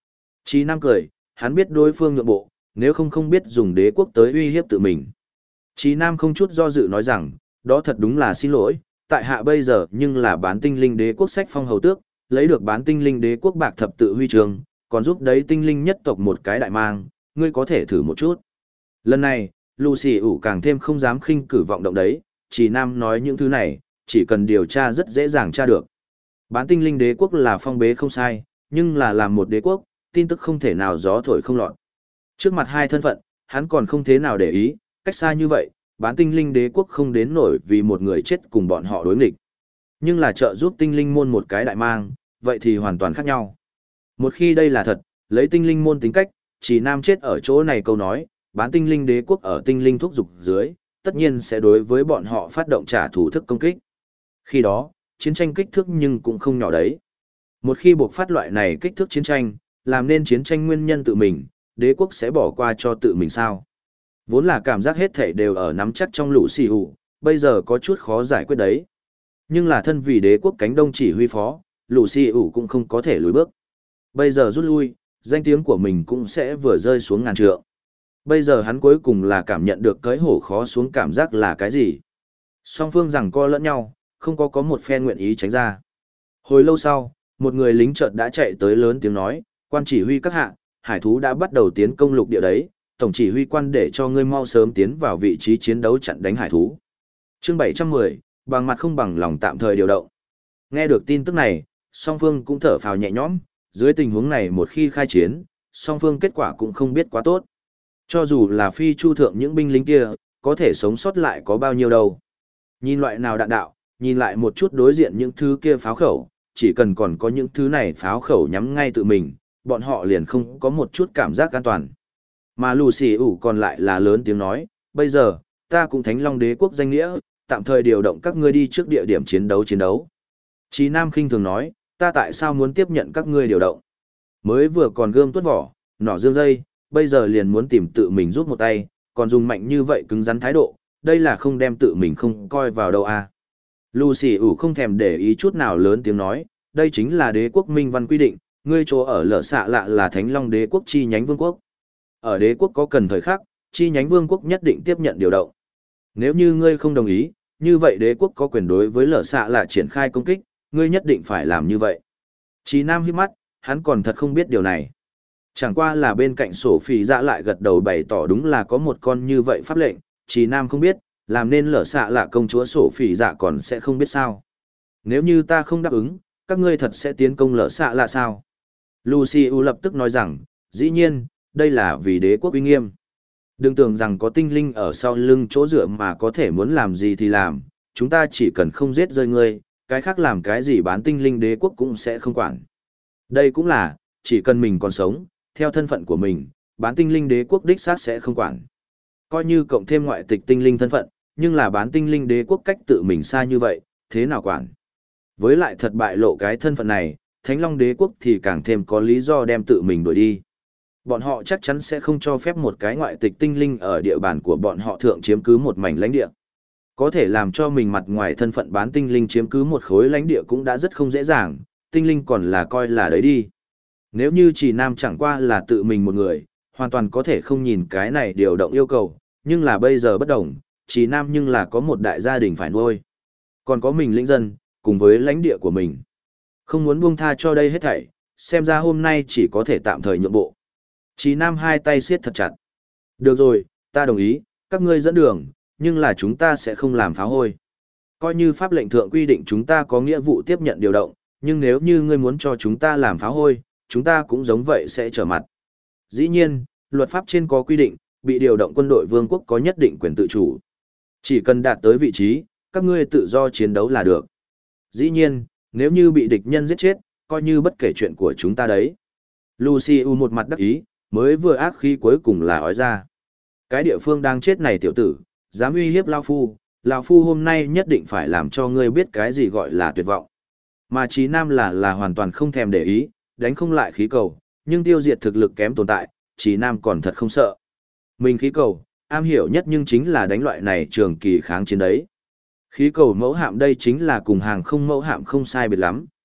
Chí Nam cười, hắn biết đối phương nhượng bộ, nếu không không biết dùng đế quốc tới uy hiếp tự mình. Chí Nam không chút do dự nói rằng, đó thật đúng là xin lỗi, tại hạ bây giờ nhưng là bán tinh linh đế quốc sách phong hầu tước, lấy được bán tinh linh đế quốc bạc thập tự huy chương, còn giúp đấy tinh linh nhất tộc một cái đại mang, ngươi có thể thử một chút. Lần này, Lucy ủ càng thêm không dám khinh cử vọng động đấy, Chí Nam nói những thứ này, chỉ cần điều tra rất dễ dàng tra được. Bán tinh linh đế quốc là phong bế không sai, nhưng là làm một đế quốc, tin tức không thể nào gió thổi không lọt. Trước mặt hai thân phận, hắn còn không thế nào để ý, cách xa như vậy, bán tinh linh đế quốc không đến nổi vì một người chết cùng bọn họ đối nghịch. Nhưng là trợ giúp tinh linh môn một cái đại mang, vậy thì hoàn toàn khác nhau. Một khi đây là thật, lấy tinh linh môn tính cách, chỉ nam chết ở chỗ này câu nói, bán tinh linh đế quốc ở tinh linh thúc dục dưới, tất nhiên sẽ đối với bọn họ phát động trả thù thức công kích. Khi đó, chiến tranh kích thước nhưng cũng không nhỏ đấy. Một khi buộc phát loại này kích thước chiến tranh, làm nên chiến tranh nguyên nhân tự mình, đế quốc sẽ bỏ qua cho tự mình sao? Vốn là cảm giác hết thảy đều ở nắm chắc trong lũ xì hủ, bây giờ có chút khó giải quyết đấy. Nhưng là thân vì đế quốc cánh đông chỉ huy phó, lũ xì hủ cũng không có thể lùi bước. Bây giờ rút lui, danh tiếng của mình cũng sẽ vừa rơi xuống ngàn trượng. Bây giờ hắn cuối cùng là cảm nhận được cái hổ khó xuống cảm giác là cái gì. Song phương giằng co lẫn nhau, không có một phe nguyện ý tránh ra. Hồi lâu sau, một người lính chợt đã chạy tới lớn tiếng nói, quan chỉ huy các hạ, hải thú đã bắt đầu tiến công lục địa đấy, tổng chỉ huy quan để cho ngươi mau sớm tiến vào vị trí chiến đấu chặn đánh hải thú. Chương 710, bằng mặt không bằng lòng tạm thời điều động. Nghe được tin tức này, song phương cũng thở phào nhẹ nhõm, dưới tình huống này một khi khai chiến, song phương kết quả cũng không biết quá tốt. Cho dù là phi chu thượng những binh lính kia, có thể sống sót lại có bao nhiêu đâu. Nhìn loại nào đạn đạo, nhìn lại một chút đối diện những thứ kia pháo khẩu, chỉ cần còn có những thứ này pháo khẩu nhắm ngay tự mình, bọn họ liền không có một chút cảm giác an toàn. Mà Lucy ủ còn lại là lớn tiếng nói, bây giờ, ta cũng Thánh Long Đế quốc danh nghĩa, tạm thời điều động các ngươi đi trước địa điểm chiến đấu. Chí Nam khinh thường nói, ta tại sao muốn tiếp nhận các ngươi điều động? Mới vừa còn gươm tuốt vỏ, nỏ dương dây, bây giờ liền muốn tìm tự mình rút một tay, còn dùng mạnh như vậy cứng rắn thái độ, đây là không đem tự mình không coi vào đâu à. Lucy ủ không thèm để ý chút nào lớn tiếng nói, đây chính là đế quốc minh văn quy định, ngươi chỗ ở lở xạ lạ là Thánh Long Đế quốc chi nhánh vương quốc. Ở đế quốc có cần thời khắc, chi nhánh vương quốc nhất định tiếp nhận điều động. Nếu như ngươi không đồng ý, như vậy đế quốc có quyền đối với lở xạ lạ triển khai công kích, ngươi nhất định phải làm như vậy. Chí Nam hít mắt, hắn còn thật không biết điều này. Chẳng qua là bên cạnh sổ phỉ dạ lại gật đầu bày tỏ đúng là có một con như vậy pháp lệnh, Chí Nam không biết, làm nên lở xạ lạ công chúa sổ phỉ dạ còn sẽ không biết sao. Nếu như ta không đáp ứng, các ngươi thật sẽ tiến công lở xạ lạ sao? Lucy U lập tức nói rằng, dĩ nhiên, đây là vì đế quốc uy nghiêm. Đừng tưởng rằng có tinh linh ở sau lưng chỗ dựa mà có thể muốn làm gì thì làm, chúng ta chỉ cần không giết rơi ngươi, cái khác làm cái gì bán tinh linh đế quốc cũng sẽ không quản. Đây cũng là, chỉ cần mình còn sống, theo thân phận của mình, bán tinh linh đế quốc đích xác sẽ không quản. Coi như cộng thêm ngoại tịch tinh linh thân phận, nhưng là bán tinh linh đế quốc cách tự mình xa như vậy, thế nào quản? Với lại thật bại lộ cái thân phận này, Thánh Long Đế quốc thì càng thêm có lý do đem tự mình đuổi đi. Bọn họ chắc chắn sẽ không cho phép một cái ngoại tịch tinh linh ở địa bàn của bọn họ thượng chiếm cứ một mảnh lãnh địa. Có thể làm cho mình mặt ngoài thân phận bán tinh linh chiếm cứ một khối lãnh địa cũng đã rất không dễ dàng, tinh linh còn là coi là đấy đi. Nếu như chỉ nam chẳng qua là tự mình một người, hoàn toàn có thể không nhìn cái này điều động yêu cầu, nhưng là bây giờ bất đồng, chỉ nam nhưng là có một đại gia đình phải nuôi. Còn có mình lĩnh dân, cùng với lãnh địa của mình. Không muốn buông tha cho đây hết thảy, xem ra hôm nay chỉ có thể tạm thời nhượng bộ. Chí Nam hai tay siết thật chặt. Được rồi, ta đồng ý, các ngươi dẫn đường, nhưng là chúng ta sẽ không làm phá hôi. Coi như pháp lệnh thượng quy định chúng ta có nghĩa vụ tiếp nhận điều động, nhưng nếu như ngươi muốn cho chúng ta làm phá hôi, chúng ta cũng giống vậy sẽ trở mặt. Dĩ nhiên, luật pháp trên có quy định, bị điều động quân đội vương quốc có nhất định quyền tự chủ. Chỉ cần đạt tới vị trí, các ngươi tự do chiến đấu là được. Dĩ nhiên, nếu như bị địch nhân giết chết, coi như bất kể chuyện của chúng ta đấy. Lucy U một mặt đắc ý, mới vừa ác khí cuối cùng là ói ra. Cái địa phương đang chết này tiểu tử, dám uy hiếp Lao Phu hôm nay nhất định phải làm cho ngươi biết cái gì gọi là tuyệt vọng. Mà Chí Nam là hoàn toàn không thèm để ý, đánh không lại khí cầu, nhưng tiêu diệt thực lực kém tồn tại, Chí Nam còn thật không sợ. Mình khí cầu, am hiểu nhất nhưng chính là đánh loại này trường kỳ kháng chiến đấy. Khí cầu mẫu hạm đây chính là cùng hàng không mẫu hạm không sai biệt lắm,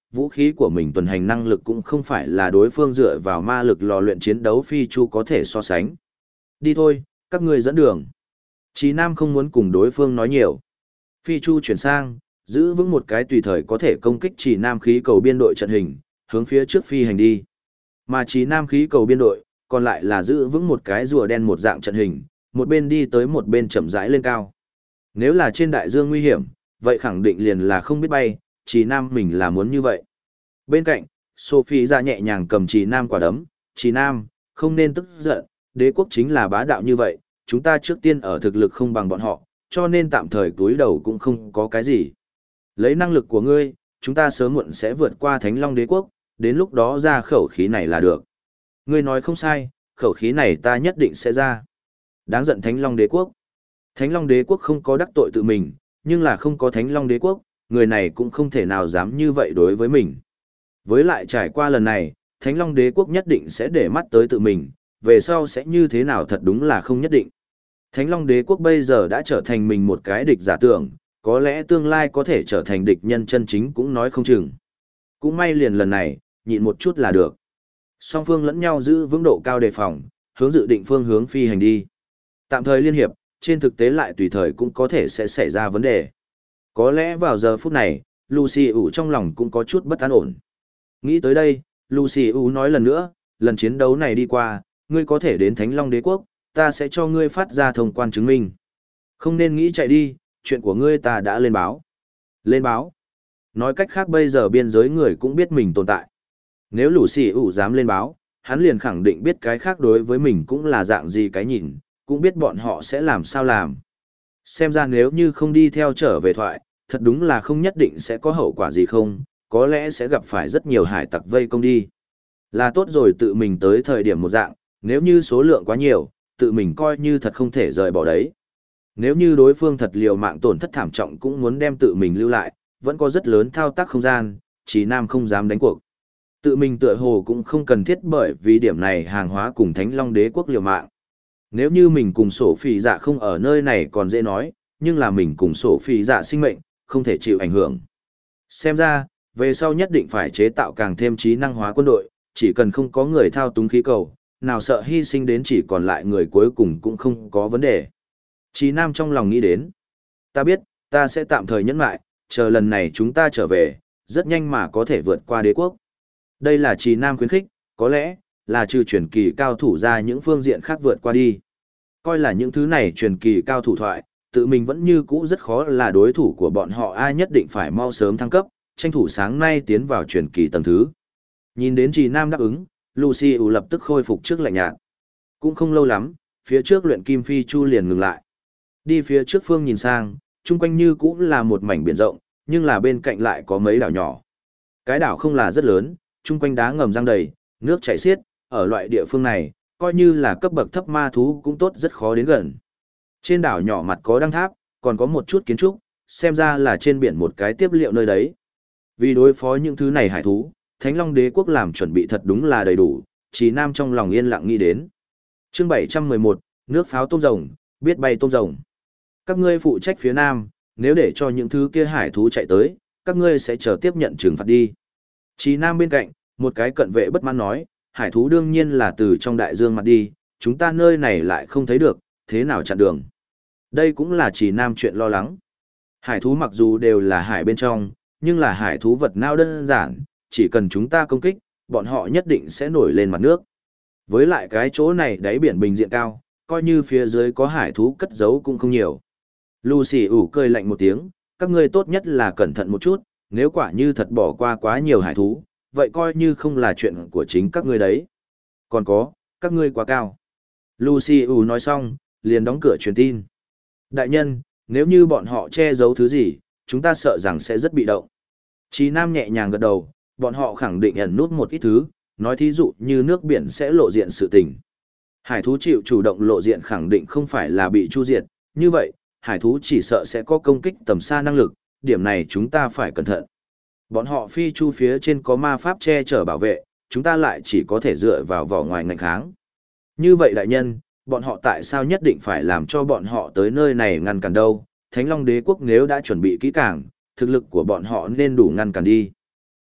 vũ khí của mình tuần hành năng lực cũng không phải là đối phương dựa vào ma lực lò luyện chiến đấu phi chu có thể so sánh. Đi thôi, các ngươi dẫn đường. Chí Nam không muốn cùng đối phương nói nhiều. Phi chu chuyển sang, giữ vững một cái tùy thời có thể công kích Chí Nam khí cầu biên đội trận hình, hướng phía trước phi hành đi. Mà Chí Nam khí cầu biên đội, còn lại là giữ vững một cái rùa đen một dạng trận hình, một bên đi tới một bên chậm rãi lên cao. Nếu là trên đại dương nguy hiểm, vậy khẳng định liền là không biết bay, Chí Nam mình là muốn như vậy. Bên cạnh, Sophie ra nhẹ nhàng cầm Chí Nam quả đấm, Chí Nam, không nên tức giận, đế quốc chính là bá đạo như vậy, chúng ta trước tiên ở thực lực không bằng bọn họ, cho nên tạm thời túi đầu cũng không có cái gì. Lấy năng lực của ngươi, chúng ta sớm muộn sẽ vượt qua Thánh Long đế quốc, đến lúc đó ra khẩu khí này là được. Ngươi nói không sai, khẩu khí này ta nhất định sẽ ra. Đáng giận Thánh Long đế quốc. Thánh Long đế quốc không có đắc tội tự mình, nhưng là không có Thánh Long đế quốc, người này cũng không thể nào dám như vậy đối với mình. Với lại trải qua lần này, Thánh Long đế quốc nhất định sẽ để mắt tới tự mình, về sau sẽ như thế nào thật đúng là không nhất định. Thánh Long đế quốc bây giờ đã trở thành mình một cái địch giả tưởng, có lẽ tương lai có thể trở thành địch nhân chân chính cũng nói không chừng. Cũng may liền lần này, nhịn một chút là được. Song phương lẫn nhau giữ vững độ cao đề phòng, hướng dự định phương hướng phi hành đi. Tạm thời liên hiệp, trên thực tế lại tùy thời cũng có thể sẽ xảy ra vấn đề. Có lẽ vào giờ phút này, Lucy ủ trong lòng cũng có chút bất an ổn. Nghĩ tới đây, Lucy ủ nói lần nữa, lần chiến đấu này đi qua, ngươi có thể đến Thánh Long đế quốc, ta sẽ cho ngươi phát ra thông quan chứng minh. Không nên nghĩ chạy đi, chuyện của ngươi ta đã lên báo. Lên báo. Nói cách khác bây giờ biên giới người cũng biết mình tồn tại. Nếu Lucy ủ dám lên báo, hắn liền khẳng định biết cái khác đối với mình cũng là dạng gì cái nhìn, cũng biết bọn họ sẽ làm sao làm. Xem ra nếu như không đi theo trở về thoại, thật đúng là không nhất định sẽ có hậu quả gì không, có lẽ sẽ gặp phải rất nhiều hải tặc vây công đi. Là tốt rồi tự mình tới thời điểm một dạng, nếu như số lượng quá nhiều, tự mình coi như thật không thể rời bỏ đấy. Nếu như đối phương thật liều mạng tổn thất thảm trọng cũng muốn đem tự mình lưu lại, vẫn có rất lớn thao tác không gian, Chí Nam không dám đánh cuộc. Tự mình tựa hồ cũng không cần thiết bởi vì điểm này hàng hóa cùng Thánh Long đế quốc liều mạng. Nếu như mình cùng sổ phỉ dạ không ở nơi này còn dễ nói, nhưng là mình cùng sổ phỉ dạ sinh mệnh, không thể chịu ảnh hưởng. Xem ra, về sau nhất định phải chế tạo càng thêm trí năng hóa quân đội, chỉ cần không có người thao túng khí cầu, nào sợ hy sinh đến chỉ còn lại người cuối cùng cũng không có vấn đề. Chí Nam trong lòng nghĩ đến. Ta biết, ta sẽ tạm thời nhẫn lại, chờ lần này chúng ta trở về, rất nhanh mà có thể vượt qua đế quốc. Đây là Chí Nam khuyến khích, có lẽ, là trừ truyền kỳ cao thủ ra những phương diện khác vượt qua đi. Coi là những thứ này truyền kỳ cao thủ thoại, tự mình vẫn như cũ rất khó là đối thủ của bọn họ, ai nhất định phải mau sớm thăng cấp, tranh thủ sáng nay tiến vào truyền kỳ tầng thứ. Nhìn đến Chí Nam đáp ứng, Lucy lập tức khôi phục trước lạnh nhạt. Cũng không lâu lắm, phía trước luyện kim phi chu liền ngừng lại. Đi phía trước phương nhìn sang, chung quanh như cũng là một mảnh biển rộng, nhưng là bên cạnh lại có mấy đảo nhỏ. Cái đảo không là rất lớn, chung quanh đá ngầm giăng đầy, nước chảy xiết, ở loại địa phương này, coi như là cấp bậc thấp ma thú cũng tốt rất khó đến gần. Trên đảo nhỏ mặt có đăng tháp, còn có một chút kiến trúc, xem ra là trên biển một cái tiếp liệu nơi đấy. Vì đối phó những thứ này hải thú, Thánh Long đế quốc làm chuẩn bị thật đúng là đầy đủ, Chí Nam trong lòng yên lặng nghĩ đến. Chương 711, nước pháo tôm rồng, biết bay tôm rồng. Các ngươi phụ trách phía nam, nếu để cho những thứ kia hải thú chạy tới, các ngươi sẽ chờ tiếp nhận trừng phạt đi. Chí Nam bên cạnh, một cái cận vệ bất mãn nói, hải thú đương nhiên là từ trong đại dương mặt đi, chúng ta nơi này lại không thấy được, thế nào chặn đường. Đây cũng là Chí Nam chuyện lo lắng. Hải thú mặc dù đều là hải bên trong, nhưng là hải thú vật nào đơn giản, chỉ cần chúng ta công kích, bọn họ nhất định sẽ nổi lên mặt nước. Với lại cái chỗ này đáy biển bình diện cao, coi như phía dưới có hải thú cất giấu cũng không nhiều. Lucy cười lạnh một tiếng, các ngươi tốt nhất là cẩn thận một chút, nếu quả như thật bỏ qua quá nhiều hải thú, vậy coi như không là chuyện của chính các ngươi đấy. Còn có, các ngươi quá cao. Lucy nói xong, liền đóng cửa truyền tin. Đại nhân, nếu như bọn họ che giấu thứ gì, chúng ta sợ rằng sẽ rất bị động. Chí Nam nhẹ nhàng gật đầu, bọn họ khẳng định ẩn nút một ít thứ, nói thí dụ như nước biển sẽ lộ diện sự tình. Hải thú chịu chủ động lộ diện khẳng định không phải là bị chu diệt, như vậy, hải thú chỉ sợ sẽ có công kích tầm xa năng lực, điểm này chúng ta phải cẩn thận. Bọn họ phi chu phía trên có ma pháp che chở bảo vệ, chúng ta lại chỉ có thể dựa vào vỏ ngoài ngạnh kháng. Như vậy đại nhân, bọn họ tại sao nhất định phải làm cho bọn họ tới nơi này ngăn cản đâu? Thánh Long đế quốc nếu đã chuẩn bị kỹ càng, thực lực của bọn họ nên đủ ngăn cản đi.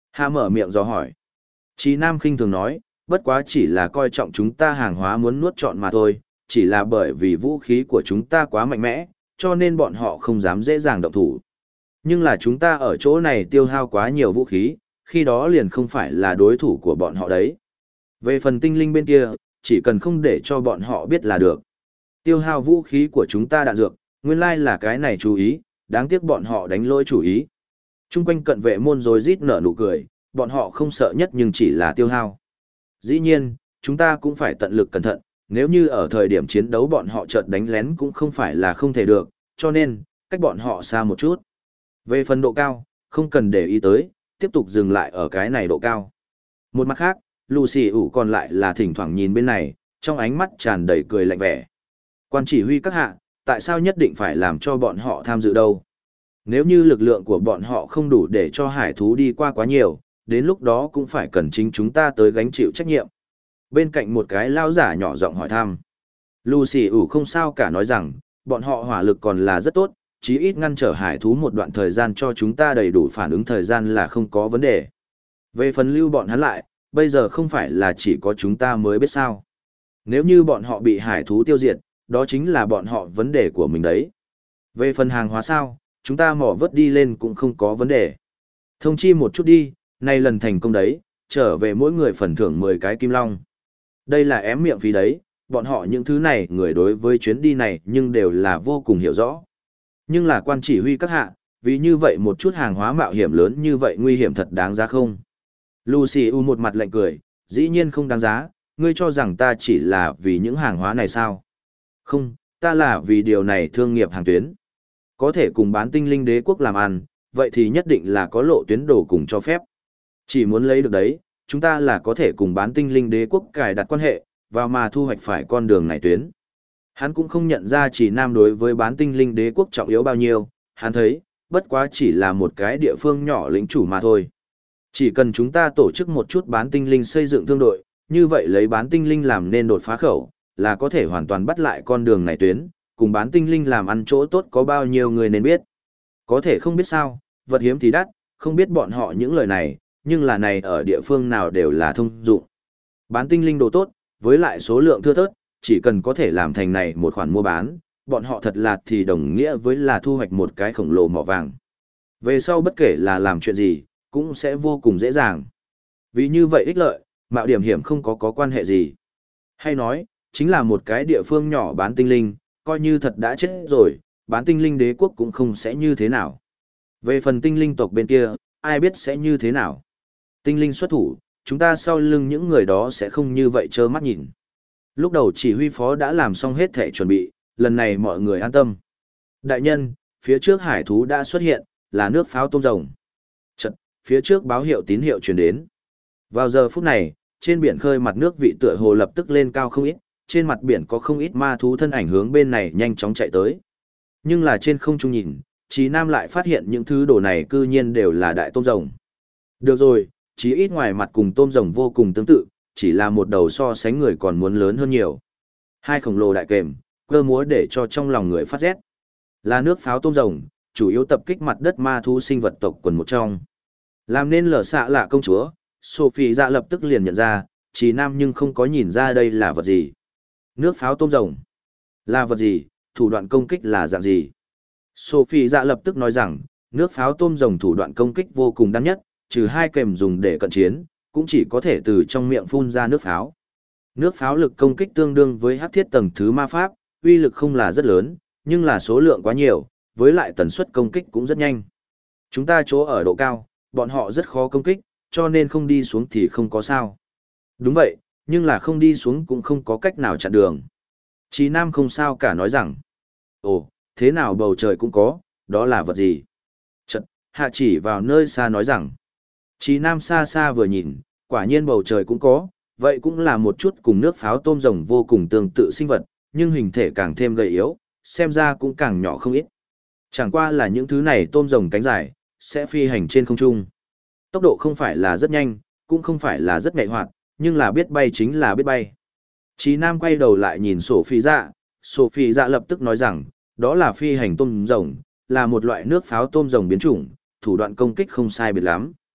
Hạ mở miệng dò hỏi. Chí Nam khinh thường nói, bất quá chỉ là coi trọng chúng ta hàng hóa muốn nuốt trọn mà thôi, chỉ là bởi vì vũ khí của chúng ta quá mạnh mẽ, cho nên bọn họ không dám dễ dàng động thủ. Nhưng là chúng ta ở chỗ này tiêu hao quá nhiều vũ khí, khi đó liền không phải là đối thủ của bọn họ đấy. Về phần tinh linh bên kia, chỉ cần không để cho bọn họ biết là được. Tiêu hao vũ khí của chúng ta đạn dược, nguyên lai là cái này chú ý, đáng tiếc bọn họ đánh lỗi chủ ý. Trung quanh cận vệ môn rối rít nở nụ cười, bọn họ không sợ nhất nhưng chỉ là tiêu hao. Dĩ nhiên, chúng ta cũng phải tận lực cẩn thận, nếu như ở thời điểm chiến đấu bọn họ chợt đánh lén cũng không phải là không thể được, cho nên, cách bọn họ xa một chút. Về phần độ cao, không cần để ý tới, tiếp tục dừng lại ở cái này độ cao. Một mặt khác, Lucy ủ còn lại là thỉnh thoảng nhìn bên này, trong ánh mắt tràn đầy cười lạnh vẻ. Quan chỉ huy các hạ, tại sao nhất định phải làm cho bọn họ tham dự đâu? Nếu như lực lượng của bọn họ không đủ để cho hải thú đi qua quá nhiều, đến lúc đó cũng phải cần chính chúng ta tới gánh chịu trách nhiệm. Bên cạnh một cái lao giả nhỏ giọng hỏi thăm. Lucy ủ không sao cả nói rằng, bọn họ hỏa lực còn là rất tốt, chí ít ngăn trở hải thú một đoạn thời gian cho chúng ta đầy đủ phản ứng thời gian là không có vấn đề. Về phần lưu bọn hắn lại, bây giờ không phải là chỉ có chúng ta mới biết sao. Nếu như bọn họ bị hải thú tiêu diệt, đó chính là bọn họ vấn đề của mình đấy. Về phần hàng hóa sao, chúng ta mỏ vớt đi lên cũng không có vấn đề. Thông chi một chút đi, nay lần thành công đấy, trở về mỗi người phần thưởng 10 cái kim long. Đây là ém miệng phí đấy, bọn họ những thứ này người đối với chuyến đi này nhưng đều là vô cùng hiểu rõ. Nhưng là quan chỉ huy các hạ, vì như vậy một chút hàng hóa mạo hiểm lớn như vậy nguy hiểm thật đáng giá không? Lucy U một mặt lạnh cười, dĩ nhiên không đáng giá, ngươi cho rằng ta chỉ là vì những hàng hóa này sao? Không, ta là vì điều này thương nghiệp hàng tuyến. Có thể cùng bán tinh linh đế quốc làm ăn, vậy thì nhất định là có lộ tuyến đồ cùng cho phép. Chỉ muốn lấy được đấy, chúng ta là có thể cùng bán tinh linh đế quốc cài đặt quan hệ, vào mà thu hoạch phải con đường này tuyến. Hắn cũng không nhận ra chỉ nam đối với bán tinh linh đế quốc trọng yếu bao nhiêu, hắn thấy, bất quá chỉ là một cái địa phương nhỏ lĩnh chủ mà thôi. Chỉ cần chúng ta tổ chức một chút bán tinh linh xây dựng thương đội, như vậy lấy bán tinh linh làm nên đột phá khẩu, là có thể hoàn toàn bắt lại con đường này tuyến, cùng bán tinh linh làm ăn chỗ tốt có bao nhiêu người nên biết. Có thể không biết sao, vật hiếm thì đắt, không biết bọn họ những lời này, nhưng là này ở địa phương nào đều là thông dụng. Bán tinh linh đồ tốt, với lại số lượng thưa thớt, chỉ cần có thể làm thành này một khoản mua bán, bọn họ thật là thì đồng nghĩa với là thu hoạch một cái khổng lồ mỏ vàng. Về sau bất kể là làm chuyện gì, cũng sẽ vô cùng dễ dàng. Vì như vậy ích lợi, mạo điểm hiểm không có quan hệ gì. Hay nói, chính là một cái địa phương nhỏ bán tinh linh, coi như thật đã chết rồi, bán tinh linh đế quốc cũng không sẽ như thế nào. Về phần tinh linh tộc bên kia, ai biết sẽ như thế nào. Tinh linh xuất thủ, chúng ta sau lưng những người đó sẽ không như vậy trơ mắt nhìn. Lúc đầu chỉ huy phó đã làm xong hết thể chuẩn bị, lần này mọi người an tâm. Đại nhân, phía trước hải thú đã xuất hiện, là nước pháo tôm rồng. Chật, phía trước báo hiệu tín hiệu truyền đến. Vào giờ phút này, trên biển khơi mặt nước vị tựa hồ lập tức lên cao không ít, trên mặt biển có không ít ma thú thân ảnh hướng bên này nhanh chóng chạy tới. Nhưng là trên không trung nhìn, Chí Nam lại phát hiện những thứ đồ này cư nhiên đều là đại tôm rồng. Được rồi, chí ít ngoài mặt cùng tôm rồng vô cùng tương tự, chỉ là một đầu so sánh người còn muốn lớn hơn nhiều. Hai khổng lồ đại kềm, cơ múa để cho trong lòng người phát rét. Là nước pháo tôm rồng, chủ yếu tập kích mặt đất ma thú sinh vật tộc quần một trong. Làm nên lở xạ lạ công chúa, Sophie dạ lập tức liền nhận ra, Chí Nam nhưng không có nhìn ra đây là vật gì. Nước pháo tôm rồng là vật gì, thủ đoạn công kích là dạng gì. Sophie dạ lập tức nói rằng, nước pháo tôm rồng thủ đoạn công kích vô cùng đắt nhất, trừ hai kềm dùng để cận chiến, cũng chỉ có thể từ trong miệng phun ra nước pháo. Nước pháo lực công kích tương đương với hắc thiết tầng thứ ma pháp, uy lực không là rất lớn, nhưng là số lượng quá nhiều, với lại tần suất công kích cũng rất nhanh. Chúng ta chỗ ở độ cao, bọn họ rất khó công kích, cho nên không đi xuống thì không có sao. Đúng vậy, nhưng là không đi xuống cũng không có cách nào chặn đường. Chí Nam không sao cả nói rằng, ồ, thế nào bầu trời cũng có, đó là vật gì? Chật, hạ chỉ vào nơi xa nói rằng, Chí Nam xa xa vừa nhìn, quả nhiên bầu trời cũng có, vậy cũng là một chút cùng nước pháo tôm rồng vô cùng tương tự sinh vật, nhưng hình thể càng thêm gầy yếu, xem ra cũng càng nhỏ không ít. Chẳng qua là những thứ này tôm rồng cánh dài, sẽ phi hành trên không trung. Tốc độ không phải là rất nhanh, cũng không phải là rất nhạy hoạt, nhưng là biết bay chính là biết bay. Chí Nam quay đầu lại nhìn Sophie dạ lập tức nói rằng, đó là phi hành tôm rồng, là một loại nước pháo tôm rồng biến chủng, thủ đoạn công kích không sai biệt lắm.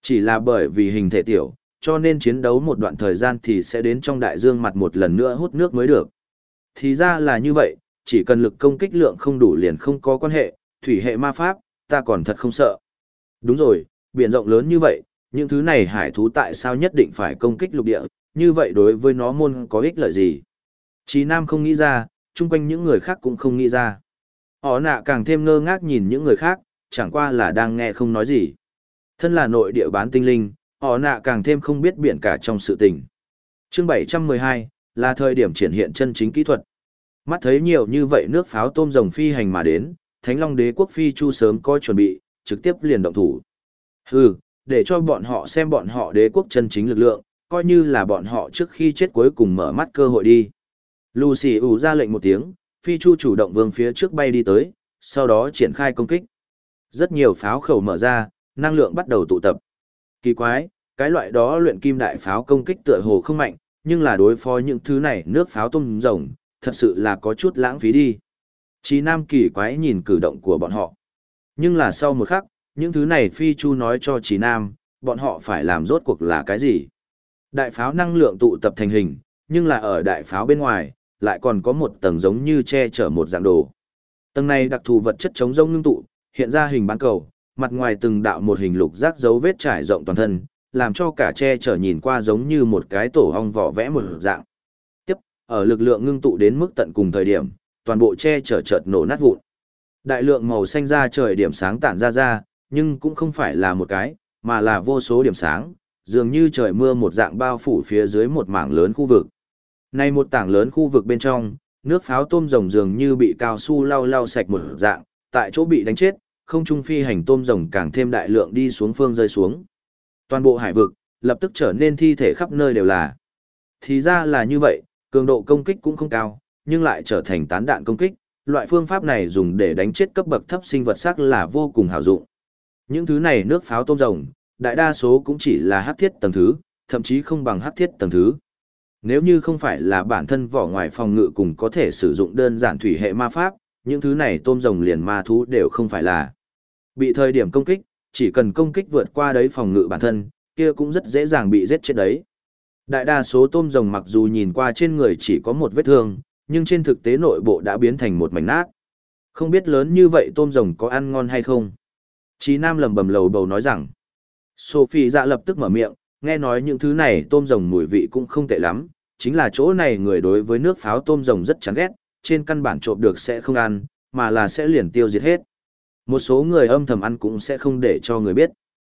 Chỉ là bởi vì hình thể tiểu, cho nên chiến đấu một đoạn thời gian thì sẽ đến trong đại dương mặt một lần nữa hút nước mới được. Thì ra là như vậy, chỉ cần lực công kích lượng không đủ liền không có quan hệ, thủy hệ ma pháp, ta còn thật không sợ. Đúng rồi, biển rộng lớn như vậy, những thứ này hải thú tại sao nhất định phải công kích lục địa, như vậy đối với nó môn có ích lợi gì? Chí Nam không nghĩ ra, chung quanh những người khác cũng không nghĩ ra. Họ nạ càng thêm ngơ ngác nhìn những người khác, chẳng qua là đang nghe không nói gì. Thân là nội địa bán tinh linh, họ nạ càng thêm không biết biển cả trong sự tình. Chương 712, là thời điểm triển hiện chân chính kỹ thuật. Mắt thấy nhiều như vậy nước pháo tôm rồng phi hành mà đến, Thánh Long Đế quốc phi chu sớm có chuẩn bị, trực tiếp liền động thủ. Hừ, để cho bọn họ xem bọn họ đế quốc chân chính lực lượng, coi như là bọn họ trước khi chết cuối cùng mở mắt cơ hội đi. Lucy ủ ra lệnh một tiếng, phi chu chủ động vương phía trước bay đi tới, sau đó triển khai công kích. Rất nhiều pháo khẩu mở ra, năng lượng bắt đầu tụ tập. Kỳ quái, cái loại đó luyện kim đại pháo công kích tựa hồ không mạnh, nhưng là đối phó những thứ này nước pháo tôm rồng, thật sự là có chút lãng phí đi. Chí Nam kỳ quái nhìn cử động của bọn họ. Nhưng là sau một khắc, những thứ này phi chu nói cho Chí Nam, bọn họ phải làm rốt cuộc là cái gì. Đại pháo năng lượng tụ tập thành hình, nhưng là ở đại pháo bên ngoài, lại còn có một tầng giống như che chở một dạng đồ. Tầng này đặc thù vật chất chống rông ngưng tụ, hiện ra hình bán cầu, mặt ngoài từng đạo một hình lục giác dấu vết trải rộng toàn thân, làm cho cả che chở nhìn qua giống như một cái tổ ong vỏ vẽ một dạng. Tiếp, ở lực lượng ngưng tụ đến mức tận cùng thời điểm, toàn bộ che chở chợt nổ nát vụn. Đại lượng màu xanh ra trời điểm sáng tản ra, nhưng cũng không phải là một cái, mà là vô số điểm sáng, dường như trời mưa một dạng bao phủ phía dưới một mảng lớn khu vực. Này một tảng lớn khu vực bên trong, nước pháo tôm rồng dường như bị cao su lau sạch một dạng, tại chỗ bị đánh chết, không trung phi hành tôm rồng càng thêm đại lượng đi xuống phương rơi xuống. Toàn bộ hải vực, lập tức trở nên thi thể khắp nơi đều là. Thì ra là như vậy, cường độ công kích cũng không cao, nhưng lại trở thành tán đạn công kích, loại phương pháp này dùng để đánh chết cấp bậc thấp sinh vật sắc là vô cùng hữu dụng. Những thứ này nước pháo tôm rồng, đại đa số cũng chỉ là hắc thiết tầng thứ, thậm chí không bằng hắc thiết tầng thứ. Nếu như không phải là bản thân vỏ ngoài phòng ngự cùng có thể sử dụng đơn giản thủy hệ ma pháp, những thứ này tôm rồng liền ma thú đều không phải là. Bị thời điểm công kích, chỉ cần công kích vượt qua đấy phòng ngự bản thân, kia cũng rất dễ dàng bị giết chết đấy. Đại đa số tôm rồng mặc dù nhìn qua trên người chỉ có một vết thương, nhưng trên thực tế nội bộ đã biến thành một mảnh nát. Không biết lớn như vậy tôm rồng có ăn ngon hay không? Chí Nam lẩm bẩm lầu bầu nói rằng. Sophie dạ lập tức mở miệng, nghe nói những thứ này tôm rồng mùi vị cũng không tệ lắm, chính là chỗ này người đối với nước pháo tôm rồng rất chán ghét, trên căn bản trộm được sẽ không ăn, mà là sẽ liền tiêu diệt hết. Một số người âm thầm ăn cũng sẽ không để cho người biết.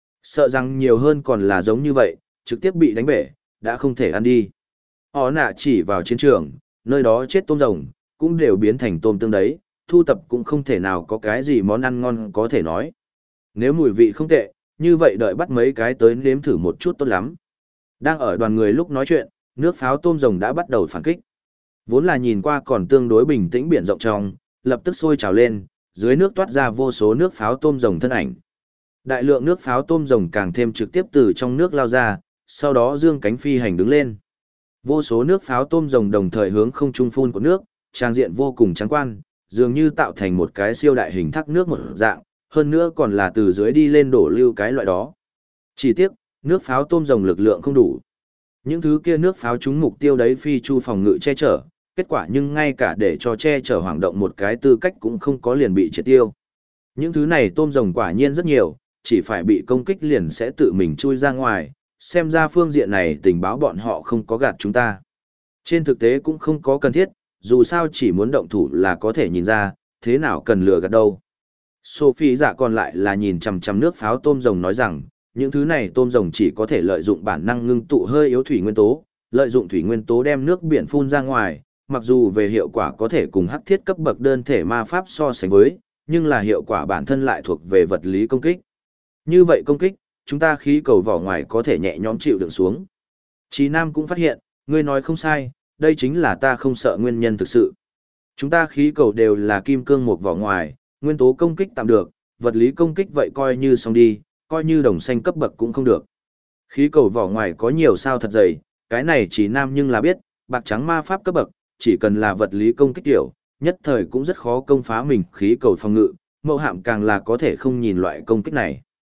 Sợ rằng nhiều hơn còn là giống như vậy, trực tiếp bị đánh bể, đã không thể ăn đi. Họ nạ chỉ vào chiến trường, nơi đó chết tôm rồng, cũng đều biến thành tôm tương đấy, thu tập cũng không thể nào có cái gì món ăn ngon có thể nói. Nếu mùi vị không tệ, như vậy đợi bắt mấy cái tới nếm thử một chút tốt lắm. Đang ở đoàn người lúc nói chuyện, nước pháo tôm rồng đã bắt đầu phản kích. Vốn là nhìn qua còn tương đối bình tĩnh biển rộng trong, lập tức sôi trào lên, dưới nước toát ra vô số nước pháo tôm rồng thân ảnh. Đại lượng nước pháo tôm rồng càng thêm trực tiếp từ trong nước lao ra, sau đó dương cánh phi hành đứng lên. Vô số nước pháo tôm rồng đồng thời hướng không trung phun của nước, trang diện vô cùng trắng quan, dường như tạo thành một cái siêu đại hình thác nước một dạng, hơn nữa còn là từ dưới đi lên đổ lưu cái loại đó. Chỉ tiếc, nước pháo tôm rồng lực lượng không đủ. Những thứ kia nước pháo trúng mục tiêu đấy phi chu phòng ngự che chở, kết quả nhưng ngay cả để cho che chở hoảng động một cái tư cách cũng không có liền bị triệt tiêu. Những thứ này tôm rồng quả nhiên rất nhiều, chỉ phải bị công kích liền sẽ tự mình chui ra ngoài, xem ra phương diện này tình báo bọn họ không có gạt chúng ta. Trên thực tế cũng không có cần thiết, dù sao chỉ muốn động thủ là có thể nhìn ra, thế nào cần lừa gạt đâu. Sophie dạ còn lại là nhìn chằm chằm nước pháo tôm rồng nói rằng, những thứ này tôm rồng chỉ có thể lợi dụng bản năng ngưng tụ hơi yếu thủy nguyên tố, lợi dụng thủy nguyên tố đem nước biển phun ra ngoài, mặc dù về hiệu quả có thể cùng hắc thiết cấp bậc đơn thể ma pháp so sánh với, nhưng là hiệu quả bản thân lại thuộc về vật lý công kích. Như vậy công kích, chúng ta khí cầu vỏ ngoài có thể nhẹ nhõm chịu đựng xuống. Chí Nam cũng phát hiện, ngươi nói không sai, đây chính là ta không sợ nguyên nhân thực sự. Chúng ta khí cầu đều là kim cương một vỏ ngoài, nguyên tố công kích tạm được, vật lý công kích vậy coi như xong đi, coi như đồng xanh cấp bậc cũng không được. Khí cầu vỏ ngoài có nhiều sao thật dày, cái này Chí Nam nhưng là biết, bạc trắng ma pháp cấp bậc, chỉ cần là vật lý công kích tiểu, nhất thời cũng rất khó công phá mình khí cầu phòng ngự, mẫu hạm càng là có thể không nhìn loại công kích này.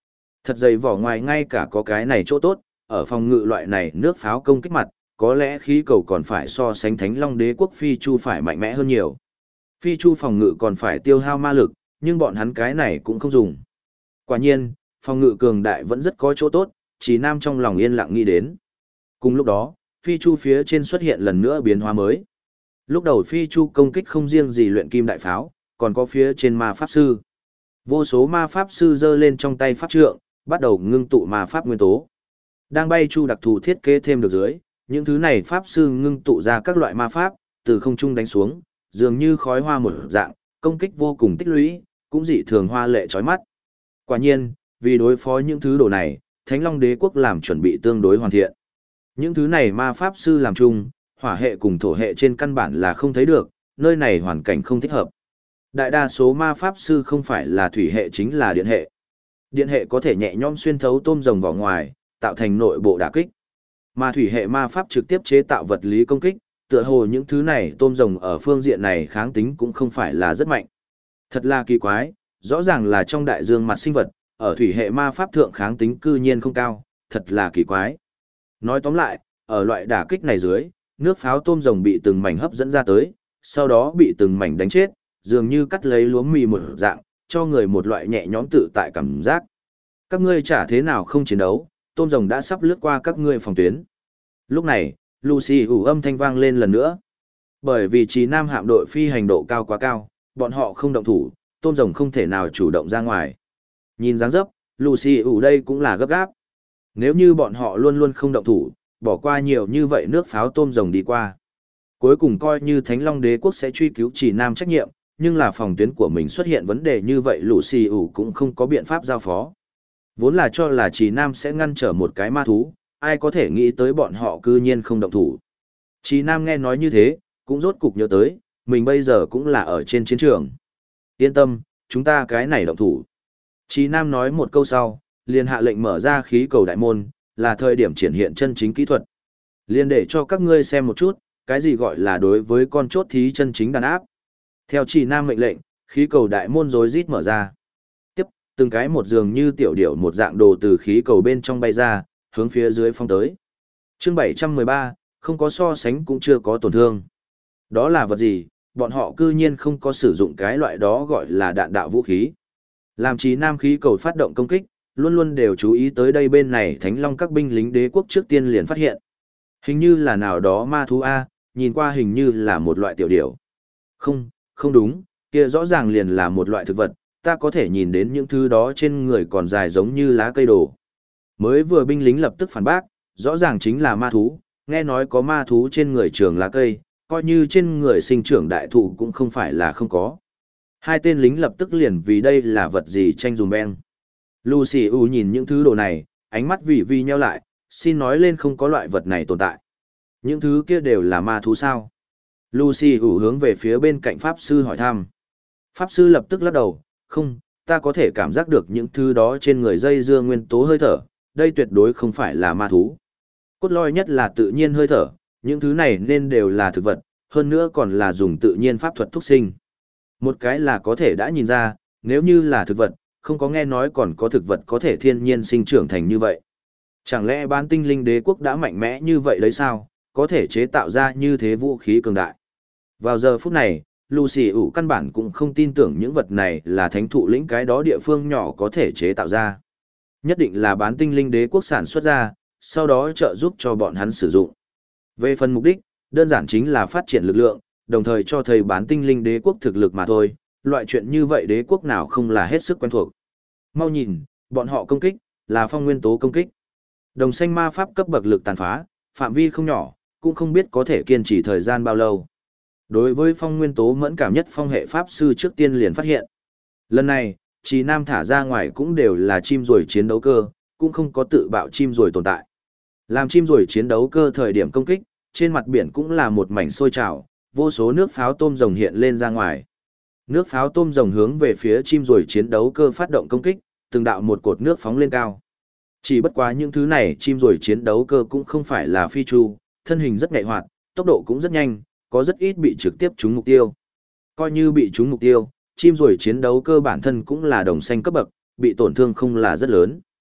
Thật dày vỏ ngoài ngay cả có cái này chỗ tốt, ở phòng ngự loại này nước pháo công kích mặt, có lẽ khí cầu còn phải so sánh Thánh Long Đế quốc Phi Chu phải mạnh mẽ hơn nhiều. Phi Chu phòng ngự còn phải tiêu hao ma lực, nhưng bọn hắn cái này cũng không dùng. Quả nhiên, phòng ngự cường đại vẫn rất có chỗ tốt, Chỉ Nam trong lòng yên lặng nghĩ đến. Cùng lúc đó, Phi Chu phía trên xuất hiện lần nữa biến hóa mới. Lúc đầu Phi Chu công kích không riêng gì luyện kim đại pháo, còn có phía trên ma pháp sư. Vô số ma pháp sư giơ lên trong tay pháp trượng, bắt đầu ngưng tụ ma pháp nguyên tố. Đang bay chu đặc thù thiết kế thêm được dưới, những thứ này pháp sư ngưng tụ ra các loại ma pháp, từ không trung đánh xuống, dường như khói hoa một dạng, công kích vô cùng tích lũy, cũng dị thường hoa lệ chói mắt. Quả nhiên, vì đối phó những thứ đồ này, Thánh Long Đế quốc làm chuẩn bị tương đối hoàn thiện. Những thứ này ma pháp sư làm chung, hỏa hệ cùng thổ hệ trên căn bản là không thấy được, nơi này hoàn cảnh không thích hợp. Đại đa số ma pháp sư không phải là thủy hệ chính là điện hệ. Điện hệ có thể nhẹ nhõm xuyên thấu tôm rồng vào ngoài, tạo thành nội bộ đả kích. Mà thủy hệ ma pháp trực tiếp chế tạo vật lý công kích, tựa hồ những thứ này tôm rồng ở phương diện này kháng tính cũng không phải là rất mạnh. Thật là kỳ quái, rõ ràng là trong đại dương mặt sinh vật, ở thủy hệ ma pháp thượng kháng tính cư nhiên không cao, thật là kỳ quái. Nói tóm lại, ở loại đả kích này dưới, nước pháo tôm rồng bị từng mảnh hấp dẫn ra tới, sau đó bị từng mảnh đánh chết, dường như cắt lấy lúa mì một dạng, cho người một loại nhẹ nhõm tự tại cảm giác. Các ngươi chả thế nào không chiến đấu, tôm rồng đã sắp lướt qua các ngươi phòng tuyến. Lúc này, Lucy ủ âm thanh vang lên lần nữa. Bởi vì Chí Nam hạm đội phi hành độ cao quá cao, bọn họ không động thủ, tôm rồng không thể nào chủ động ra ngoài. Nhìn dáng dấp, Lucy ủ đây cũng là gấp gáp. Nếu như bọn họ luôn luôn không động thủ, bỏ qua nhiều như vậy nước pháo tôm rồng đi qua. Cuối cùng coi như Thánh Long Đế quốc sẽ truy cứu Chí Nam trách nhiệm, nhưng là phòng tuyến của mình xuất hiện vấn đề như vậy Lucy ủ cũng không có biện pháp giao phó. Vốn là cho là Chí Nam sẽ ngăn trở một cái ma thú, ai có thể nghĩ tới bọn họ cư nhiên không động thủ. Chí Nam nghe nói như thế, cũng rốt cục nhớ tới, mình bây giờ cũng là ở trên chiến trường. Yên tâm, chúng ta cái này động thủ. Chí Nam nói một câu sau, liền hạ lệnh mở ra khí cầu đại môn, là thời điểm triển hiện chân chính kỹ thuật. Liền để cho các ngươi xem một chút, cái gì gọi là đối với con chốt thí chân chính đàn áp. Theo Chí Nam mệnh lệnh, khí cầu đại môn rối rít mở ra. Tiếp, từng cái một dường như tiểu điểu một dạng đồ từ khí cầu bên trong bay ra, hướng phía dưới phong tới. Chương 713, không có so sánh cũng chưa có tổn thương. Đó là vật gì, bọn họ cư nhiên không có sử dụng cái loại đó gọi là đạn đạo vũ khí. Làm Chí Nam khí cầu phát động công kích, luôn luôn đều chú ý tới đây bên này Thánh Long các binh lính đế quốc trước tiên liền phát hiện. Hình như là nào đó ma thú A, nhìn qua hình như là một loại tiểu điểu. Không, không đúng, kia rõ ràng liền là một loại thực vật, ta có thể nhìn đến những thứ đó trên người còn dài giống như lá cây đồ. Mới vừa binh lính lập tức phản bác, rõ ràng chính là ma thú, nghe nói có ma thú trên người trường lá cây, coi như trên người sinh trưởng đại thụ cũng không phải là không có. Hai tên lính lập tức liền vì đây là vật gì tranh dùm beng. Lucy U nhìn những thứ đồ này, ánh mắt vì nheo lại, xin nói lên không có loại vật này tồn tại. Những thứ kia đều là ma thú sao? Lucy U hướng về phía bên cạnh Pháp Sư hỏi thăm. Pháp Sư lập tức lắc đầu, không, ta có thể cảm giác được những thứ đó trên người dây dưa nguyên tố hơi thở, đây tuyệt đối không phải là ma thú. Cốt lõi nhất là tự nhiên hơi thở, những thứ này nên đều là thực vật, hơn nữa còn là dùng tự nhiên pháp thuật thúc sinh. Một cái là có thể đã nhìn ra, nếu như là thực vật, không có nghe nói còn có thực vật có thể thiên nhiên sinh trưởng thành như vậy. Chẳng lẽ bán tinh linh đế quốc đã mạnh mẽ như vậy đấy sao, có thể chế tạo ra như thế vũ khí cường đại. Vào giờ phút này, Lucy ủ căn bản cũng không tin tưởng những vật này là thánh thụ lĩnh cái đó địa phương nhỏ có thể chế tạo ra. Nhất định là bán tinh linh đế quốc sản xuất ra, sau đó trợ giúp cho bọn hắn sử dụng. Về phần mục đích, đơn giản chính là phát triển lực lượng, đồng thời cho thấy bán tinh linh đế quốc thực lực mà thôi, loại chuyện như vậy đế quốc nào không là hết sức quen thuộc. Mau nhìn, bọn họ công kích, là phong nguyên tố công kích. Đồng xanh ma pháp cấp bậc lực tàn phá, phạm vi không nhỏ, cũng không biết có thể kiên trì thời gian bao lâu. Đối với phong nguyên tố mẫn cảm nhất phong hệ pháp sư trước tiên liền phát hiện. Lần này, Chí Nam thả ra ngoài cũng đều là chim ruồi chiến đấu cơ, cũng không có tự bạo chim ruồi tồn tại. Làm chim ruồi chiến đấu cơ thời điểm công kích, trên mặt biển cũng là một mảnh sôi trào, vô số nước pháo tôm rồng hiện lên ra ngoài. Nước pháo tôm rồng hướng về phía chim ruồi chiến đấu cơ phát động công kích, từng đạo một cột nước phóng lên cao. Chỉ bất quá những thứ này chim ruồi chiến đấu cơ cũng không phải là phi chu, thân hình rất nhạy hoạt, tốc độ cũng rất nhanh, có rất ít bị trực tiếp trúng mục tiêu. Coi như bị trúng mục tiêu, chim ruồi chiến đấu cơ bản thân cũng là đồng xanh cấp bậc, bị tổn thương không là rất lớn.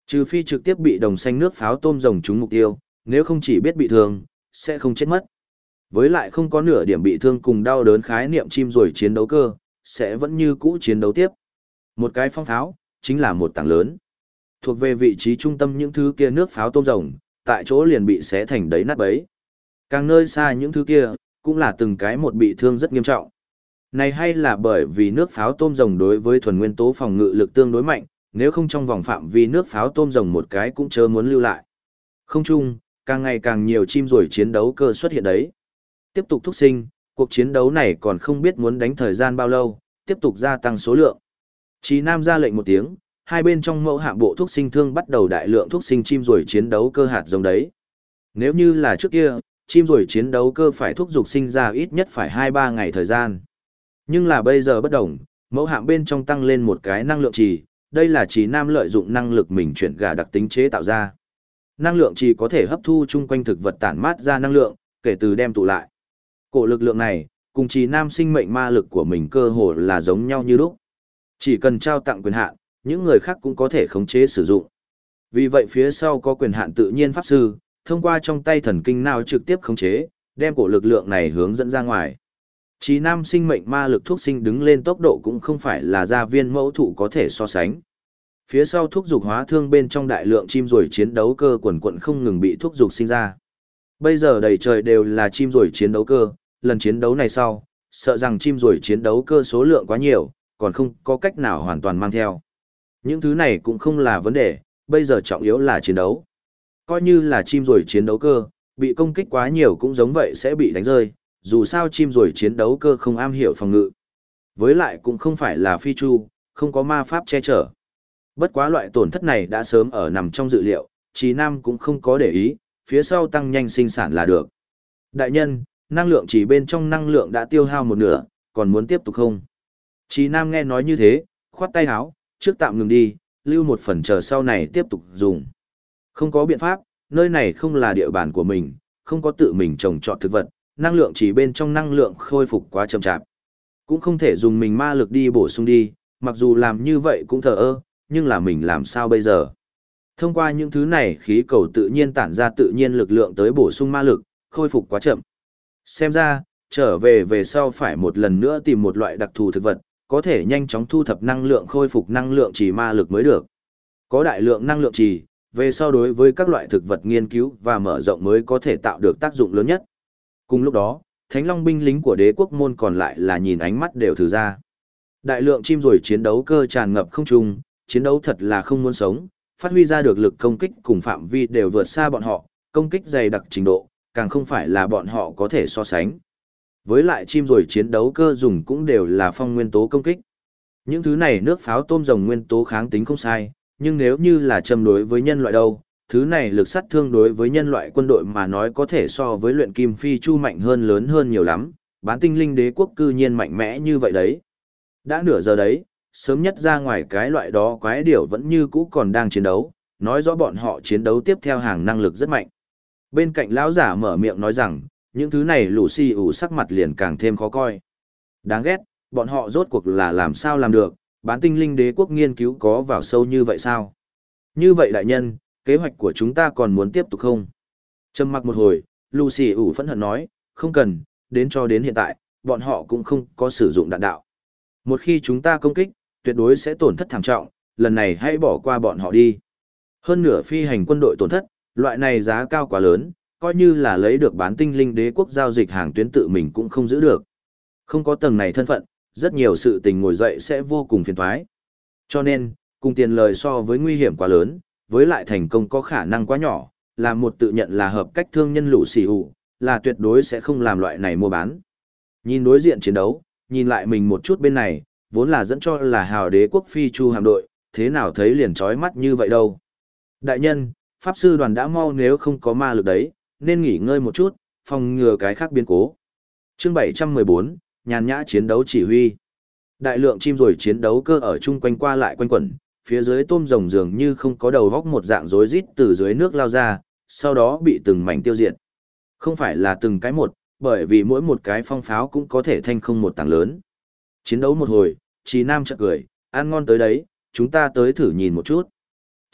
Trừ phi trực tiếp bị đồng xanh nước pháo tôm rồng trúng mục tiêu, nếu không chỉ biết bị thương, sẽ không chết mất. Với lại không có nửa điểm bị thương cùng đau đớn khái niệm chim rồi chiến đấu cơ, sẽ vẫn như cũ chiến đấu tiếp. Một cái phong pháo, chính là một tảng lớn. Thuộc về vị trí trung tâm những thứ kia nước pháo tôm rồng, tại chỗ liền bị xé thành đấy nát bấy. Càng nơi xa những thứ kia, cũng là từng cái một bị thương rất nghiêm trọng. Này hay là bởi vì nước pháo tôm rồng đối với thuần nguyên tố phòng ngự lực tương đối mạnh, nếu không trong vòng phạm vi nước pháo tôm rồng một cái cũng chớ muốn lưu lại. Không chung, càng ngày càng nhiều chim rồi chiến đấu cơ xuất hiện đấy. Tiếp tục thúc sinh, cuộc chiến đấu này còn không biết muốn đánh thời gian bao lâu, tiếp tục gia tăng số lượng. Chí Nam ra lệnh một tiếng, hai bên trong mẫu hạm bộ thuốc sinh thương bắt đầu đại lượng thuốc sinh chim rồi chiến đấu cơ hạt giống đấy. Nếu như là trước kia, chim rồi chiến đấu cơ phải thúc dục sinh ra ít nhất phải 2-3 ngày thời gian. Nhưng là bây giờ bất đồng, mẫu hạm bên trong tăng lên một cái năng lượng trì, đây là Chí Nam lợi dụng năng lực mình chuyển gà đặc tính chế tạo ra. Năng lượng trì có thể hấp thu chung quanh thực vật tản mát ra năng lượng, kể từ đem tụ lại. Cổ lực lượng này, cùng Chí Nam sinh mệnh ma lực của mình cơ hồ là giống nhau như lúc. Chỉ cần trao tặng quyền hạn, những người khác cũng có thể khống chế sử dụng. Vì vậy phía sau có quyền hạn tự nhiên pháp sư, thông qua trong tay thần kinh nào trực tiếp khống chế, đem cổ lực lượng này hướng dẫn ra ngoài. Chí Nam sinh mệnh ma lực thuốc sinh đứng lên tốc độ cũng không phải là gia viên mẫu thụ có thể so sánh. Phía sau thuốc dục hóa thương bên trong đại lượng chim rồi chiến đấu cơ quần quận không ngừng bị thuốc dục sinh ra. Bây giờ đầy trời đều là chim rồi chiến đấu cơ, lần chiến đấu này sau, sợ rằng chim rồi chiến đấu cơ số lượng quá nhiều, còn không có cách nào hoàn toàn mang theo. Những thứ này cũng không là vấn đề, bây giờ trọng yếu là chiến đấu. Coi như là chim rồi chiến đấu cơ, bị công kích quá nhiều cũng giống vậy sẽ bị đánh rơi, dù sao chim rồi chiến đấu cơ không am hiểu phòng ngự. Với lại cũng không phải là phi chu, không có ma pháp che chở. Bất quá loại tổn thất này đã sớm ở nằm trong dự liệu, Chí Nam cũng không có để ý, phía sau tăng nhanh sinh sản là được. Đại nhân, năng lượng chỉ bên trong năng lượng đã tiêu hao một nửa, còn muốn tiếp tục không? Chí Nam nghe nói như thế, khoát tay áo, trước tạm ngừng đi, lưu một phần chờ sau này tiếp tục dùng. Không có biện pháp, nơi này không là địa bàn của mình, không có tự mình trồng trọt thực vật, năng lượng chỉ bên trong năng lượng khôi phục quá chậm chạp. Cũng không thể dùng mình ma lực đi bổ sung đi, mặc dù làm như vậy cũng thờ ơ, nhưng là mình làm sao bây giờ? Thông qua những thứ này khí cầu tự nhiên tản ra tự nhiên lực lượng tới bổ sung ma lực, khôi phục quá chậm. Xem ra, trở về sau phải một lần nữa tìm một loại đặc thù thực vật, có thể nhanh chóng thu thập năng lượng khôi phục năng lượng trì ma lực mới được. Có đại lượng năng lượng trì, về sau đối với các loại thực vật nghiên cứu và mở rộng mới có thể tạo được tác dụng lớn nhất. Cùng lúc đó, Thánh Long binh lính của đế quốc môn còn lại là nhìn ánh mắt đều thử ra. Đại lượng chim rồi chiến đấu cơ tràn ngập không trung, chiến đấu thật là không muốn sống, phát huy ra được lực công kích cùng phạm vi đều vượt xa bọn họ, công kích dày đặc trình độ, càng không phải là bọn họ có thể so sánh. Với lại chim rồi chiến đấu cơ dùng cũng đều là phong nguyên tố công kích. Những thứ này nước pháo tôm rồng nguyên tố kháng tính không sai, nhưng nếu như là châm đối với nhân loại đâu, thứ này lực sát thương đối với nhân loại quân đội mà nói có thể so với luyện kim phi chu mạnh hơn lớn hơn nhiều lắm, bán tinh linh đế quốc cư nhiên mạnh mẽ như vậy đấy. Đã nửa giờ đấy, sớm nhất ra ngoài cái loại đó quái điểu vẫn như cũ còn đang chiến đấu, nói rõ bọn họ chiến đấu tiếp theo hàng năng lực rất mạnh. Bên cạnh lão giả mở miệng nói rằng, những thứ này lũ xì ủ sắc mặt liền càng thêm khó coi. Đáng ghét, bọn họ rốt cuộc là làm sao làm được, bán tinh linh đế quốc nghiên cứu có vào sâu như vậy sao? Như vậy đại nhân, kế hoạch của chúng ta còn muốn tiếp tục không? Trầm mặc một hồi, lũ xì ủ phẫn hận nói, không cần, đến cho đến hiện tại, bọn họ cũng không có sử dụng đạn đạo. Một khi chúng ta công kích, tuyệt đối sẽ tổn thất thảm trọng, lần này hãy bỏ qua bọn họ đi. Hơn nửa phi hành quân đội tổn thất, loại này giá cao quá lớn, coi như là lấy được bán tinh linh đế quốc giao dịch hàng tuyến tự mình cũng không giữ được. Không có tầng này thân phận, rất nhiều sự tình ngồi dậy sẽ vô cùng phiền toái. Cho nên, cùng tiền lời so với nguy hiểm quá lớn, với lại thành công có khả năng quá nhỏ, là một tự nhận là hợp cách thương nhân lũ xì ủ, là tuyệt đối sẽ không làm loại này mua bán. Nhìn đối diện chiến đấu, nhìn lại mình một chút bên này, vốn là dẫn cho là hào đế quốc phi chu hạm đội, thế nào thấy liền chói mắt như vậy đâu. Đại nhân, pháp sư đoàn đã mau nếu không có ma lực đấy, nên nghỉ ngơi một chút, phòng ngừa cái khác biến cố. Chương 714, nhàn nhã chiến đấu chỉ huy. Đại lượng chim rồi chiến đấu cơ ở chung quanh qua lại quanh quẩn, phía dưới tôm rồng dường như không có đầu góc một dạng rối rít từ dưới nước lao ra, sau đó bị từng mảnh tiêu diệt. Không phải là từng cái một, bởi vì mỗi một cái phong pháo cũng có thể thanh không một tảng lớn. Chiến đấu một hồi, Chí Nam chợt cười, ăn ngon tới đấy, chúng ta tới thử nhìn một chút. Chợt,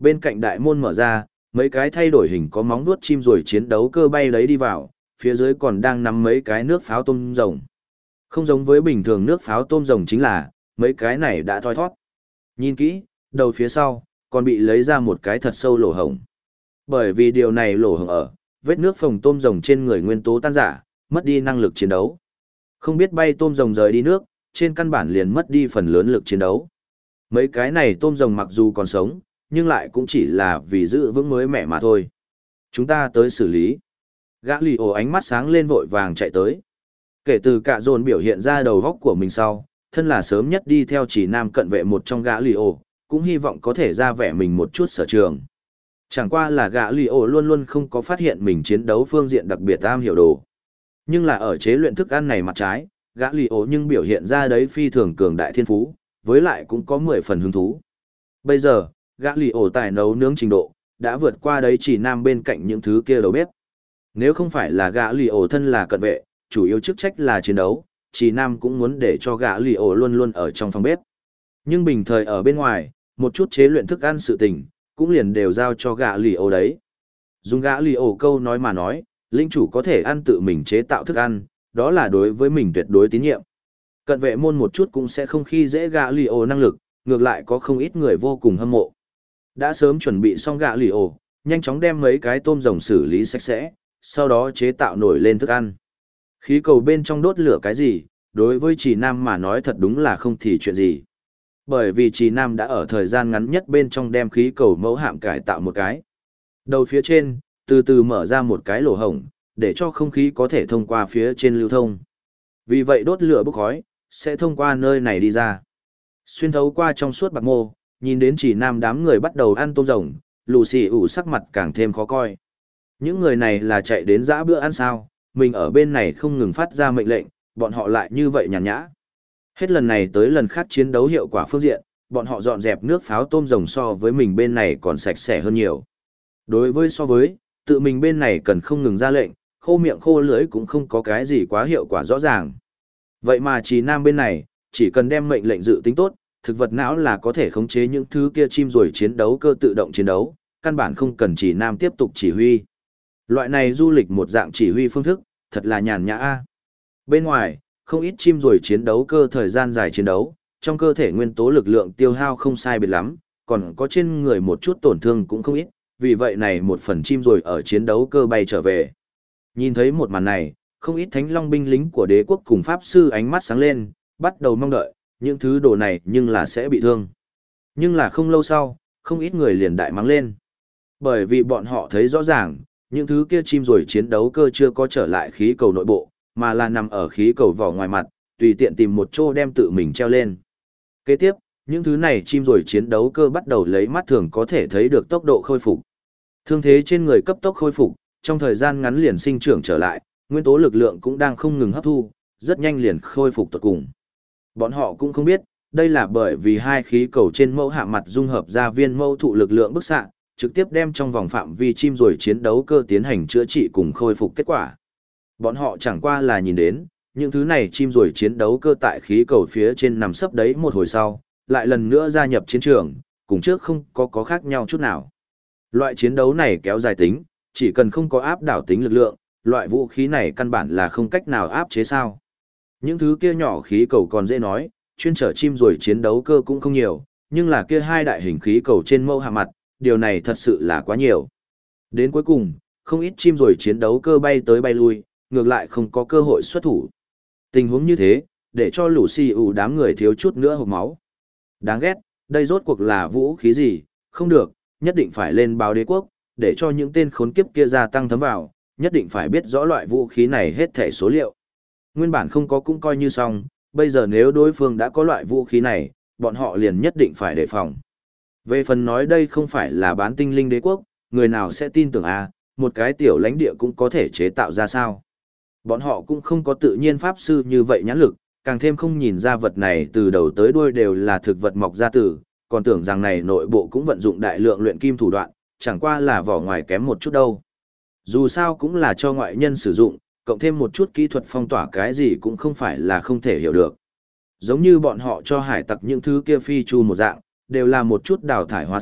Bên cạnh đại môn mở ra, mấy cái thay đổi hình có móng vuốt chim rồi chiến đấu cơ bay lấy đi vào, phía dưới còn đang nắm mấy cái nước pháo tôm rồng. Không giống với bình thường nước pháo tôm rồng chính là, mấy cái này đã thoi thoát. Nhìn kỹ, đầu phía sau, còn bị lấy ra một cái thật sâu lỗ hổng. Bởi vì điều này lỗ hổng ở, vết nước phồng tôm rồng trên người nguyên tố tan rã, mất đi năng lực chiến đấu. Không biết bay tôm rồng rời đi nước, trên căn bản liền mất đi phần lớn lực chiến đấu. Mấy cái này tôm rồng mặc dù còn sống, nhưng lại cũng chỉ là vì giữ vững mới mẻ mà thôi. Chúng ta tới xử lý. Gã lì ổ ánh mắt sáng lên vội vàng chạy tới. Kể từ cả dồn biểu hiện ra đầu góc của mình sau, thân là sớm nhất đi theo chỉ nam cận vệ một trong gã lì ổ, cũng hy vọng có thể ra vẻ mình một chút sở trường. Chẳng qua là gã lì ổ luôn luôn không có phát hiện mình chiến đấu phương diện đặc biệt am hiểu đồ. Nhưng là ở chế luyện thức ăn này mặt trái, gã lì ổ nhưng biểu hiện ra đấy phi thường cường đại thiên phú, với lại cũng có 10 phần hứng thú. Bây giờ, gã lì ổ tài nấu nướng trình độ, đã vượt qua đấy chỉ nam bên cạnh những thứ kia đầu bếp. Nếu không phải là gã lì ổ thân là cận vệ, chủ yếu chức trách là chiến đấu, chỉ nam cũng muốn để cho gã lì ổ luôn luôn ở trong phòng bếp. Nhưng bình thời ở bên ngoài, một chút chế luyện thức ăn sự tình, cũng liền đều giao cho gã lì ổ đấy. Dùng gã lì ổ câu nói mà nói, linh chủ có thể ăn tự mình chế tạo thức ăn, đó là đối với mình tuyệt đối tín nhiệm. Cận vệ môn một chút cũng sẽ không khi dễ gã lì ổ năng lực, ngược lại có không ít người vô cùng hâm mộ. Đã sớm chuẩn bị xong gã lì ổ, nhanh chóng đem mấy cái tôm rồng xử lý sạch sẽ, sau đó chế tạo nổi lên thức ăn. Khí cầu bên trong đốt lửa cái gì, đối với Trì Nam mà nói thật đúng là không thì chuyện gì. Bởi vì Trì Nam đã ở thời gian ngắn nhất bên trong đem khí cầu mẫu hạm cải tạo một cái. Đầu phía trên, từ từ mở ra một cái lỗ hổng, để cho không khí có thể thông qua phía trên lưu thông. Vì vậy đốt lửa bốc khói, sẽ thông qua nơi này đi ra. Xuyên thấu qua trong suốt bạc mô, nhìn đến Trì Nam đám người bắt đầu ăn tôm rồng, lù xì ủ sắc mặt càng thêm khó coi. Những người này là chạy đến dã bữa ăn sao, mình ở bên này không ngừng phát ra mệnh lệnh, bọn họ lại như vậy nhàn nhã. Hết lần này tới lần khác chiến đấu hiệu quả phương diện, bọn họ dọn dẹp nước pháo tôm rồng so với mình bên này còn sạch sẽ hơn nhiều. Đối với so với, tự mình bên này cần không ngừng ra lệnh, khô miệng khô lưỡi cũng không có cái gì quá hiệu quả rõ ràng. Vậy mà Trì Nam bên này, chỉ cần đem mệnh lệnh dự tính tốt, thực vật não là có thể khống chế những thứ kia chim rồi chiến đấu cơ tự động chiến đấu, căn bản không cần Trì Nam tiếp tục chỉ huy. Loại này du lịch một dạng chỉ huy phương thức, thật là nhàn nhã a. Bên ngoài, không ít chim rồi chiến đấu cơ thời gian dài chiến đấu, trong cơ thể nguyên tố lực lượng tiêu hao không sai biệt lắm, còn có trên người một chút tổn thương cũng không ít, vì vậy này một phần chim rồi ở chiến đấu cơ bay trở về. Nhìn thấy một màn này, không ít thánh long binh lính của đế quốc cùng pháp sư ánh mắt sáng lên, bắt đầu mong đợi, những thứ đồ này nhưng là sẽ bị thương. Nhưng là không lâu sau, không ít người liền đại mắng lên. Bởi vì bọn họ thấy rõ ràng, những thứ kia chim rồi chiến đấu cơ chưa có trở lại khí cầu nội bộ, mà là nằm ở khí cầu vỏ ngoài mặt, tùy tiện tìm một chỗ đem tự mình treo lên. Kế tiếp, những thứ này chim rồi chiến đấu cơ bắt đầu lấy mắt thường có thể thấy được tốc độ khôi phục. Thương thế trên người cấp tốc khôi phục, trong thời gian ngắn liền sinh trưởng trở lại, nguyên tố lực lượng cũng đang không ngừng hấp thu, rất nhanh liền khôi phục tuyệt cùng. Bọn họ cũng không biết, đây là bởi vì hai khí cầu trên mẫu hạ mặt dung hợp ra viên mẫu thụ lực lượng bức xạ, trực tiếp đem trong vòng phạm vi chim rồi chiến đấu cơ tiến hành chữa trị cùng khôi phục kết quả. Bọn họ chẳng qua là nhìn đến, những thứ này chim rồi chiến đấu cơ tại khí cầu phía trên nằm sấp đấy một hồi sau, lại lần nữa gia nhập chiến trường, cùng trước không có khác nhau chút nào. Loại chiến đấu này kéo dài tính, chỉ cần không có áp đảo tính lực lượng, loại vũ khí này căn bản là không cách nào áp chế sao. Những thứ kia nhỏ khí cầu còn dễ nói, chuyên trở chim rồi chiến đấu cơ cũng không nhiều, nhưng là kia hai đại hình khí cầu trên mâu hạ mặt, điều này thật sự là quá nhiều. Đến cuối cùng, không ít chim rồi chiến đấu cơ bay tới bay lui, ngược lại không có cơ hội xuất thủ. Tình huống như thế, để cho Lucy đám người thiếu chút nữa hộc máu. Đáng ghét, đây rốt cuộc là vũ khí gì, không được, nhất định phải lên báo đế quốc, để cho những tên khốn kiếp kia gia tăng thấm vào, nhất định phải biết rõ loại vũ khí này hết thảy số liệu. Nguyên bản không có cũng coi như xong, bây giờ nếu đối phương đã có loại vũ khí này, bọn họ liền nhất định phải đề phòng. Về phần nói đây không phải là bán tinh linh đế quốc, người nào sẽ tin tưởng một cái tiểu lãnh địa cũng có thể chế tạo ra sao. Bọn họ cũng không có tự nhiên pháp sư như vậy nhãn lực, càng thêm không nhìn ra vật này từ đầu tới đuôi đều là thực vật mọc ra từ, còn tưởng rằng này nội bộ cũng vận dụng đại lượng luyện kim thủ đoạn, chẳng qua là vỏ ngoài kém một chút đâu. Dù sao cũng là cho ngoại nhân sử dụng, cộng thêm một chút kỹ thuật phong tỏa cái gì cũng không phải là không thể hiểu được. Giống như bọn họ cho hải tặc những thứ kia phi chu một dạng, đều là một chút đào thải hóa sắc,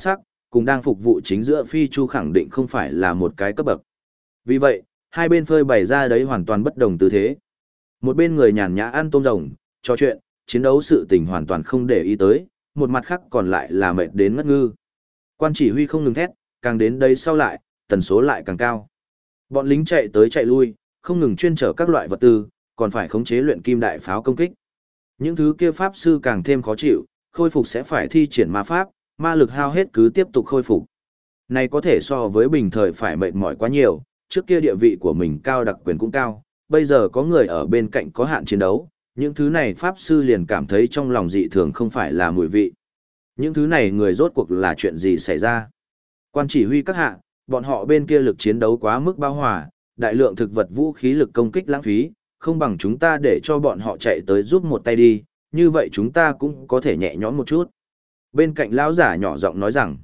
cùng đang phục vụ chính giữa Phi Chu khẳng định không phải là một cái cấp bậc. Vì vậy, hai bên phơi bày ra đấy hoàn toàn bất đồng tư thế. Một bên người nhàn nhã ăn tôm rồng, trò chuyện, chiến đấu sự tình hoàn toàn không để ý tới, một mặt khác còn lại là mệt đến ngất ngư. Quan chỉ huy không ngừng thét, càng đến đây sau lại, tần số lại càng cao. Bọn lính chạy tới chạy lui, không ngừng chuyên chở các loại vật tư, còn phải khống chế luyện kim đại pháo công kích. Những thứ kia pháp sư càng thêm khó chịu, khôi phục sẽ phải thi triển ma pháp, ma lực hao hết cứ tiếp tục khôi phục. Này có thể so với bình thời phải mệt mỏi quá nhiều, trước kia địa vị của mình cao đặc quyền cũng cao, bây giờ có người ở bên cạnh có hạn chiến đấu, những thứ này pháp sư liền cảm thấy trong lòng dị thường không phải là mùi vị. Những thứ này người rốt cuộc là chuyện gì xảy ra? Quan chỉ huy các hạ, bọn họ bên kia lực chiến đấu quá mức bao hòa, đại lượng thực vật vũ khí lực công kích lãng phí, không bằng chúng ta để cho bọn họ chạy tới giúp một tay đi, như vậy chúng ta cũng có thể nhẹ nhõm một chút. Bên cạnh lão giả nhỏ giọng nói rằng,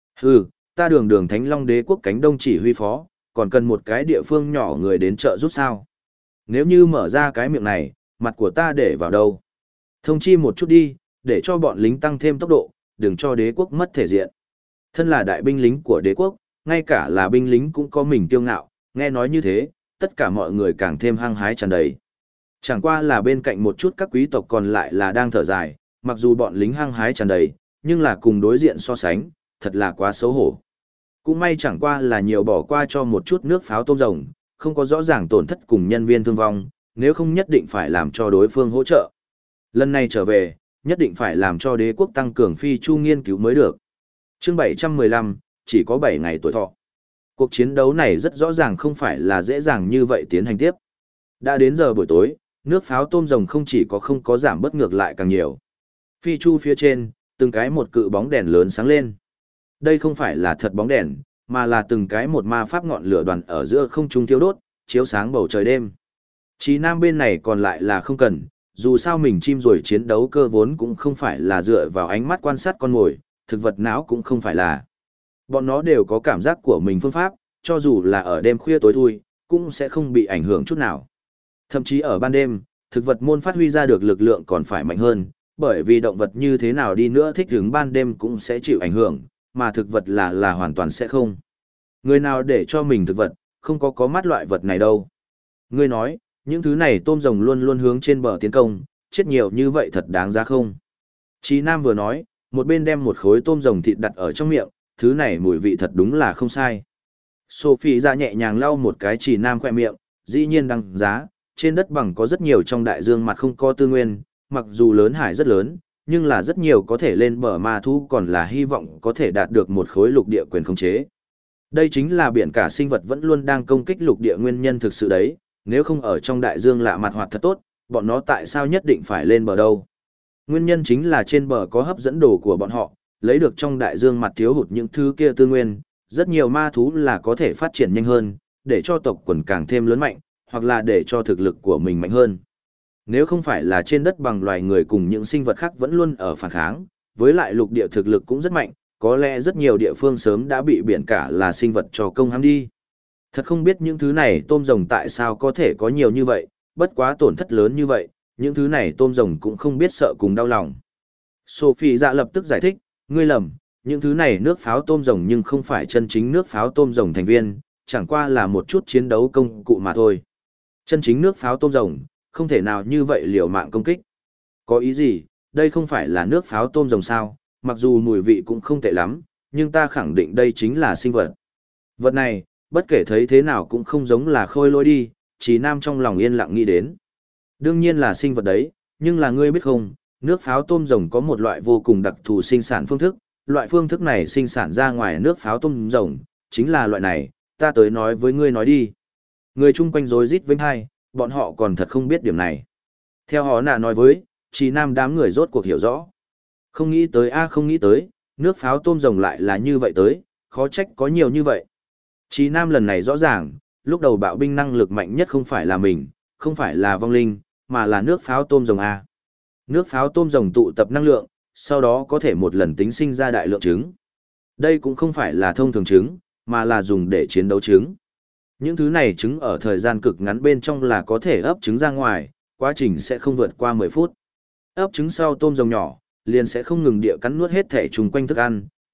ta đường Thánh Long Đế quốc cánh đông chỉ huy phó, còn cần một cái địa phương nhỏ người đến trợ giúp sao? Nếu như mở ra cái miệng này, mặt của ta để vào đâu? Thông chi một chút đi, để cho bọn lính tăng thêm tốc độ, đừng cho đế quốc mất thể diện. Thân là đại binh lính của đế quốc, ngay cả là binh lính cũng có mình kiêu ngạo, nghe nói như thế, tất cả mọi người càng thêm hăng hái tràn đầy. Chẳng qua là bên cạnh một chút các quý tộc còn lại là đang thở dài, mặc dù bọn lính hăng hái tràn đầy, nhưng là cùng đối diện so sánh, thật là quá xấu hổ. Cũng may chẳng qua là nhiều bỏ qua cho một chút nước pháo tôm rồng, không có rõ ràng tổn thất cùng nhân viên thương vong, nếu không nhất định phải làm cho đối phương hỗ trợ. Lần này trở về, nhất định phải làm cho đế quốc tăng cường phi chu nghiên cứu mới được. Chương 715, chỉ có 7 ngày tuổi thọ. Cuộc chiến đấu này rất rõ ràng không phải là dễ dàng như vậy tiến hành tiếp. Đã đến giờ buổi tối, nước pháo tôm rồng không chỉ có không có giảm bất ngược lại càng nhiều. Phi chu phía trên, từng cái một cự bóng đèn lớn sáng lên. Đây không phải là thật bóng đèn, mà là từng cái một ma pháp ngọn lửa đoàn ở giữa không trung thiêu đốt, chiếu sáng bầu trời đêm. Chí Nam bên này còn lại là không cần, dù sao mình chim rồi chiến đấu cơ vốn cũng không phải là dựa vào ánh mắt quan sát con mồi, thực vật não cũng không phải là. Bọn nó đều có cảm giác của mình phương pháp, cho dù là ở đêm khuya tối thui, cũng sẽ không bị ảnh hưởng chút nào. Thậm chí ở ban đêm, thực vật môn phát huy ra được lực lượng còn phải mạnh hơn, bởi vì động vật như thế nào đi nữa thích ứng ban đêm cũng sẽ chịu ảnh hưởng, mà thực vật là hoàn toàn sẽ không. Người nào để cho mình thực vật, không có mắt loại vật này đâu. Ngươi nói, những thứ này tôm rồng luôn luôn hướng trên bờ tiến công, chết nhiều như vậy thật đáng giá không? Chí Nam vừa nói, một bên đem một khối tôm rồng thịt đặt ở trong miệng, thứ này mùi vị thật đúng là không sai. Sophie ra nhẹ nhàng lau một cái Chí Nam khoe miệng, dĩ nhiên đáng giá, trên đất bằng có rất nhiều trong đại dương mặt không có tư nguyên, mặc dù lớn hải rất lớn, nhưng là rất nhiều có thể lên bờ ma thú còn là hy vọng có thể đạt được một khối lục địa quyền khống chế. Đây chính là biển cả sinh vật vẫn luôn đang công kích lục địa nguyên nhân thực sự đấy, nếu không ở trong đại dương lạ mặt hoạt thật tốt, bọn nó tại sao nhất định phải lên bờ đâu? Nguyên nhân chính là trên bờ có hấp dẫn đồ của bọn họ, lấy được trong đại dương mặt thiếu hụt những thứ kia tư nguyên, rất nhiều ma thú là có thể phát triển nhanh hơn, để cho tộc quần càng thêm lớn mạnh, hoặc là để cho thực lực của mình mạnh hơn. Nếu không phải là trên đất bằng loài người cùng những sinh vật khác vẫn luôn ở phản kháng, với lại lục địa thực lực cũng rất mạnh, có lẽ rất nhiều địa phương sớm đã bị biển cả là sinh vật cho công hãm đi. Thật không biết những thứ này tôm rồng tại sao có thể có nhiều như vậy, bất quá tổn thất lớn như vậy, những thứ này tôm rồng cũng không biết sợ cùng đau lòng. Sophie dạ lập tức giải thích, ngươi lầm, những thứ này nước pháo tôm rồng nhưng không phải chân chính nước pháo tôm rồng thành viên, chẳng qua là một chút chiến đấu công cụ mà thôi. Chân chính nước pháo tôm rồng, không thể nào như vậy liều mạng công kích. Có ý gì, đây không phải là nước pháo tôm rồng sao, mặc dù mùi vị cũng không tệ lắm, nhưng ta khẳng định đây chính là sinh vật. Vật này, bất kể thấy thế nào cũng không giống là khôi lỗi đi, Chí Nam trong lòng yên lặng nghĩ đến. Đương nhiên là sinh vật đấy, nhưng là ngươi biết không, nước pháo tôm rồng có một loại vô cùng đặc thù sinh sản phương thức, loại phương thức này sinh sản ra ngoài nước pháo tôm rồng, chính là loại này, ta tới nói với ngươi nói đi. Người chung quanh rối rít vinh hai, bọn họ còn thật không biết điểm này. Theo họ nà nói với, Chí Nam đám người rốt cuộc hiểu rõ. Không nghĩ tới không nghĩ tới, nước pháo tôm rồng lại là như vậy tới, khó trách có nhiều như vậy. Chí Nam lần này rõ ràng, lúc đầu bạo binh năng lực mạnh nhất không phải là mình, không phải là vong linh, mà là nước pháo tôm rồng A. Nước pháo tôm rồng tụ tập năng lượng, sau đó có thể một lần tính sinh ra đại lượng trứng. Đây cũng không phải là thông thường trứng, mà là dùng để chiến đấu trứng. Những thứ này trứng ở thời gian cực ngắn bên trong là có thể ấp trứng ra ngoài, quá trình sẽ không vượt qua 10 phút. Ấp trứng sau tôm rồng nhỏ, liền sẽ không ngừng địa cắn nuốt hết thể chung quanh thức ăn,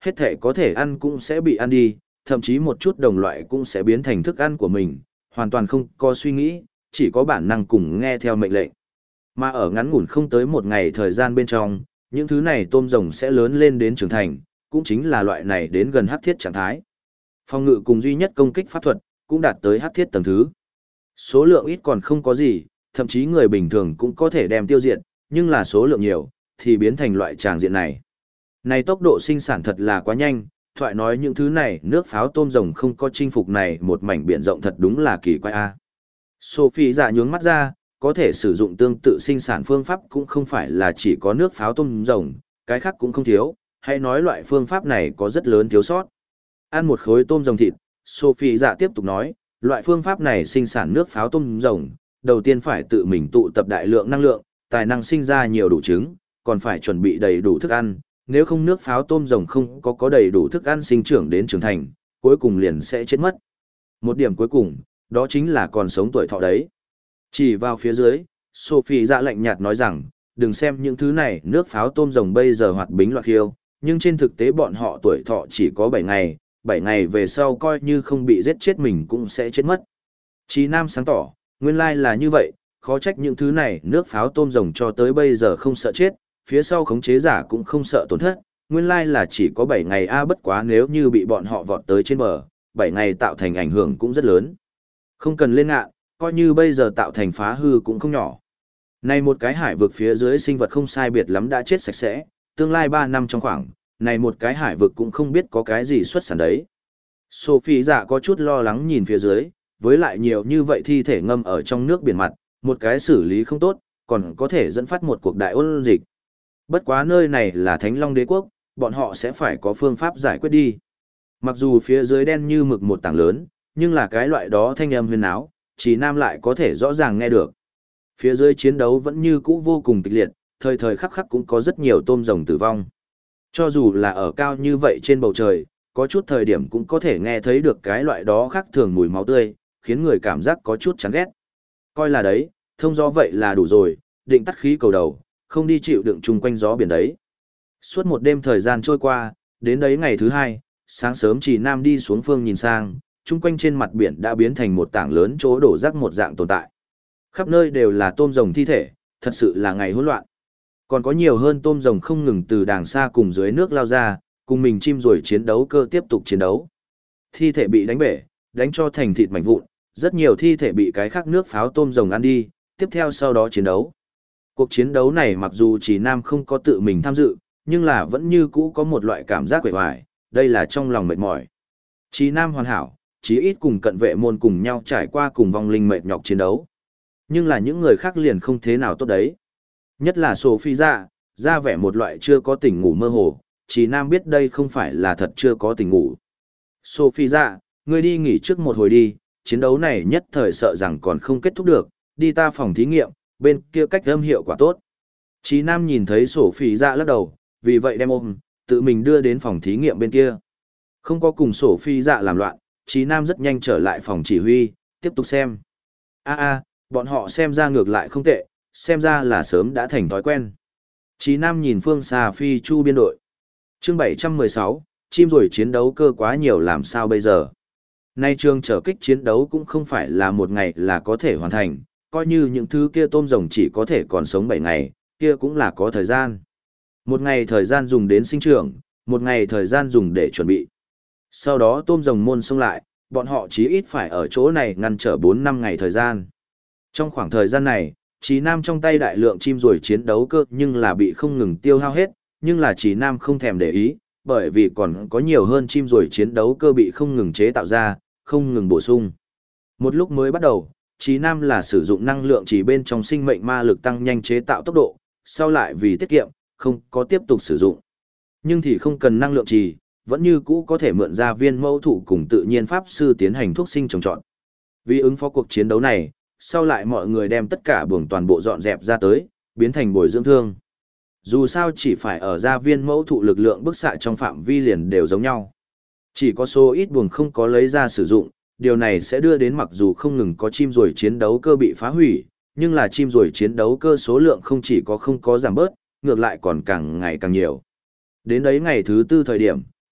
hết thể có thể ăn cũng sẽ bị ăn đi, thậm chí một chút đồng loại cũng sẽ biến thành thức ăn của mình, hoàn toàn không có suy nghĩ, chỉ có bản năng cùng nghe theo mệnh lệnh. Mà ở ngắn ngủn không tới một ngày thời gian bên trong, những thứ này tôm rồng sẽ lớn lên đến trưởng thành, cũng chính là loại này đến gần hắc thiết trạng thái. Phòng ngự cùng duy nhất công kích pháp thuật, cũng đạt tới hắc thiết tầng thứ. Số lượng ít còn không có gì, thậm chí người bình thường cũng có thể đem tiêu diệt, nhưng là số lượng nhiều, thì biến thành loại tràng diện này. Này tốc độ sinh sản thật là quá nhanh, thoại nói những thứ này nước pháo tôm rồng không có chinh phục này một mảnh biển rộng thật đúng là kỳ quái a. Sophie dạ nhướng mắt ra, có thể sử dụng tương tự sinh sản phương pháp cũng không phải là chỉ có nước pháo tôm rồng, cái khác cũng không thiếu, hay nói loại phương pháp này có rất lớn thiếu sót. Ăn một khối tôm rồng thịt, Sophie dạ tiếp tục nói, loại phương pháp này sinh sản nước pháo tôm rồng, đầu tiên phải tự mình tụ tập đại lượng năng lượng, tài năng sinh ra nhiều đủ trứng, còn phải chuẩn bị đầy đủ thức ăn, nếu không nước pháo tôm rồng không có đầy đủ thức ăn sinh trưởng đến trưởng thành, cuối cùng liền sẽ chết mất. Một điểm cuối cùng, đó chính là còn sống tuổi thọ đấy. Chỉ vào phía dưới, Sophie dạ lạnh nhạt nói rằng, đừng xem những thứ này nước pháo tôm rồng bây giờ hoạt bính loạt khiêu, nhưng trên thực tế bọn họ tuổi thọ chỉ có 7 ngày về sau coi như không bị giết chết mình cũng sẽ chết mất. Chí Nam sáng tỏ, nguyên lai là như vậy, khó trách những thứ này nước pháo tôm rồng cho tới bây giờ không sợ chết, phía sau khống chế giả cũng không sợ tổn thất, nguyên lai là chỉ có 7 ngày bất quá nếu như bị bọn họ vọt tới trên bờ, 7 ngày tạo thành ảnh hưởng cũng rất lớn. Không cần lên ngạn, coi như bây giờ tạo thành phá hư cũng không nhỏ. Này một cái hải vực phía dưới sinh vật không sai biệt lắm đã chết sạch sẽ, tương lai 3 năm trong khoảng, này một cái hải vực cũng không biết có cái gì xuất sản đấy. Sophie dạ có chút lo lắng nhìn phía dưới, với lại nhiều như vậy thi thể ngâm ở trong nước biển mặt, một cái xử lý không tốt, còn có thể dẫn phát một cuộc đại ôn dịch. Bất quá nơi này là Thánh Long Đế quốc, bọn họ sẽ phải có phương pháp giải quyết đi. Mặc dù phía dưới đen như mực một tảng lớn, nhưng là cái loại đó thanh âm huyền áo, Chỉ Nam lại có thể rõ ràng nghe được. Phía dưới chiến đấu vẫn như cũ vô cùng kịch liệt, thời thời khắc khắc cũng có rất nhiều tôm rồng tử vong. Cho dù là ở cao như vậy trên bầu trời, có chút thời điểm cũng có thể nghe thấy được cái loại đó khác thường mùi máu tươi, khiến người cảm giác có chút chán ghét. Coi là đấy, thông gió vậy là đủ rồi, định tắt khí cầu đầu, không đi chịu đựng chung quanh gió biển đấy. Suốt một đêm thời gian trôi qua, đến đấy ngày thứ hai, sáng sớm Chỉ Nam đi xuống phương nhìn sang, chung quanh trên mặt biển đã biến thành một tảng lớn chỗ đổ rác một dạng tồn tại. Khắp nơi đều là tôm rồng thi thể, thật sự là ngày hỗn loạn. Còn có nhiều hơn tôm rồng không ngừng từ đàng xa cùng dưới nước lao ra, cùng mình chim rồi chiến đấu cơ tiếp tục chiến đấu. Thi thể bị đánh bể, đánh cho thành thịt mảnh vụn, rất nhiều thi thể bị cái khác nước pháo tôm rồng ăn đi, tiếp theo sau đó chiến đấu. Cuộc chiến đấu này mặc dù Chỉ Nam không có tự mình tham dự, nhưng là vẫn như cũ có một loại cảm giác quệ hoài, đây là trong lòng mệt mỏi. Chỉ Nam hoàn hảo, chí ít cùng cận vệ môn cùng nhau trải qua cùng vong linh mệt nhọc chiến đấu. Nhưng là những người khác liền không thế nào tốt đấy. Nhất là Sophie ra vẻ một loại chưa có tỉnh ngủ mơ hồ, Chỉ Nam biết đây không phải là thật chưa có tỉnh ngủ. Sophie ngươi đi nghỉ trước một hồi đi, chiến đấu này nhất thời sợ rằng còn không kết thúc được, đi ta phòng thí nghiệm, bên kia cách âm hiệu quả tốt. Chí Nam nhìn thấy Sophie lắc đầu, vì vậy đem ôm, tự mình đưa đến phòng thí nghiệm bên kia. Không có cùng Sophie làm loạn, Chí Nam rất nhanh trở lại phòng chỉ huy, tiếp tục xem. Bọn họ xem ra ngược lại không tệ, xem ra là sớm đã thành thói quen. Chí Nam nhìn phương xa phi chu biên đội. Chương 716, chim rồi chiến đấu cơ quá nhiều làm sao bây giờ. Nay trường trở kích chiến đấu cũng không phải là một ngày là có thể hoàn thành, coi như những thứ kia tôm rồng chỉ có thể còn sống 7 ngày, kia cũng là có thời gian. Một ngày thời gian dùng đến sinh trưởng, một ngày thời gian dùng để chuẩn bị. Sau đó tôm rồng môn xông lại, bọn họ chí ít phải ở chỗ này ngăn trở 4-5 ngày thời gian. Trong khoảng thời gian này, Chí Nam trong tay đại lượng chim rồi chiến đấu cơ nhưng là bị không ngừng tiêu hao hết, nhưng là Chí Nam không thèm để ý, bởi vì còn có nhiều hơn chim rồi chiến đấu cơ bị không ngừng chế tạo ra, không ngừng bổ sung. Một lúc mới bắt đầu, Chí Nam là sử dụng năng lượng chỉ bên trong sinh mệnh ma lực tăng nhanh chế tạo tốc độ, sau lại vì tiết kiệm, không có tiếp tục sử dụng. Nhưng thì không cần năng lượng trì, vẫn như cũ có thể mượn ra viên mẫu thụ cùng tự nhiên pháp sư tiến hành thuốc sinh trồng trọt. Vì ứng phó cuộc chiến đấu này, sau lại mọi người đem tất cả buồng toàn bộ dọn dẹp ra tới, biến thành bồi dưỡng thương. Dù sao chỉ phải ở gia viên mẫu thụ lực lượng bức xạ trong phạm vi liền đều giống nhau. Chỉ có số ít buồng không có lấy ra sử dụng, điều này sẽ đưa đến mặc dù không ngừng có chim ruồi chiến đấu cơ bị phá hủy, nhưng là chim ruồi chiến đấu cơ số lượng không chỉ có không có giảm bớt, ngược lại còn càng ngày càng nhiều. Đến đấy ngày thứ tư thời điểm,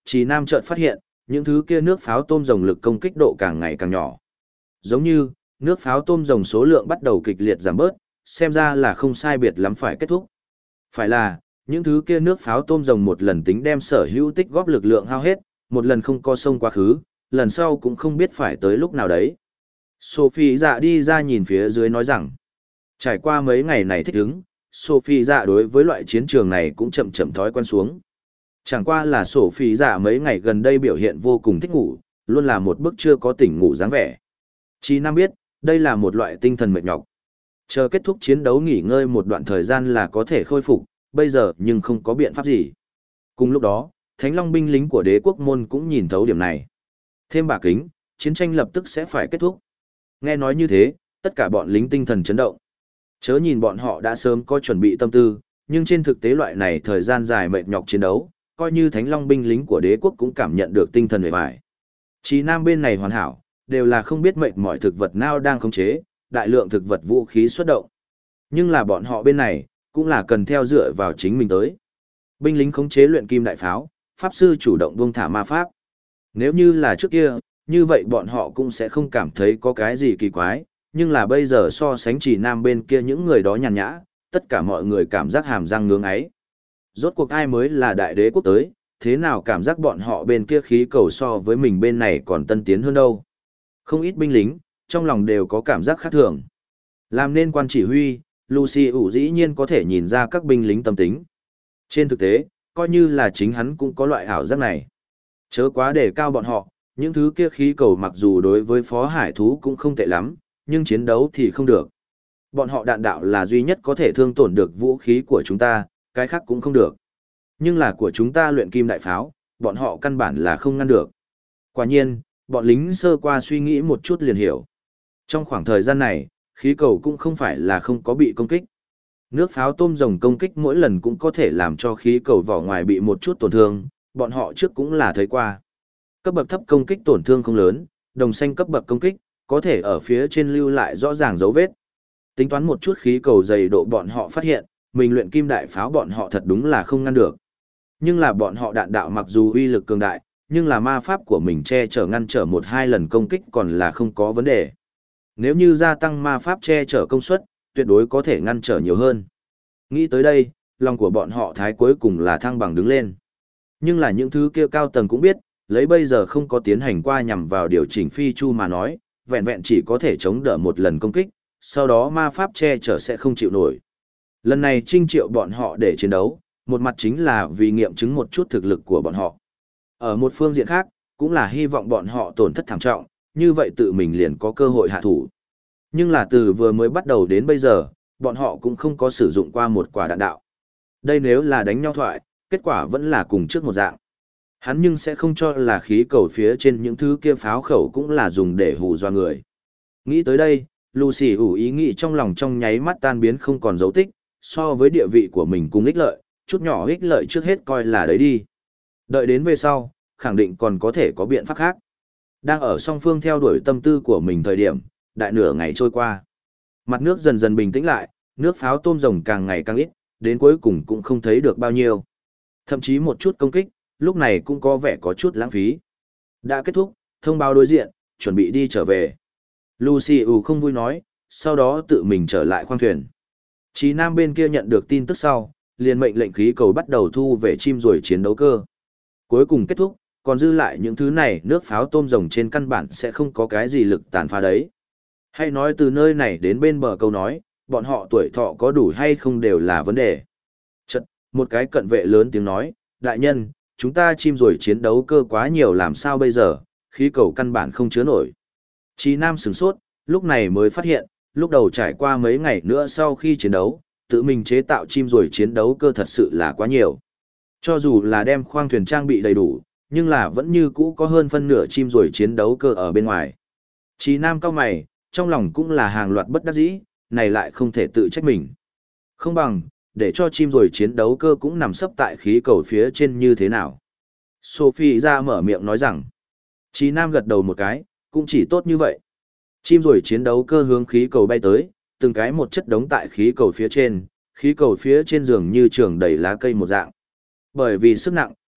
Trì Nam chợt phát hiện, những thứ kia nước pháo tôm rồng lực công kích độ càng ngày càng nhỏ. Giống như, nước pháo tôm rồng số lượng bắt đầu kịch liệt giảm bớt, xem ra là không sai biệt lắm phải kết thúc. Phải là, những thứ kia nước pháo tôm rồng một lần tính đem sở hữu tích góp lực lượng hao hết, một lần không có sông quá khứ, lần sau cũng không biết phải tới lúc nào đấy. Sophie dạ đi ra nhìn phía dưới nói rằng, trải qua mấy ngày này thích ứng, Sophie dạ đối với loại chiến trường này cũng chậm chậm thói quen xuống. Chẳng qua là Sophie dạ mấy ngày gần đây biểu hiện vô cùng thích ngủ, luôn là một bức chưa có tỉnh ngủ dáng vẻ. Chí Nam biết, đây là một loại tinh thần mệt nhọc. Chờ kết thúc chiến đấu nghỉ ngơi một đoạn thời gian là có thể khôi phục, bây giờ nhưng không có biện pháp gì. Cùng lúc đó, Thánh Long binh lính của đế quốc môn cũng nhìn thấu điểm này. Thêm bả kính, chiến tranh lập tức sẽ phải kết thúc. Nghe nói như thế, tất cả bọn lính tinh thần chấn động. Chớ nhìn bọn họ đã sớm có chuẩn bị tâm tư, nhưng trên thực tế loại này thời gian dài mệt nhọc chiến đấu, coi như Thánh Long binh lính của đế quốc cũng cảm nhận được tinh thần uể oải. Chí Nam bên này hoàn hảo, đều là không biết mệt mỏi thực vật nào đang khống chế, đại lượng thực vật vũ khí xuất động. Nhưng là bọn họ bên này, cũng là cần theo dựa vào chính mình tới. Binh lính khống chế luyện kim đại pháo, pháp sư chủ động buông thả ma pháp. Nếu như là trước kia, như vậy bọn họ cũng sẽ không cảm thấy có cái gì kỳ quái, nhưng là bây giờ so sánh Chỉ Nam bên kia những người đó nhàn nhã, tất cả mọi người cảm giác hàm răng ngưỡng ấy. Rốt cuộc ai mới là đại đế quốc tới, thế nào cảm giác bọn họ bên kia khí cầu so với mình bên này còn tân tiến hơn đâu. Không ít binh lính, trong lòng đều có cảm giác khác thường. Làm nên quan chỉ huy, Lucy ủ dĩ nhiên có thể nhìn ra các binh lính tâm tính. Trên thực tế, coi như là chính hắn cũng có loại ảo giác này. Chớ quá đề cao bọn họ, những thứ kia khí cầu mặc dù đối với phó hải thú cũng không tệ lắm, nhưng chiến đấu thì không được. Bọn họ đạn đạo là duy nhất có thể thương tổn được vũ khí của chúng ta, cái khác cũng không được. Nhưng là của chúng ta luyện kim đại pháo, bọn họ căn bản là không ngăn được. Quả nhiên, bọn lính sơ qua suy nghĩ một chút liền hiểu. Trong khoảng thời gian này, khí cầu cũng không phải là không có bị công kích. Nước pháo tôm rồng công kích mỗi lần cũng có thể làm cho khí cầu vỏ ngoài bị một chút tổn thương, bọn họ trước cũng là thấy qua. Cấp bậc thấp công kích tổn thương không lớn, đồng xanh cấp bậc công kích, có thể ở phía trên lưu lại rõ ràng dấu vết. Tính toán một chút khí cầu dày độ bọn họ phát hiện, mình luyện kim đại pháo bọn họ thật đúng là không ngăn được. Nhưng là bọn họ đạn đạo mặc dù uy lực cường đại, nhưng là ma pháp của mình che chở ngăn trở một hai lần công kích còn là không có vấn đề. Nếu như gia tăng ma pháp che chở công suất, tuyệt đối có thể ngăn trở nhiều hơn. Nghĩ tới đây, lòng của bọn họ thái cuối cùng là thăng bằng đứng lên. Nhưng là những thứ kia cao tầng cũng biết, lấy bây giờ không có tiến hành qua nhằm vào điều chỉnh phi chu mà nói, vẹn vẹn chỉ có thể chống đỡ một lần công kích, sau đó ma pháp che chở sẽ không chịu nổi. Lần này Trinh Triệu bọn họ để chiến đấu, một mặt chính là vì nghiệm chứng một chút thực lực của bọn họ. Ở một phương diện khác, cũng là hy vọng bọn họ tổn thất thảm trọng, như vậy tự mình liền có cơ hội hạ thủ. Nhưng là từ vừa mới bắt đầu đến bây giờ, bọn họ cũng không có sử dụng qua một quả đạn đạo. Đây nếu là đánh nhau thoại, kết quả vẫn là cùng trước một dạng. Hắn nhưng sẽ không cho là khí cầu phía trên những thứ kia pháo khẩu cũng là dùng để hù dọa người. Nghĩ tới đây, Lucy ủ ý nghĩ trong lòng trong nháy mắt tan biến không còn dấu tích, so với địa vị của mình cùng ích lợi, chút nhỏ ích lợi trước hết coi là đấy đi. Đợi đến về sau, khẳng định còn có thể có biện pháp khác. Đang ở song phương theo đuổi tâm tư của mình thời điểm, đại nửa ngày trôi qua. Mặt nước dần dần bình tĩnh lại, nước pháo tôm rồng càng ngày càng ít, đến cuối cùng cũng không thấy được bao nhiêu. Thậm chí một chút công kích, lúc này cũng có vẻ có chút lãng phí. Đã kết thúc, thông báo đối diện, chuẩn bị đi trở về. Lucy không vui nói, sau đó tự mình trở lại khoang thuyền. Chí Nam bên kia nhận được tin tức sau, liền mệnh lệnh khí cầu bắt đầu thu về chim rồi chiến đấu cơ. Cuối cùng kết thúc, còn dư lại những thứ này nước pháo tôm rồng trên căn bản sẽ không có cái gì lực tàn phá đấy. Hay nói từ nơi này đến bên bờ câu nói, bọn họ tuổi thọ có đủ hay không đều là vấn đề. Chật, một cái cận vệ lớn tiếng nói, đại nhân, chúng ta chim rồi chiến đấu cơ quá nhiều làm sao bây giờ, khí cầu căn bản không chứa nổi. Chí Nam sửng sốt, lúc này mới phát hiện, lúc đầu trải qua mấy ngày nữa sau khi chiến đấu, tự mình chế tạo chim rồi chiến đấu cơ thật sự là quá nhiều. Cho dù là đem khoang thuyền trang bị đầy đủ, nhưng là vẫn như cũ có hơn phân nửa chim rồi chiến đấu cơ ở bên ngoài. Chí Nam cao mày, trong lòng cũng là hàng loạt bất đắc dĩ, này lại không thể tự trách mình. Không bằng, để cho chim rồi chiến đấu cơ cũng nằm sấp tại khí cầu phía trên như thế nào. Sophie ra mở miệng nói rằng, Chí Nam gật đầu một cái, cũng chỉ tốt như vậy. Chim rồi chiến đấu cơ hướng khí cầu bay tới, từng cái một chất đống tại khí cầu phía trên dường như trường đầy lá cây một dạng. Bởi vì sức nặng,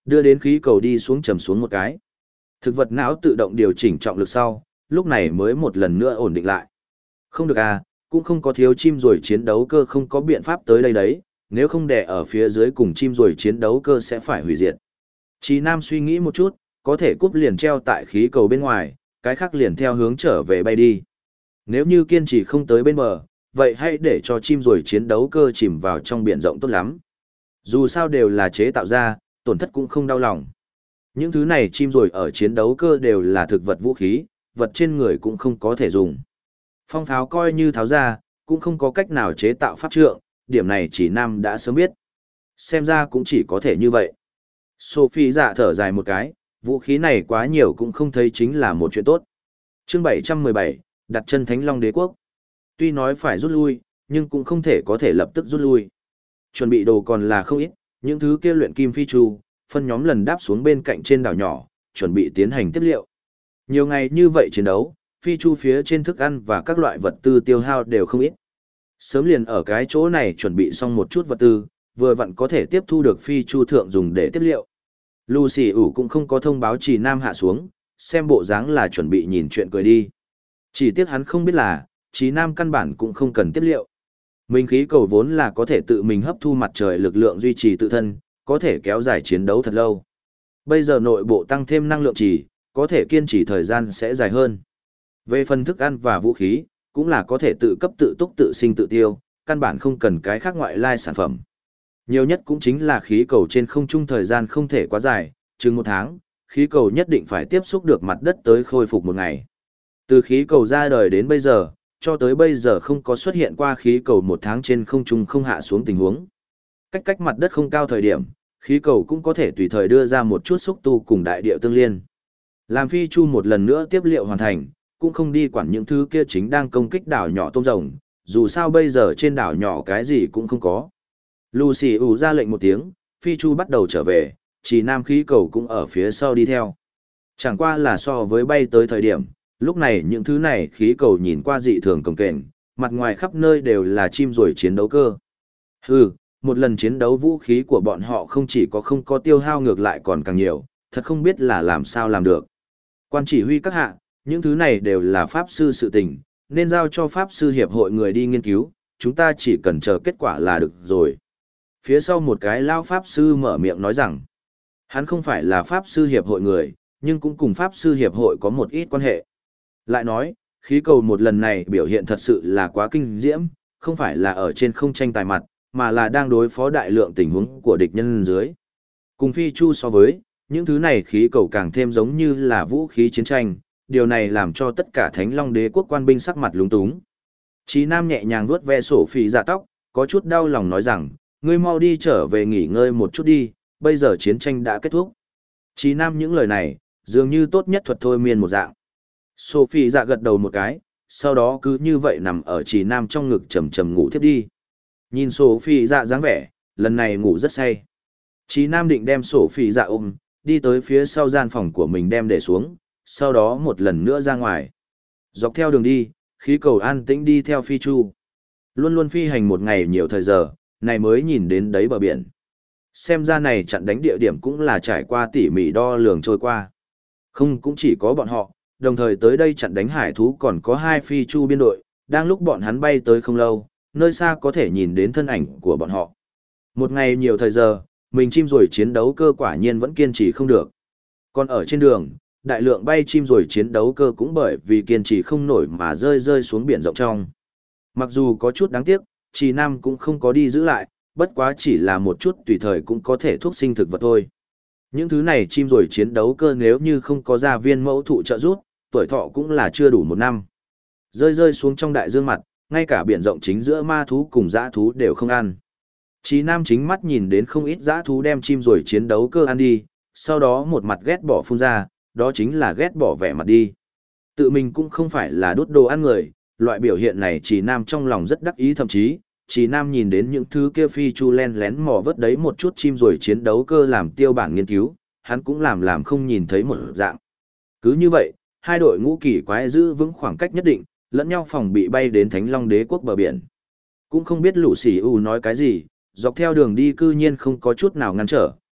Đưa đến khí cầu đi xuống trầm xuống một cái. Thực vật não tự động điều chỉnh trọng lực sau, lúc này mới một lần nữa ổn định lại. Không được à, cũng không có thiếu chim rồi chiến đấu cơ không có biện pháp tới đây đấy, nếu không đè ở phía dưới cùng chim rồi chiến đấu cơ sẽ phải hủy diệt. Chí Nam suy nghĩ một chút, có thể cúp liền treo tại khí cầu bên ngoài, cái khác liền theo hướng trở về bay đi. Nếu như kiên trì không tới bên bờ, vậy hãy để cho chim rồi chiến đấu cơ chìm vào trong biển rộng tốt lắm. Dù sao đều là chế tạo ra, tổn thất cũng không đau lòng. Những thứ này chim rồi ở chiến đấu cơ đều là thực vật vũ khí, vật trên người cũng không có thể dùng. Phong pháo coi như tháo ra, cũng không có cách nào chế tạo pháp trượng, điểm này chỉ Nam đã sớm biết. Xem ra cũng chỉ có thể như vậy. Sophie dạ thở dài một cái, vũ khí này quá nhiều cũng không thấy chính là một chuyện tốt. Chương 717, đặt chân Thánh Long Đế Quốc. Tuy nói phải rút lui, nhưng cũng không thể có thể lập tức rút lui. Chuẩn bị đồ còn là không ít, những thứ kia luyện kim phi chu, phân nhóm lần đáp xuống bên cạnh trên đảo nhỏ, chuẩn bị tiến hành tiếp liệu. Nhiều ngày như vậy chiến đấu, phi chu phía trên thức ăn và các loại vật tư tiêu hao đều không ít. Sớm liền ở cái chỗ này chuẩn bị xong một chút vật tư, vừa vặn có thể tiếp thu được phi chu thượng dùng để tiếp liệu. Lucy ủ cũng không có thông báo Trì Nam hạ xuống, xem bộ dáng là chuẩn bị nhìn chuyện cười đi. Chỉ tiếc hắn không biết là, Trì Nam căn bản cũng không cần tiếp liệu. Minh khí cầu vốn là có thể tự mình hấp thu mặt trời lực lượng duy trì tự thân, có thể kéo dài chiến đấu thật lâu. Bây giờ nội bộ tăng thêm năng lượng trì, có thể kiên trì thời gian sẽ dài hơn. Về phần thức ăn và vũ khí, cũng là có thể tự cấp tự túc tự sinh tự tiêu, căn bản không cần cái khác ngoại lai sản phẩm. Nhiều nhất cũng chính là khí cầu trên không trung thời gian không thể quá dài, chừng 1 tháng, khí cầu nhất định phải tiếp xúc được mặt đất tới khôi phục 1 ngày. Từ khí cầu ra đời đến bây giờ, cho tới bây giờ không có xuất hiện qua khí cầu 1 tháng trên không trung không hạ xuống tình huống. Cách mặt đất không cao thời điểm, khí cầu cũng có thể tùy thời đưa ra một chút xúc tu cùng đại địa tương liên. Làm phi chu một lần nữa tiếp liệu hoàn thành, cũng không đi quản những thứ kia chính đang công kích đảo nhỏ tôm rồng, dù sao bây giờ trên đảo nhỏ cái gì cũng không có. Lucy ủ ra lệnh một tiếng, phi chu bắt đầu trở về, chỉ Nam khí cầu cũng ở phía sau đi theo. Chẳng qua là so với bay tới thời điểm, lúc này những thứ này khí cầu nhìn qua dị thường cồng kềnh, mặt ngoài khắp nơi đều là chim rồi chiến đấu cơ. Hừ, một lần chiến đấu vũ khí của bọn họ không chỉ có không có tiêu hao ngược lại còn càng nhiều, thật không biết là làm sao làm được. Quan chỉ huy các hạ, những thứ này đều là pháp sư sự tình, nên giao cho pháp sư hiệp hội người đi nghiên cứu, chúng ta chỉ cần chờ kết quả là được rồi. Phía sau một cái lao pháp sư mở miệng nói rằng, hắn không phải là pháp sư hiệp hội người, nhưng cũng cùng pháp sư hiệp hội có một ít quan hệ. Lại nói, khí cầu một lần này biểu hiện thật sự là quá kinh diễm, không phải là ở trên không tranh tài mặt, mà là đang đối phó đại lượng tình huống của địch nhân dưới. Cùng phi chu so với, những thứ này khí cầu càng thêm giống như là vũ khí chiến tranh, điều này làm cho tất cả Thánh Long Đế quốc quan binh sắc mặt lúng túng. Chí Nam nhẹ nhàng vuốt ve sổ phì dạ tóc, có chút đau lòng nói rằng, ngươi mau đi trở về nghỉ ngơi một chút đi, bây giờ chiến tranh đã kết thúc. Chí Nam những lời này, dường như tốt nhất thuật thôi miên một dạng. Sophie dạ gật đầu một cái, sau đó cứ như vậy nằm ở Chí Nam trong ngực trầm trầm ngủ thiếp đi. Nhìn Sophie dạ dáng vẻ, lần này ngủ rất say. Chí Nam định đem Sophie dạ ôm, đi tới phía sau gian phòng của mình đem để xuống, sau đó một lần nữa ra ngoài. Dọc theo đường đi, khí cầu an tĩnh đi theo phi chu. Luôn luôn phi hành một ngày nhiều thời giờ, này mới nhìn đến đấy bờ biển. Xem ra này chặn đánh địa điểm cũng là trải qua tỉ mỉ đo lường trôi qua. Không cũng chỉ có bọn họ, đồng thời tới đây chặn đánh hải thú còn có 2 phi chu biên đội, đang lúc bọn hắn bay tới không lâu, nơi xa có thể nhìn đến thân ảnh của bọn họ. Một ngày nhiều thời giờ, mình chim rồi chiến đấu cơ quả nhiên vẫn kiên trì không được. Còn ở trên đường, đại lượng bay chim rồi chiến đấu cơ cũng bởi vì kiên trì không nổi mà rơi xuống biển rộng trong. Mặc dù có chút đáng tiếc, Trì Nam cũng không có đi giữ lại, bất quá chỉ là một chút tùy thời cũng có thể thuốc sinh thực vật thôi. Những thứ này chim rồi chiến đấu cơ nếu như không có gia viên mẫu thụ trợ giúp, tuổi thọ cũng là chưa đủ 1 năm. Rơi xuống trong đại dương mặt, ngay cả biển rộng chính giữa ma thú cùng dã thú đều không ăn. Trì Nam chính mắt nhìn đến không ít dã thú đem chim rồi chiến đấu cơ ăn đi, sau đó một mặt ghét bỏ phun ra, đó chính là ghét bỏ vẻ mặt đi. Tự mình cũng không phải là đốt đồ ăn người, loại biểu hiện này Trì Nam trong lòng rất đắc ý, thậm chí, Trì Nam nhìn đến những thứ kia phi chu len lén mò vớt đấy một chút chim rồi chiến đấu cơ làm tiêu bản nghiên cứu, hắn cũng làm không nhìn thấy một dạng. Cứ như vậy, 2 đội ngũ kỳ quái giữ vững khoảng cách nhất định, lẫn nhau phòng bị bay đến Thánh Long Đế quốc bờ biển. Cũng không biết Lũ Sỉ U nói cái gì, dọc theo đường đi cư nhiên không có chút nào ngăn trở,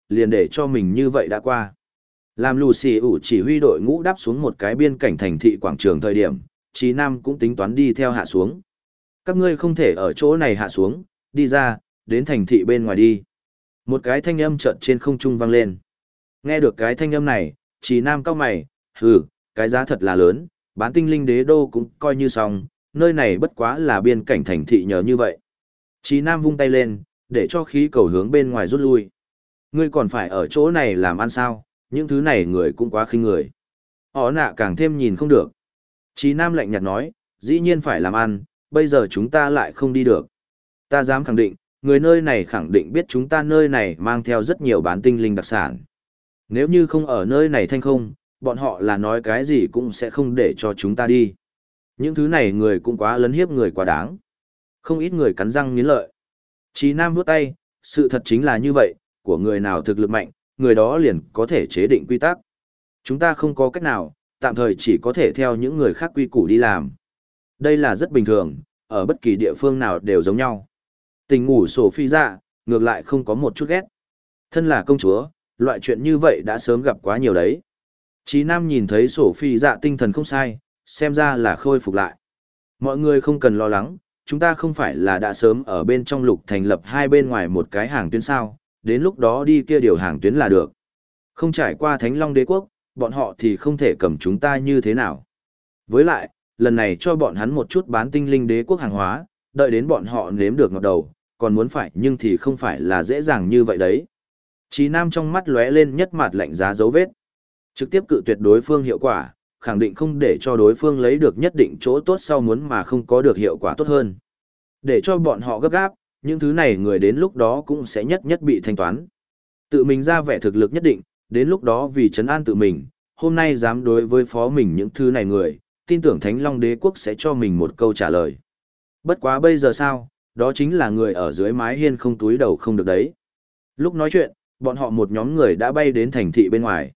liền để cho mình như vậy đã qua. Làm lù xì ủ chỉ huy đội ngũ đáp xuống một cái biên cảnh thành thị quảng trường thời điểm, Chí Nam cũng tính toán đi theo hạ xuống. Các ngươi không thể ở chỗ này hạ xuống, đi ra, đến thành thị bên ngoài đi. Một cái thanh âm chợt trên không trung vang lên. Nghe được cái thanh âm này, Chí Nam cau mày, hừ, cái giá thật là lớn, bán tinh linh đế đô cũng coi như xong, nơi này bất quá là biên cảnh thành thị nhờ như vậy. Chí Nam vung tay lên, để cho khí cầu hướng bên ngoài rút lui. Ngươi còn phải ở chỗ này làm ăn sao, những thứ này người cũng quá khinh người. Họ nạ càng thêm nhìn không được. Chí Nam lạnh nhạt nói, dĩ nhiên phải làm ăn, bây giờ chúng ta lại không đi được. Ta dám khẳng định, người nơi này khẳng định biết chúng ta nơi này mang theo rất nhiều bán tinh linh đặc sản. Nếu như không ở nơi này thanh không, bọn họ là nói cái gì cũng sẽ không để cho chúng ta đi. Những thứ này người cũng quá lấn hiếp người quá đáng. Không ít người cắn răng nghiến lợi. Chí Nam vuốt tay, sự thật chính là như vậy, của người nào thực lực mạnh, người đó liền có thể chế định quy tắc. Chúng ta không có cách nào, tạm thời chỉ có thể theo những người khác quy củ đi làm. Đây là rất bình thường, ở bất kỳ địa phương nào đều giống nhau. Tình ngủ sổ phi dạ, ngược lại không có một chút ghét. Thân là công chúa, loại chuyện như vậy đã sớm gặp quá nhiều đấy. Chí Nam nhìn thấy sổ phi dạ tinh thần không sai, xem ra là khôi phục lại. Mọi người không cần lo lắng, chúng ta không phải là đã sớm ở bên trong lục thành lập hai bên ngoài một cái hàng tuyến sao, đến lúc đó đi kia điều hàng tuyến là được. Không trải qua Thánh Long Đế quốc, bọn họ thì không thể cầm chúng ta như thế nào. Với lại, lần này cho bọn hắn một chút bán tinh linh đế quốc hàng hóa, đợi đến bọn họ nếm được ngọt đầu, còn muốn phải nhưng thì không phải là dễ dàng như vậy đấy. Chí Nam trong mắt lóe lên nhất mặt lạnh giá dấu vết. Trực tiếp cự tuyệt đối phương hiệu quả, khẳng định không để cho đối phương lấy được nhất định chỗ tốt sau muốn mà không có được hiệu quả tốt hơn. Để cho bọn họ gấp gáp, những thứ này người đến lúc đó cũng sẽ nhất nhất bị thanh toán. Tự mình ra vẻ thực lực nhất định, đến lúc đó vì trấn an tự mình, hôm nay dám đối với phó mình những thứ này người, tin tưởng Thánh Long Đế quốc sẽ cho mình một câu trả lời. Bất quá bây giờ sao, đó chính là người ở dưới mái hiên không túi đầu không được đấy. Lúc nói chuyện, bọn họ một nhóm người đã bay đến thành thị bên ngoài.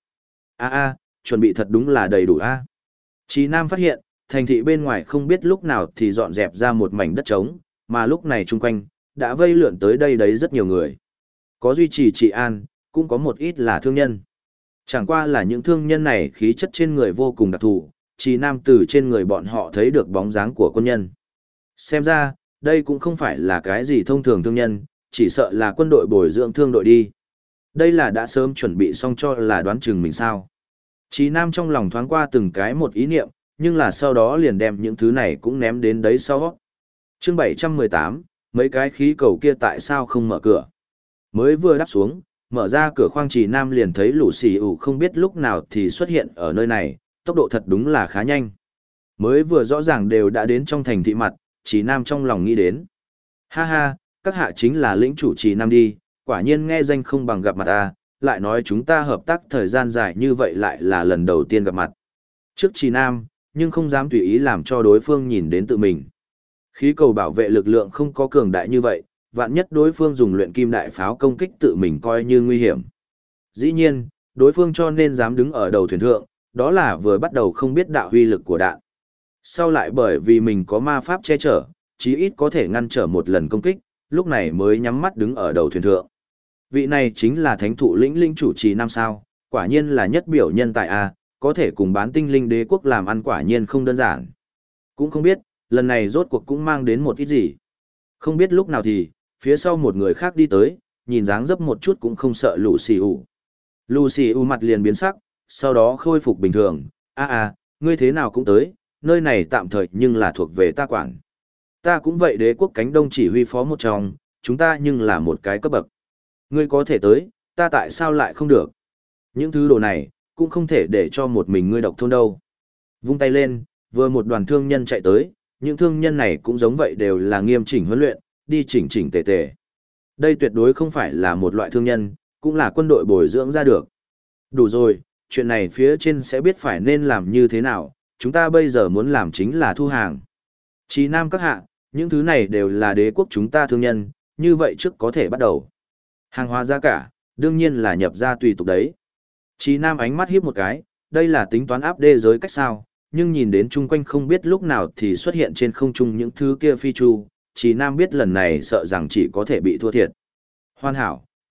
Chuẩn bị thật đúng là đầy đủ a. Chí Nam phát hiện, thành thị bên ngoài không biết lúc nào thì dọn dẹp ra một mảnh đất trống, mà lúc này chung quanh, đã vây lượn tới đây đấy rất nhiều người. Có duy trì trị an, cũng có một ít là thương nhân. Chẳng qua là những thương nhân này khí chất trên người vô cùng đặc thù, Chí Nam từ trên người bọn họ thấy được bóng dáng của quân nhân. Xem ra, đây cũng không phải là cái gì thông thường thương nhân, chỉ sợ là quân đội bồi dưỡng thương đội đi. Đây là đã sớm chuẩn bị xong cho là đoán chừng mình sao. Chí Nam trong lòng thoáng qua từng cái một ý niệm, nhưng là sau đó liền đem những thứ này cũng ném đến đấy sau. Chương 718, mấy cái khí cầu kia tại sao không mở cửa? Mới vừa đáp xuống, mở ra cửa khoang Chí Nam liền thấy lũ xì ủ không biết lúc nào thì xuất hiện ở nơi này, tốc độ thật đúng là khá nhanh. Mới vừa rõ ràng đều đã đến trong thành thị mặt, Chí Nam trong lòng nghĩ đến. Ha ha, các hạ chính là lĩnh chủ Chí Nam đi, quả nhiên nghe danh không bằng gặp mặt ta, lại nói chúng ta hợp tác thời gian dài như vậy lại là lần đầu tiên gặp mặt. Trước Chí Nam, nhưng không dám tùy ý làm cho đối phương nhìn đến tự mình. Khí cầu bảo vệ lực lượng không có cường đại như vậy, vạn nhất đối phương dùng luyện kim đại pháo công kích tự mình coi như nguy hiểm. Dĩ nhiên, đối phương cho nên dám đứng ở đầu thuyền thượng, đó là vừa bắt đầu không biết đạo huy lực của đạn. Sau lại bởi vì mình có ma pháp che chở, chí ít có thể ngăn trở một lần công kích, lúc này mới nhắm mắt đứng ở đầu thuyền thượng. Vị này chính là thánh thụ lĩnh chủ Chí Nam sao, quả nhiên là nhất biểu nhân tài A, có thể cùng bán tinh linh đế quốc làm ăn quả nhiên không đơn giản. Cũng không biết, lần này rốt cuộc cũng mang đến một ít gì. Không biết lúc nào thì, phía sau một người khác đi tới, nhìn dáng dấp một chút cũng không sợ lũ xì ủ. Lũ xì ủ mặt liền biến sắc, sau đó khôi phục bình thường. Ngươi thế nào cũng tới, nơi này tạm thời nhưng là thuộc về ta quản. Ta cũng vậy đế quốc cánh đông chỉ huy phó một trong, chúng ta nhưng là một cái cấp bậc. Ngươi có thể tới, ta tại sao lại không được? Những thứ đồ này, cũng không thể để cho một mình ngươi độc thôn đâu. Vung tay lên, vừa một đoàn thương nhân chạy tới, những thương nhân này cũng giống vậy đều là nghiêm chỉnh huấn luyện, đi chỉnh chỉnh tề tề. Đây tuyệt đối không phải là một loại thương nhân, cũng là quân đội bồi dưỡng ra được. Đủ rồi, chuyện này phía trên sẽ biết phải nên làm như thế nào, chúng ta bây giờ muốn làm chính là thu hàng. Chí Nam các hạ, những thứ này đều là đế quốc chúng ta thương nhân, như vậy trước có thể bắt đầu. Hàng hóa giá cả, đương nhiên là nhập ra tùy tục đấy. Chí Nam ánh mắt hiếp một cái, đây là tính toán áp đê giới cách sao, nhưng nhìn đến chung quanh không biết lúc nào thì xuất hiện trên không trung những thứ kia phi chu, Chí Nam biết lần này sợ rằng chỉ có thể bị thua thiệt. Hoàn hảo,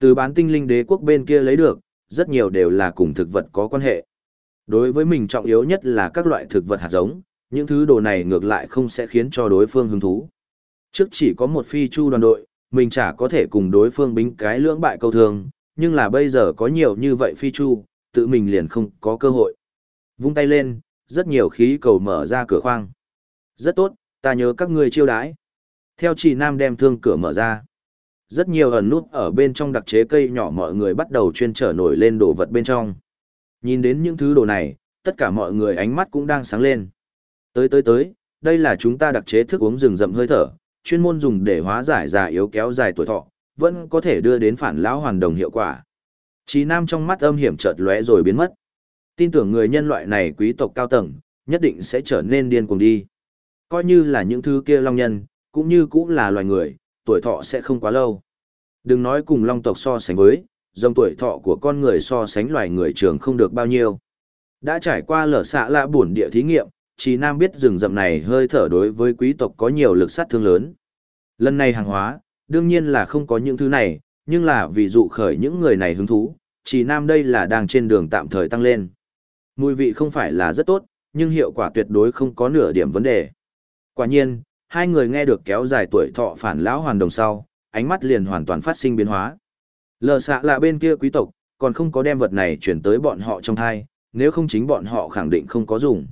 Từ bán tinh linh đế quốc bên kia lấy được, rất nhiều đều là cùng thực vật có quan hệ. Đối với mình trọng yếu nhất là các loại thực vật hạt giống, những thứ đồ này ngược lại không sẽ khiến cho đối phương hứng thú. Trước chỉ có một phi chu đoàn đội, mình chả có thể cùng đối phương bính cái lưỡng bại câu thương, nhưng là bây giờ có nhiều như vậy phi chu, tự mình liền không có cơ hội. Vung tay lên, rất nhiều khí cầu mở ra cửa khoang. Rất tốt, ta nhớ các ngươi chiêu đãi. Theo Trì Nam đem thương cửa mở ra. Rất nhiều ẩn nút ở bên trong đặc chế cây nhỏ mọi người bắt đầu chuyên trở nổi lên đồ vật bên trong. Nhìn đến những thứ đồ này, tất cả mọi người ánh mắt cũng đang sáng lên. Tới, đây là chúng ta đặc chế thức uống rừng rậm hơi thở, chuyên môn dùng để hóa giải già yếu kéo dài tuổi thọ, vẫn có thể đưa đến phản lão hoàn đồng hiệu quả. Trì Nam trong mắt âm hiểm chợt lóe rồi biến mất. Tin tưởng người nhân loại này quý tộc cao tầng, nhất định sẽ trở nên điên cuồng đi. Coi như là những thứ kia long nhân, cũng như cũng là loài người, tuổi thọ sẽ không quá lâu. Đừng nói cùng long tộc so sánh với, dòng tuổi thọ của con người so sánh loài người trường không được bao nhiêu. Đã trải qua lở xạ lạ bổn địa thí nghiệm, Trì Nam biết rừng rậm này hơi thở đối với quý tộc có nhiều lực sát thương lớn. Lần này hàng hóa, đương nhiên là không có những thứ này, nhưng là vì dụ khởi những người này hứng thú, Trì Nam đây là đang trên đường tạm thời tăng lên. Mùi vị không phải là rất tốt, nhưng hiệu quả tuyệt đối không có nửa điểm vấn đề. Quả nhiên, hai người nghe được kéo dài tuổi thọ phản lão hoàn đồng sau, ánh mắt liền hoàn toàn phát sinh biến hóa. Lờ xạ là bên kia quý tộc, còn không có đem vật này chuyển tới bọn họ trong thai, nếu không chính bọn họ khẳng định không có dùng.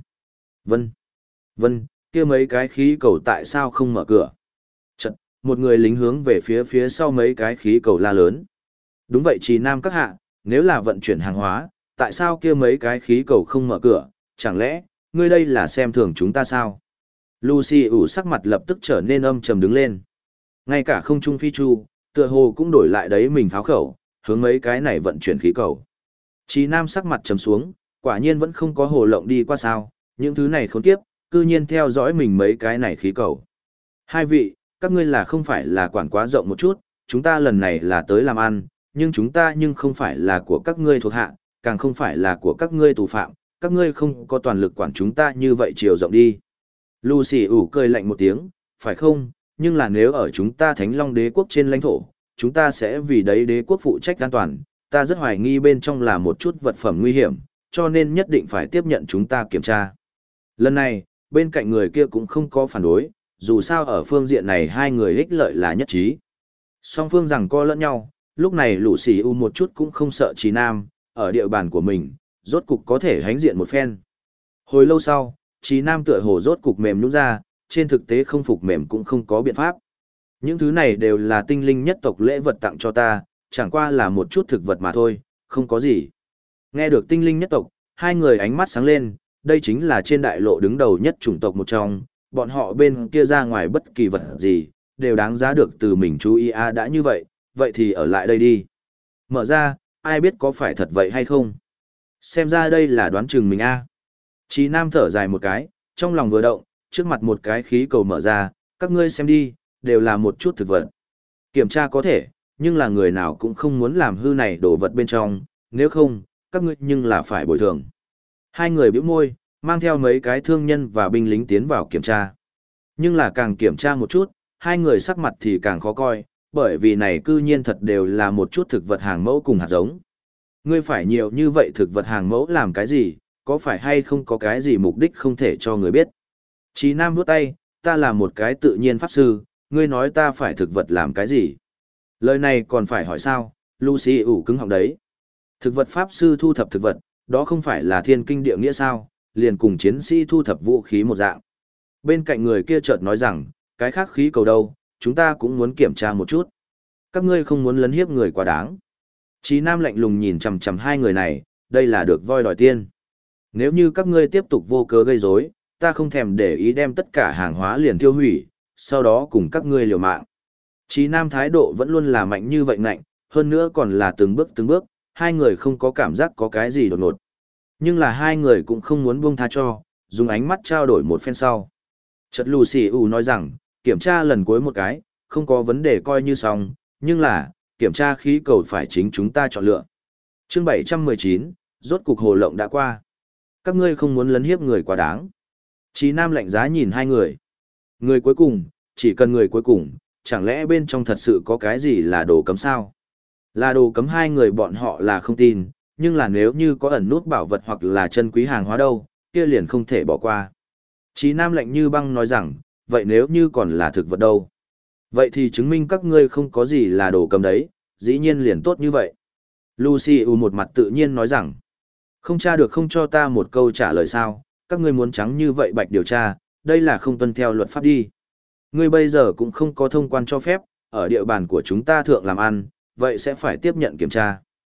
Vân, kia mấy cái khí cầu tại sao không mở cửa? Chật, một người lính hướng về phía sau mấy cái khí cầu la lớn. Đúng vậy Trì Nam các hạ, nếu là vận chuyển hàng hóa, tại sao kia mấy cái khí cầu không mở cửa, chẳng lẽ, ngươi đây là xem thường chúng ta sao? Lucy ủ sắc mặt lập tức trở nên âm trầm đứng lên. Ngay cả không trung phi chu, tựa hồ cũng đổi lại đấy mình pháo khẩu, hướng mấy cái này vận chuyển khí cầu. Trì Nam sắc mặt trầm xuống, quả nhiên vẫn không có hồ lộng đi qua sao, những thứ này khốn kiếp, cư nhiên theo dõi mình mấy cái này khí cầu. Hai vị, các ngươi là không phải là quản quá rộng một chút, chúng ta lần này là tới làm ăn, nhưng chúng ta nhưng không phải là của các ngươi thuộc hạ, càng không phải là của các ngươi tù phạm, các ngươi không có toàn lực quản chúng ta như vậy chiều rộng đi. Lucy ủ cười lạnh một tiếng, phải không, nhưng là nếu ở chúng ta Thánh Long đế quốc trên lãnh thổ, chúng ta sẽ vì đấy đế quốc phụ trách an toàn, ta rất hoài nghi bên trong là một chút vật phẩm nguy hiểm, cho nên nhất định phải tiếp nhận chúng ta kiểm tra. Lần này, bên cạnh người kia cũng không có phản đối, dù sao ở phương diện này hai người ích lợi là nhất trí. Song phương rằng co lẫn nhau, lúc này Lucy ủ một chút cũng không sợ Trì Nam, ở địa bàn của mình, rốt cục có thể hánh diện một phen. Hồi lâu sau, Trì Nam tựa hồ rốt cục mềm nhũn ra, trên thực tế không phục mềm cũng không có biện pháp. Những thứ này đều là tinh linh nhất tộc lễ vật tặng cho ta, chẳng qua là một chút thực vật mà thôi, không có gì. Nghe được tinh linh nhất tộc, hai người ánh mắt sáng lên, đây chính là trên đại lộ đứng đầu nhất chủng tộc một trong, bọn họ bên kia ra ngoài bất kỳ vật gì, đều đáng giá được từ mình chú ý đã như vậy, vậy thì ở lại đây đi. Mở ra, ai biết có phải thật vậy hay không? Xem ra đây là đoán chừng mình a. Trì Nam thở dài một cái, trong lòng vừa động, trước mặt một cái khí cầu mở ra, các ngươi xem đi, đều là một chút thực vật. Kiểm tra có thể, nhưng là người nào cũng không muốn làm hư này đồ vật bên trong, nếu không, các ngươi nhưng là phải bồi thường. Hai người bĩu môi, mang theo mấy cái thương nhân và binh lính tiến vào kiểm tra. Nhưng là càng kiểm tra một chút, hai người sắc mặt thì càng khó coi, bởi vì này cư nhiên thật đều là một chút thực vật hàng mẫu cùng hạt giống. Ngươi phải nhiều như vậy thực vật hàng mẫu làm cái gì, có phải hay không có cái gì mục đích không thể cho người biết. Trì Nam vuốt tay, ta là một cái tự nhiên pháp sư, ngươi nói ta phải thực vật làm cái gì? Lời này còn phải hỏi sao, Lucy ủ cứng họng đấy. Thực vật pháp sư thu thập thực vật, đó không phải là thiên kinh địa nghĩa sao, liền cùng chiến sĩ thu thập vũ khí một dạng. Bên cạnh người kia chợt nói rằng, cái khác khí cầu đâu, chúng ta cũng muốn kiểm tra một chút. Các ngươi không muốn lấn hiếp người quá đáng. Trì Nam lạnh lùng nhìn chằm chằm hai người này, đây là được voi đòi tiên. Nếu như các ngươi tiếp tục vô cớ gây rối, ta không thèm để ý đem tất cả hàng hóa liền tiêu hủy, sau đó cùng các ngươi liều mạng. Trì Nam thái độ vẫn luôn là mạnh như vậy ngạnh, hơn nữa còn là từng bước, hai người không có cảm giác có cái gì đột ngột. Nhưng là hai người cũng không muốn buông tha cho, dùng ánh mắt trao đổi một phen sau. Chợt Lucy nói rằng, kiểm tra lần cuối một cái, không có vấn đề coi như xong, nhưng là, kiểm tra khí cầu phải chính chúng ta chọn lựa. Chương 719, rốt cục hồ lộng đã qua. Các ngươi không muốn lấn hiếp người quá đáng. Trì Nam lạnh giá nhìn hai người. Người cuối cùng, chỉ cần người cuối cùng, chẳng lẽ bên trong thật sự có cái gì là đồ cấm sao? Là đồ cấm hai người bọn họ là không tin, nhưng là nếu như có ẩn nút bảo vật hoặc là chân quý hàng hóa đâu, kia liền không thể bỏ qua. Chí Nam lạnh như băng nói rằng, vậy nếu như còn là thực vật đâu? Vậy thì chứng minh các ngươi không có gì là đồ cấm đấy, dĩ nhiên liền tốt như vậy. Lucy một mặt tự nhiên nói rằng, không tra được không cho ta một câu trả lời sao, các ngươi muốn trắng như vậy bạch điều tra, đây là không tuân theo luật pháp đi. Ngươi bây giờ cũng không có thông quan cho phép, ở địa bàn của chúng ta thượng làm ăn, vậy sẽ phải tiếp nhận kiểm tra.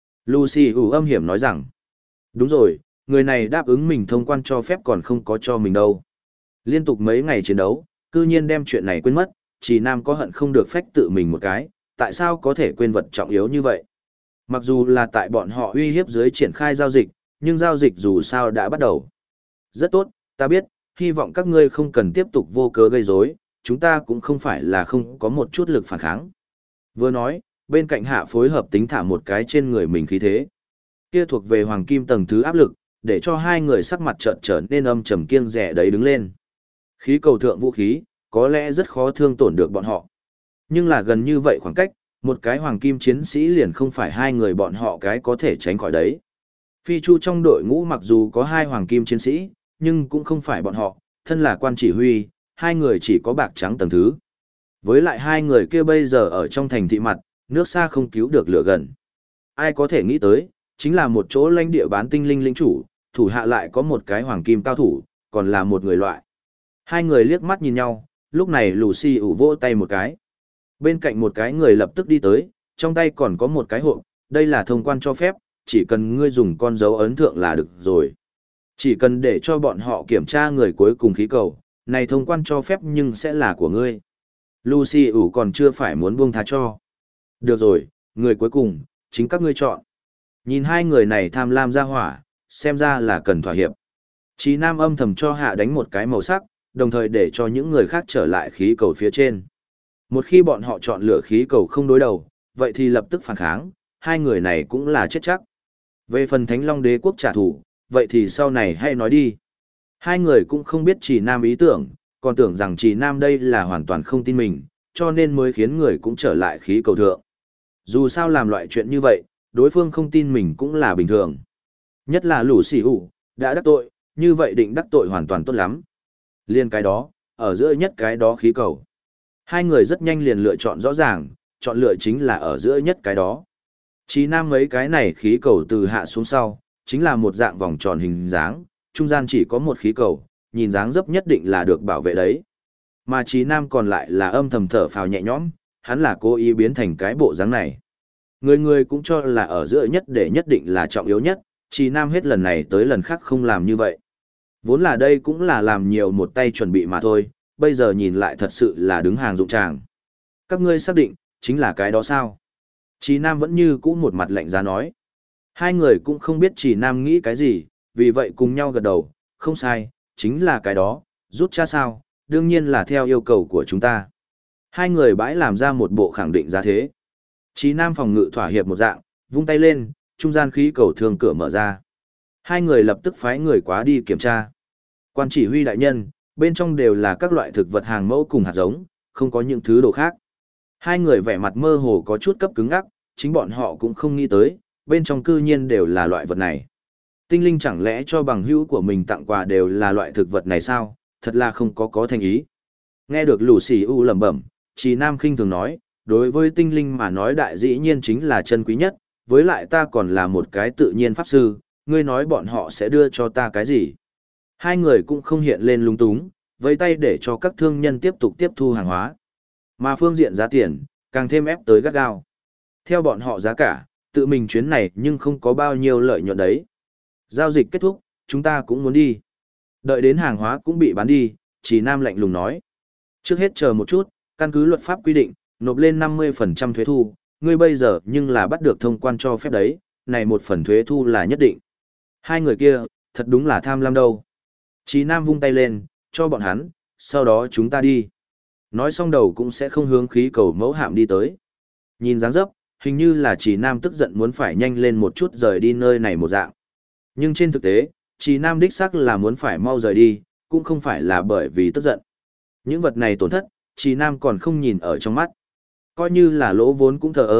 Lucy âm hiểm nói rằng, đúng rồi, người này đáp ứng mình thông quan cho phép còn không có cho mình đâu. Liên tục mấy ngày chiến đấu, cư nhiên đem chuyện này quên mất, chỉ Nam có hận không được phách tự mình một cái, tại sao có thể quên vật trọng yếu như vậy. Mặc dù là tại bọn họ uy hiếp dưới triển khai giao dịch, nhưng giao dịch dù sao đã bắt đầu. Rất tốt, ta biết, hy vọng các ngươi không cần tiếp tục vô cớ gây rối, chúng ta cũng không phải là không có một chút lực phản kháng. Vừa nói, bên cạnh hạ phối hợp tính thả một cái trên người mình khí thế. Kia thuộc về hoàng kim tầng thứ áp lực, để cho hai người sắc mặt trợn trở nên âm trầm kiêng rẻ đấy đứng lên. Khí cầu thượng vũ khí, có lẽ rất khó thương tổn được bọn họ. Nhưng là gần như vậy khoảng cách, một cái hoàng kim chiến sĩ liền không phải hai người bọn họ cái có thể tránh khỏi đấy. Phi Chu trong đội ngũ mặc dù có hai hoàng kim chiến sĩ, nhưng cũng không phải bọn họ, thân là quan chỉ huy, hai người chỉ có bạc trắng tầng thứ. Với lại hai người kia bây giờ ở trong thành thị mặt, nước xa không cứu được lửa gần. Ai có thể nghĩ tới, chính là một chỗ lãnh địa bán tinh linh lĩnh chủ, thủ hạ lại có một cái hoàng kim cao thủ, còn là một người loại. Hai người liếc mắt nhìn nhau, lúc này Lucy vỗ tay một cái. Bên cạnh một cái người lập tức đi tới, trong tay còn có một cái hộp, đây là thông quan cho phép, chỉ cần ngươi dùng con dấu ấn thượng là được rồi. Chỉ cần để cho bọn họ kiểm tra người cuối cùng khí cầu, này thông quan cho phép nhưng sẽ là của ngươi. Lucy còn chưa phải muốn buông tha cho. Được rồi, người cuối cùng, chính các ngươi chọn. Nhìn hai người này tham lam ra hỏa, xem ra là cần thỏa hiệp. Chí Nam âm thầm cho hạ đánh một cái màu sắc, đồng thời để cho những người khác trở lại khí cầu phía trên. Một khi bọn họ chọn lựa khí cầu không đối đầu, vậy thì lập tức phản kháng, hai người này cũng là chết chắc. Về phần Thánh Long Đế quốc trả thù, vậy thì sau này hãy nói đi. Hai người cũng không biết Trì Nam ý tưởng, còn tưởng rằng Trì Nam đây là hoàn toàn không tin mình, cho nên mới khiến người cũng trở lại khí cầu thượng. Dù sao làm loại chuyện như vậy, đối phương không tin mình cũng là bình thường. Nhất là lũ xỉ ủ, đã đắc tội, như vậy định đắc tội hoàn toàn tốt lắm. Liên cái đó, ở giữa nhất cái đó khí cầu. Hai người rất nhanh liền lựa chọn rõ ràng, chọn lựa chính là ở giữa nhất cái đó. Chí Nam mấy cái này khí cầu từ hạ xuống sau, chính là một dạng vòng tròn hình dáng, trung gian chỉ có một khí cầu, nhìn dáng dấp nhất định là được bảo vệ đấy. Mà Chí Nam còn lại là âm thầm thở phào nhẹ nhõm, hắn là cố ý biến thành cái bộ dáng này. Người người cũng cho là ở giữa nhất để nhất định là trọng yếu nhất, Chí Nam hết lần này tới lần khác không làm như vậy. Vốn là đây cũng là làm nhiều một tay chuẩn bị mà thôi, bây giờ nhìn lại thật sự là đứng hàng dụng tràng. Các ngươi xác định, chính là cái đó sao? Chí Nam vẫn như cũ một mặt lạnh giá nói. Hai người cũng không biết Chí Nam nghĩ cái gì, vì vậy cùng nhau gật đầu, không sai, chính là cái đó, rút cha sao, đương nhiên là theo yêu cầu của chúng ta. Hai người bãi làm ra một bộ khẳng định ra thế. Chí Nam phòng ngự thỏa hiệp một dạng, vung tay lên, trung gian khí cầu thường cửa mở ra. Hai người lập tức phái người quá đi kiểm tra. Quan chỉ huy đại nhân, bên trong đều là các loại thực vật hàng mẫu cùng hạt giống, không có những thứ đồ khác. Hai người vẻ mặt mơ hồ có chút cấp cứng ngắc, chính bọn họ cũng không nghĩ tới, bên trong cư nhiên đều là loại vật này. Tinh linh chẳng lẽ cho bằng hữu của mình tặng quà đều là loại thực vật này sao, thật là không có thành ý. Nghe được Lucy lẩm bẩm, Chí Nam khinh thường nói, đối với tinh linh mà nói đại dĩ nhiên chính là chân quý nhất, với lại ta còn là một cái tự nhiên pháp sư, ngươi nói bọn họ sẽ đưa cho ta cái gì. Hai người cũng không hiện lên lung túng, với tay để cho các thương nhân tiếp tục tiếp thu hàng hóa. Mà phương diện giá tiền, càng thêm ép tới gắt gao. Theo bọn họ giá cả, tự mình chuyến này nhưng không có bao nhiêu lợi nhuận đấy. Giao dịch kết thúc, chúng ta cũng muốn đi. Đợi đến hàng hóa cũng bị bán đi, Chí Nam lạnh lùng nói. Trước hết chờ một chút, căn cứ luật pháp quy định, nộp lên 50% thuế thu, ngươi bây giờ nhưng là bắt được thông quan cho phép đấy, này một phần thuế thu là nhất định. Hai người kia, thật đúng là tham lam đâu. Chí Nam vung tay lên, cho bọn hắn, sau đó chúng ta đi. Nói xong đầu cũng sẽ không hướng khí cầu mẫu hạm đi tới. Nhìn dáng dấp, hình như là Chí Nam tức giận muốn phải nhanh lên một chút rời đi nơi này một dạng. Nhưng trên thực tế, Chí Nam đích xác là muốn phải mau rời đi, cũng không phải là bởi vì tức giận. Những vật này tổn thất, Chí Nam còn không nhìn ở trong mắt. Coi như là lỗ vốn cũng thờ ơ,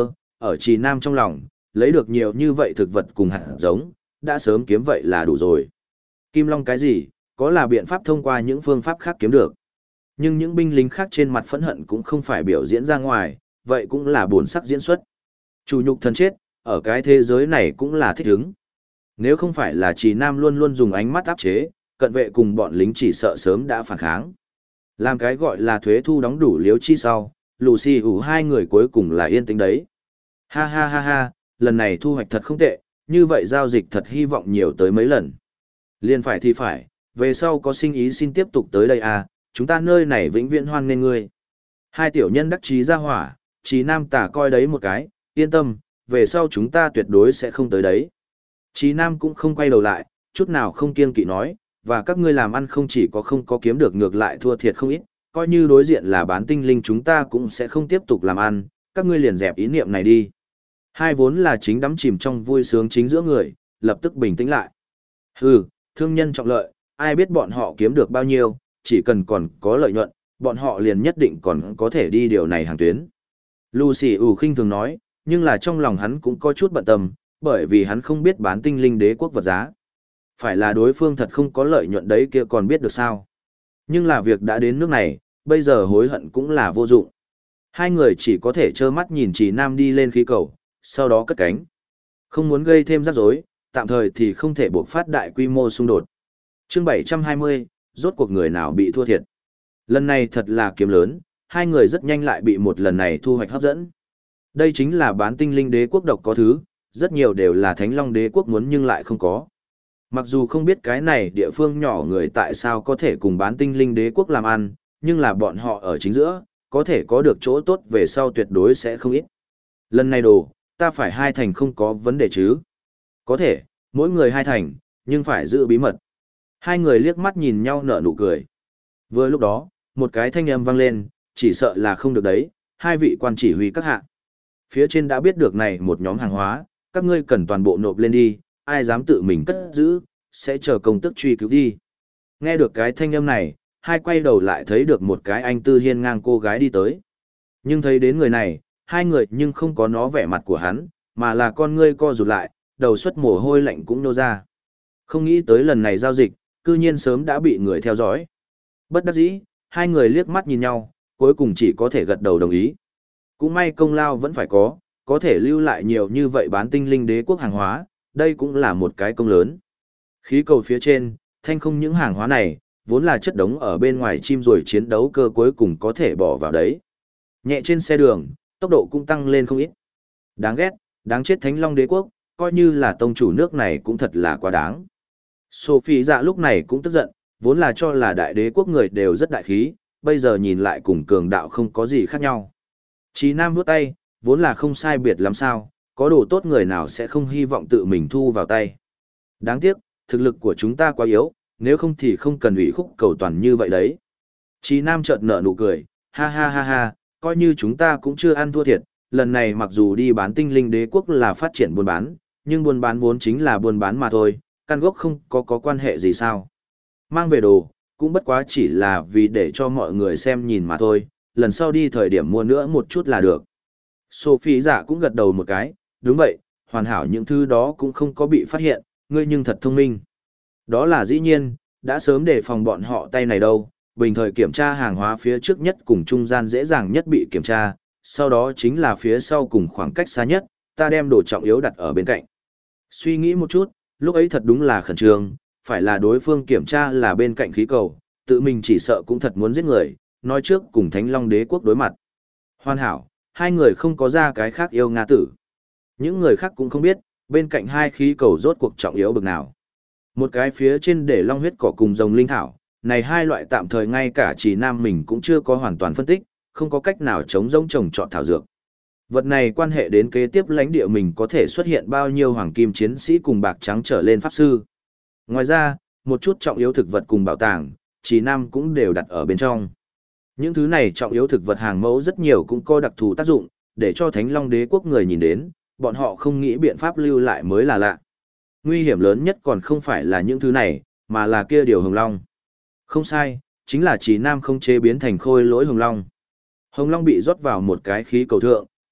ở Trì Nam trong lòng, lấy được nhiều như vậy thực vật cùng hạt giống, đã sớm kiếm vậy là đủ rồi. Kim Long cái gì, có là biện pháp thông qua những phương pháp khác kiếm được. Nhưng những binh lính khác trên mặt phẫn hận cũng không phải biểu diễn ra ngoài, vậy cũng là buồn sắc diễn xuất. Chủ nhục thân chết, ở cái thế giới này cũng là thích ứng. Nếu không phải là Trì Nam luôn luôn dùng ánh mắt áp chế, cận vệ cùng bọn lính chỉ sợ sớm đã phản kháng. Làm cái gọi là thuế thu đóng đủ liếu chi sau, Lucy ủ hai người cuối cùng là yên tĩnh đấy. Ha ha ha ha, lần này thu hoạch thật không tệ, như vậy giao dịch thật hy vọng nhiều tới mấy lần. Liên phải thì phải, về sau có sinh ý xin tiếp tục tới đây à, chúng ta nơi này vĩnh viễn hoan nghênh ngươi. Hai tiểu nhân đắc chí ra hỏa, Trì Nam tả coi đấy một cái, yên tâm, về sau chúng ta tuyệt đối sẽ không tới đấy. Trì Nam cũng không quay đầu lại, chút nào không kiêng kỵ nói, và các ngươi làm ăn không chỉ có không có kiếm được ngược lại thua thiệt không ít, coi như đối diện là bán tinh linh chúng ta cũng sẽ không tiếp tục làm ăn, các ngươi liền dẹp ý niệm này đi. Hai vốn là chính đắm chìm trong vui sướng chính giữa người, lập tức bình tĩnh lại. Hừ, thương nhân trọng lợi, ai biết bọn họ kiếm được bao nhiêu, chỉ cần còn có lợi nhuận, bọn họ liền nhất định còn có thể đi điều này hàng tuyến. Lucy khinh thường nói, nhưng là trong lòng hắn cũng có chút bận tâm, bởi vì hắn không biết bán tinh linh đế quốc vật giá. Phải là đối phương thật không có lợi nhuận đấy kia còn biết được sao. Nhưng là việc đã đến nước này, bây giờ hối hận cũng là vô dụng. Hai người chỉ có thể trơ mắt nhìn Trì Nam đi lên khí cầu, sau đó cất cánh. Không muốn gây thêm rắc rối, tạm thời thì không thể buộc phát đại quy mô xung đột. Chương 720, rốt cuộc người nào bị thua thiệt. Lần này thật là kiếm lớn, hai người rất nhanh lại bị một lần này thu hoạch hấp dẫn. Đây chính là bán tinh linh đế quốc độc có thứ, rất nhiều đều là Thánh Long đế quốc muốn nhưng lại không có. Mặc dù không biết cái này địa phương nhỏ người tại sao có thể cùng bán tinh linh đế quốc làm ăn, nhưng là bọn họ ở chính giữa, có thể có được chỗ tốt về sau tuyệt đối sẽ không ít. Lần này đồ, ta phải hai thành không có vấn đề chứ. Có thể, mỗi người hai thành, nhưng phải giữ bí mật. Hai người liếc mắt nhìn nhau nở nụ cười. Vừa lúc đó, một cái thanh âm vang lên, chỉ sợ là không được đấy, hai vị quan chỉ huy các hạ. Phía trên đã biết được này một nhóm hàng hóa, các ngươi cần toàn bộ nộp lên đi, ai dám tự mình cất giữ, sẽ chờ công tức truy cứu đi. Nghe được cái thanh âm này, hai quay đầu lại thấy được một cái anh tư hiên ngang cô gái đi tới. Nhưng thấy đến người này, hai người nhưng không có nó vẻ mặt của hắn, mà là con ngươi co rụt lại, đầu xuất mồ hôi lạnh cũng nô ra. Không nghĩ tới lần này giao dịch, cư nhiên sớm đã bị người theo dõi. Bất đắc dĩ, hai người liếc mắt nhìn nhau, cuối cùng chỉ có thể gật đầu đồng ý. Cũng may công lao vẫn phải có thể lưu lại nhiều như vậy bán tinh linh đế quốc hàng hóa, đây cũng là một cái công lớn. Khí cầu phía trên, thanh không những hàng hóa này, vốn là chất đống ở bên ngoài chim rồi chiến đấu cơ cuối cùng có thể bỏ vào đấy. Nhẹ trên xe đường, tốc độ cũng tăng lên không ít. Đáng ghét, đáng chết Thánh Long đế quốc, coi như là tông chủ nước này cũng thật là quá đáng. Sophie dạ lúc này cũng tức giận, vốn là cho là đại đế quốc người đều rất đại khí, bây giờ nhìn lại cùng cường đạo không có gì khác nhau. Chí Nam vuốt tay, vốn là không sai biệt lắm sao, có đồ tốt người nào sẽ không hy vọng tự mình thu vào tay. Đáng tiếc, thực lực của chúng ta quá yếu, nếu không thì không cần ủy khúc cầu toàn như vậy đấy. Chí Nam chợt nở nụ cười, ha ha ha ha, coi như chúng ta cũng chưa ăn thua thiệt, lần này mặc dù đi bán tinh linh đế quốc là phát triển buôn bán, nhưng buôn bán vốn chính là buôn bán mà thôi, căn gốc không có quan hệ gì sao. Mang về đồ, cũng bất quá chỉ là vì để cho mọi người xem nhìn mà thôi, lần sau đi thời điểm mua nữa một chút là được. Sophie giả cũng gật đầu một cái, đúng vậy, hoàn hảo những thứ đó cũng không có bị phát hiện, ngươi nhưng thật thông minh. Đó là dĩ nhiên, đã sớm đề phòng bọn họ tay này đâu, bình thời kiểm tra hàng hóa phía trước nhất cùng trung gian dễ dàng nhất bị kiểm tra, sau đó chính là phía sau cùng khoảng cách xa nhất, ta đem đồ trọng yếu đặt ở bên cạnh. Suy nghĩ một chút, lúc ấy thật đúng là khẩn trương, phải là đối phương kiểm tra là bên cạnh khí cầu, tự mình chỉ sợ cũng thật muốn giết người, nói trước cùng Thánh Long đế quốc đối mặt. Hoàn hảo, hai người không có ra cái khác yêu Nga tử. Những người khác cũng không biết, bên cạnh hai khí cầu rốt cuộc trọng yếu bực nào. Một cái phía trên để long huyết cỏ cùng rồng linh thảo, này hai loại tạm thời ngay cả Chỉ Nam mình cũng chưa có hoàn toàn phân tích, không có cách nào chống giống trồng trọt thảo dược. Vật này quan hệ đến kế tiếp lãnh địa mình có thể xuất hiện bao nhiêu hoàng kim chiến sĩ cùng bạc trắng trở lên pháp sư. Ngoài ra, một chút trọng yếu thực vật cùng bảo tàng, Chỉ Nam cũng đều đặt ở bên trong. Những thứ này trọng yếu thực vật hàng mẫu rất nhiều cũng có đặc thù tác dụng, để cho Thánh Long đế quốc người nhìn đến, bọn họ không nghĩ biện pháp lưu lại mới là lạ. Nguy hiểm lớn nhất còn không phải là những thứ này, mà là kia điều hồng long. Không sai, chính là Chỉ Nam không chế biến thành khôi lỗi hồng long. Hồng long bị rót vào một cái khí cầu thượng,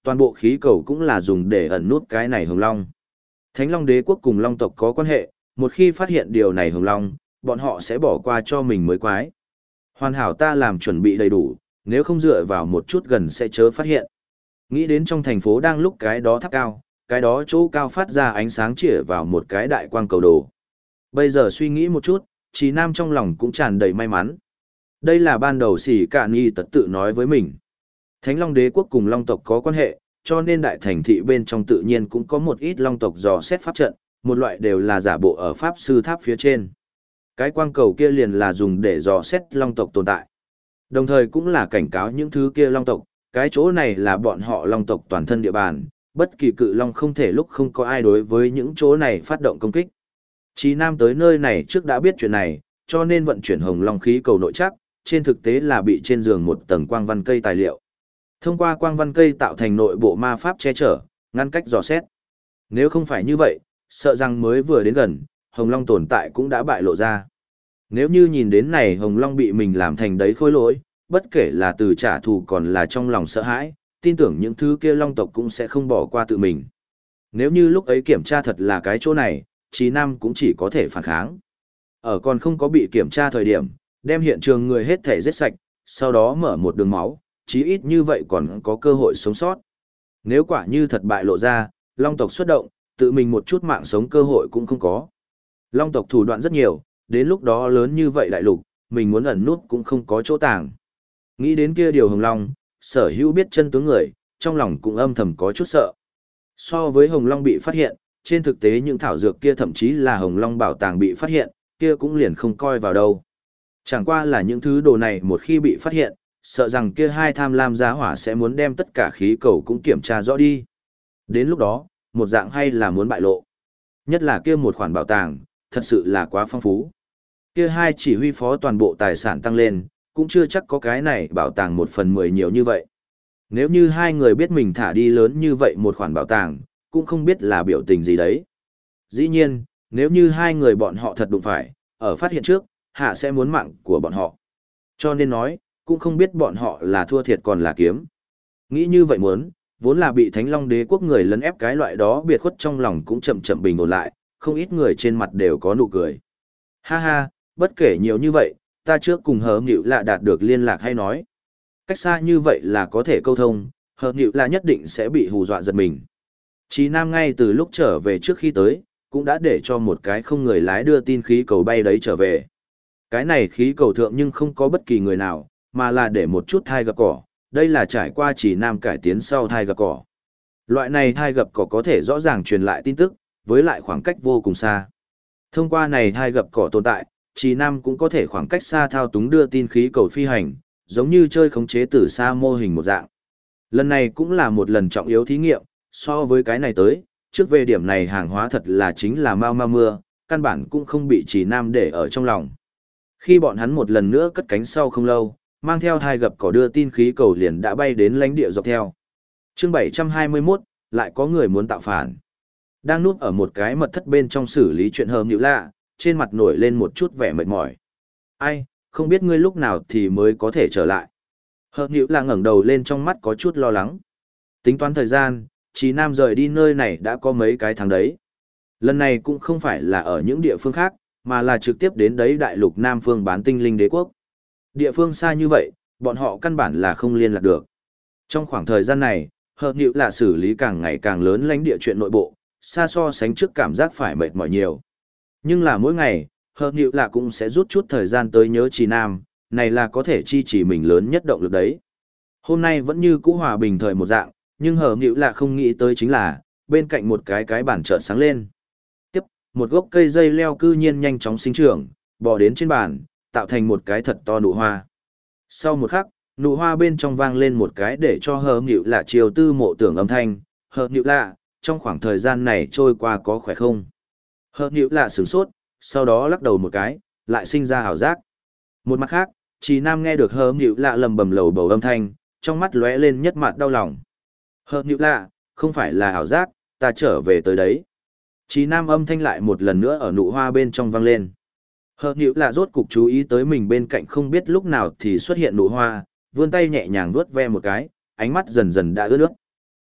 toàn bộ khí cầu cũng là dùng để ẩn nút cái này hồng long. Thánh Long Đế quốc cùng Long tộc có quan hệ, một khi phát hiện điều này hồng long, bọn họ sẽ bỏ qua cho mình mới quái. Hoàn hảo ta làm chuẩn bị đầy đủ, nếu không dựa vào một chút gần sẽ chớ phát hiện. Nghĩ đến trong thành phố đang lúc cái đó tháp cao, cái đó chỗ cao phát ra ánh sáng chĩa vào một cái đại quang cầu đồ. Bây giờ suy nghĩ một chút, Trí Nam trong lòng cũng tràn đầy may mắn. Đây là ban đầu Sĩ Cạn Nhi tật tự nói với mình. Thánh Long Đế quốc cùng Long tộc có quan hệ, cho nên đại thành thị bên trong tự nhiên cũng có một ít Long tộc dò xét pháp trận, một loại đều là giả bộ ở pháp sư tháp phía trên. Cái quang cầu kia liền là dùng để dò xét Long tộc tồn tại. Đồng thời cũng là cảnh cáo những thứ kia Long tộc, cái chỗ này là bọn họ Long tộc toàn thân địa bàn, bất kỳ cự Long không thể lúc không có ai đối với những chỗ này phát động công kích. Chí Nam tới nơi này trước đã biết chuyện này, cho nên vận chuyển hồng long khí cầu nội chắc, trên thực tế là bị trên giường một tầng quang văn cây tài liệu. Thông qua quang văn cây tạo thành nội bộ ma pháp che chở, ngăn cách dò xét. Nếu không phải như vậy, sợ rằng mới vừa đến gần, hồng long tồn tại cũng đã bại lộ ra. Nếu như nhìn đến này hồng long bị mình làm thành đấy khôi lỗi, bất kể là từ trả thù còn là trong lòng sợ hãi, tin tưởng những thứ kia long tộc cũng sẽ không bỏ qua tự mình. Nếu như lúc ấy kiểm tra thật là cái chỗ này, Chí Nam cũng chỉ có thể phản kháng. Ở còn không có bị kiểm tra thời điểm, đem hiện trường người hết thể giết sạch, sau đó mở một đường máu, chí ít như vậy còn có cơ hội sống sót. Nếu quả như thật bại lộ ra, long tộc xuất động, tự mình một chút mạng sống cơ hội cũng không có. Long tộc thủ đoạn rất nhiều, đến lúc đó lớn như vậy đại lục, mình muốn ẩn nút cũng không có chỗ tàng. Nghĩ đến kia điều hồng long, Sở Hữu biết chân tướng người, trong lòng cũng âm thầm có chút sợ. So với hồng long bị phát hiện, trên thực tế những thảo dược kia thậm chí là hồng long bảo tàng bị phát hiện, kia cũng liền không coi vào đâu. Chẳng qua là những thứ đồ này một khi bị phát hiện, sợ rằng kia hai tham lam giá hỏa sẽ muốn đem tất cả khí cầu cũng kiểm tra rõ đi. Đến lúc đó, một dạng hay là muốn bại lộ. Nhất là kia một khoản bảo tàng, thật sự là quá phong phú. Kia hai chỉ huy phó toàn bộ tài sản tăng lên, cũng chưa chắc có cái này bảo tàng 1/10 nhiều như vậy. Nếu như hai người biết mình thả đi lớn như vậy một khoản bảo tàng, cũng không biết là biểu tình gì đấy. Dĩ nhiên, nếu như hai người bọn họ thật đụng phải, ở phát hiện trước, hạ sẽ muốn mạng của bọn họ. Cho nên nói, cũng không biết bọn họ là thua thiệt còn là kiếm. Nghĩ như vậy muốn, vốn là bị Thánh Long Đế quốc người lấn ép cái loại đó biệt khuất trong lòng cũng chậm chậm bình ổn lại, không ít người trên mặt đều có nụ cười. Ha ha, bất kể nhiều như vậy, ta trước cùng hờ nghịu là đạt được liên lạc hay nói. Cách xa như vậy là có thể câu thông, hờ nghịu là nhất định sẽ bị hù dọa giật mình. Chí Nam ngay từ lúc trở về trước khi tới, cũng đã để cho một cái không người lái đưa tin khí cầu bay đấy trở về. Cái này khí cầu thượng nhưng không có bất kỳ người nào, mà là để một chút thai gặp cỏ, đây là trải qua Chí Nam cải tiến sau thai gặp cỏ. Loại này thai gặp cỏ có thể rõ ràng truyền lại tin tức, với lại khoảng cách vô cùng xa. Thông qua này thai gặp cỏ tồn tại, Chí Nam cũng có thể khoảng cách xa thao túng đưa tin khí cầu phi hành, giống như chơi khống chế từ xa mô hình một dạng. Lần này cũng là một lần trọng yếu thí nghiệm, so với cái này tới, trước về điểm này hàng hóa thật là chính là mau mưa, căn bản cũng không bị Chí Nam để ở trong lòng. Khi bọn hắn một lần nữa cất cánh sau không lâu, mang theo thai gập cỏ đưa tin khí cầu liền đã bay đến lãnh địa dọc theo. Chương 721, lại có người muốn tạo phản. Đang núp ở một cái mật thất bên trong xử lý chuyện hờm nhữ lạ, trên mặt nổi lên một chút vẻ mệt mỏi. Ai, không biết ngươi lúc nào thì mới có thể trở lại. Hờm nhữ lạ ngẩng đầu lên trong mắt có chút lo lắng. Tính toán thời gian, Chí Nam rời đi nơi này đã có mấy cái tháng đấy. Lần này cũng không phải là ở những địa phương khác, mà là trực tiếp đến đấy đại lục Nam phương bán tinh linh đế quốc. Địa phương xa như vậy, bọn họ căn bản là không liên lạc được. Trong khoảng thời gian này, Hợp Nhữ là xử lý càng ngày càng lớn lãnh địa chuyện nội bộ, xa so sánh trước cảm giác phải mệt mỏi nhiều. Nhưng là mỗi ngày, Hợp Nhữ là cũng sẽ rút chút thời gian tới nhớ Chí Nam, này là có thể chi trì mình lớn nhất động lực đấy. Hôm nay vẫn như cũ hòa bình thời một dạng, nhưng Hợp Nhữ là không nghĩ tới chính là, bên cạnh một cái bàn chợt sáng lên. Tiếp, một gốc cây dây leo cư nhiên nhanh chóng sinh trưởng, bò đến trên bàn, tạo thành một cái thật to nụ hoa. Sau một khắc, nụ hoa bên trong vang lên một cái để cho Hợp Nhữ là chiều tư mộ tưởng âm thanh. Hợp Nhữ là, trong khoảng thời gian này trôi qua có khỏe không? Hợp Nhữ là sửng sốt, sau đó lắc đầu một cái, lại sinh ra hào giác. Một mặt khác, Chí Nam nghe được Hợp Nhữ là lầm bầm lầu bầu âm thanh, trong mắt lóe lên nhất mặt đau lòng. Hợp Nhữ là, không phải là hào giác, ta trở về tới đấy. Chí Nam âm thanh lại một lần nữa ở nụ hoa bên trong vang lên. Hợp Nhữ là rốt cục chú ý tới mình bên cạnh không biết lúc nào thì xuất hiện nụ hoa, vươn tay nhẹ nhàng vuốt ve một cái, ánh mắt dần dần đã ướt nước.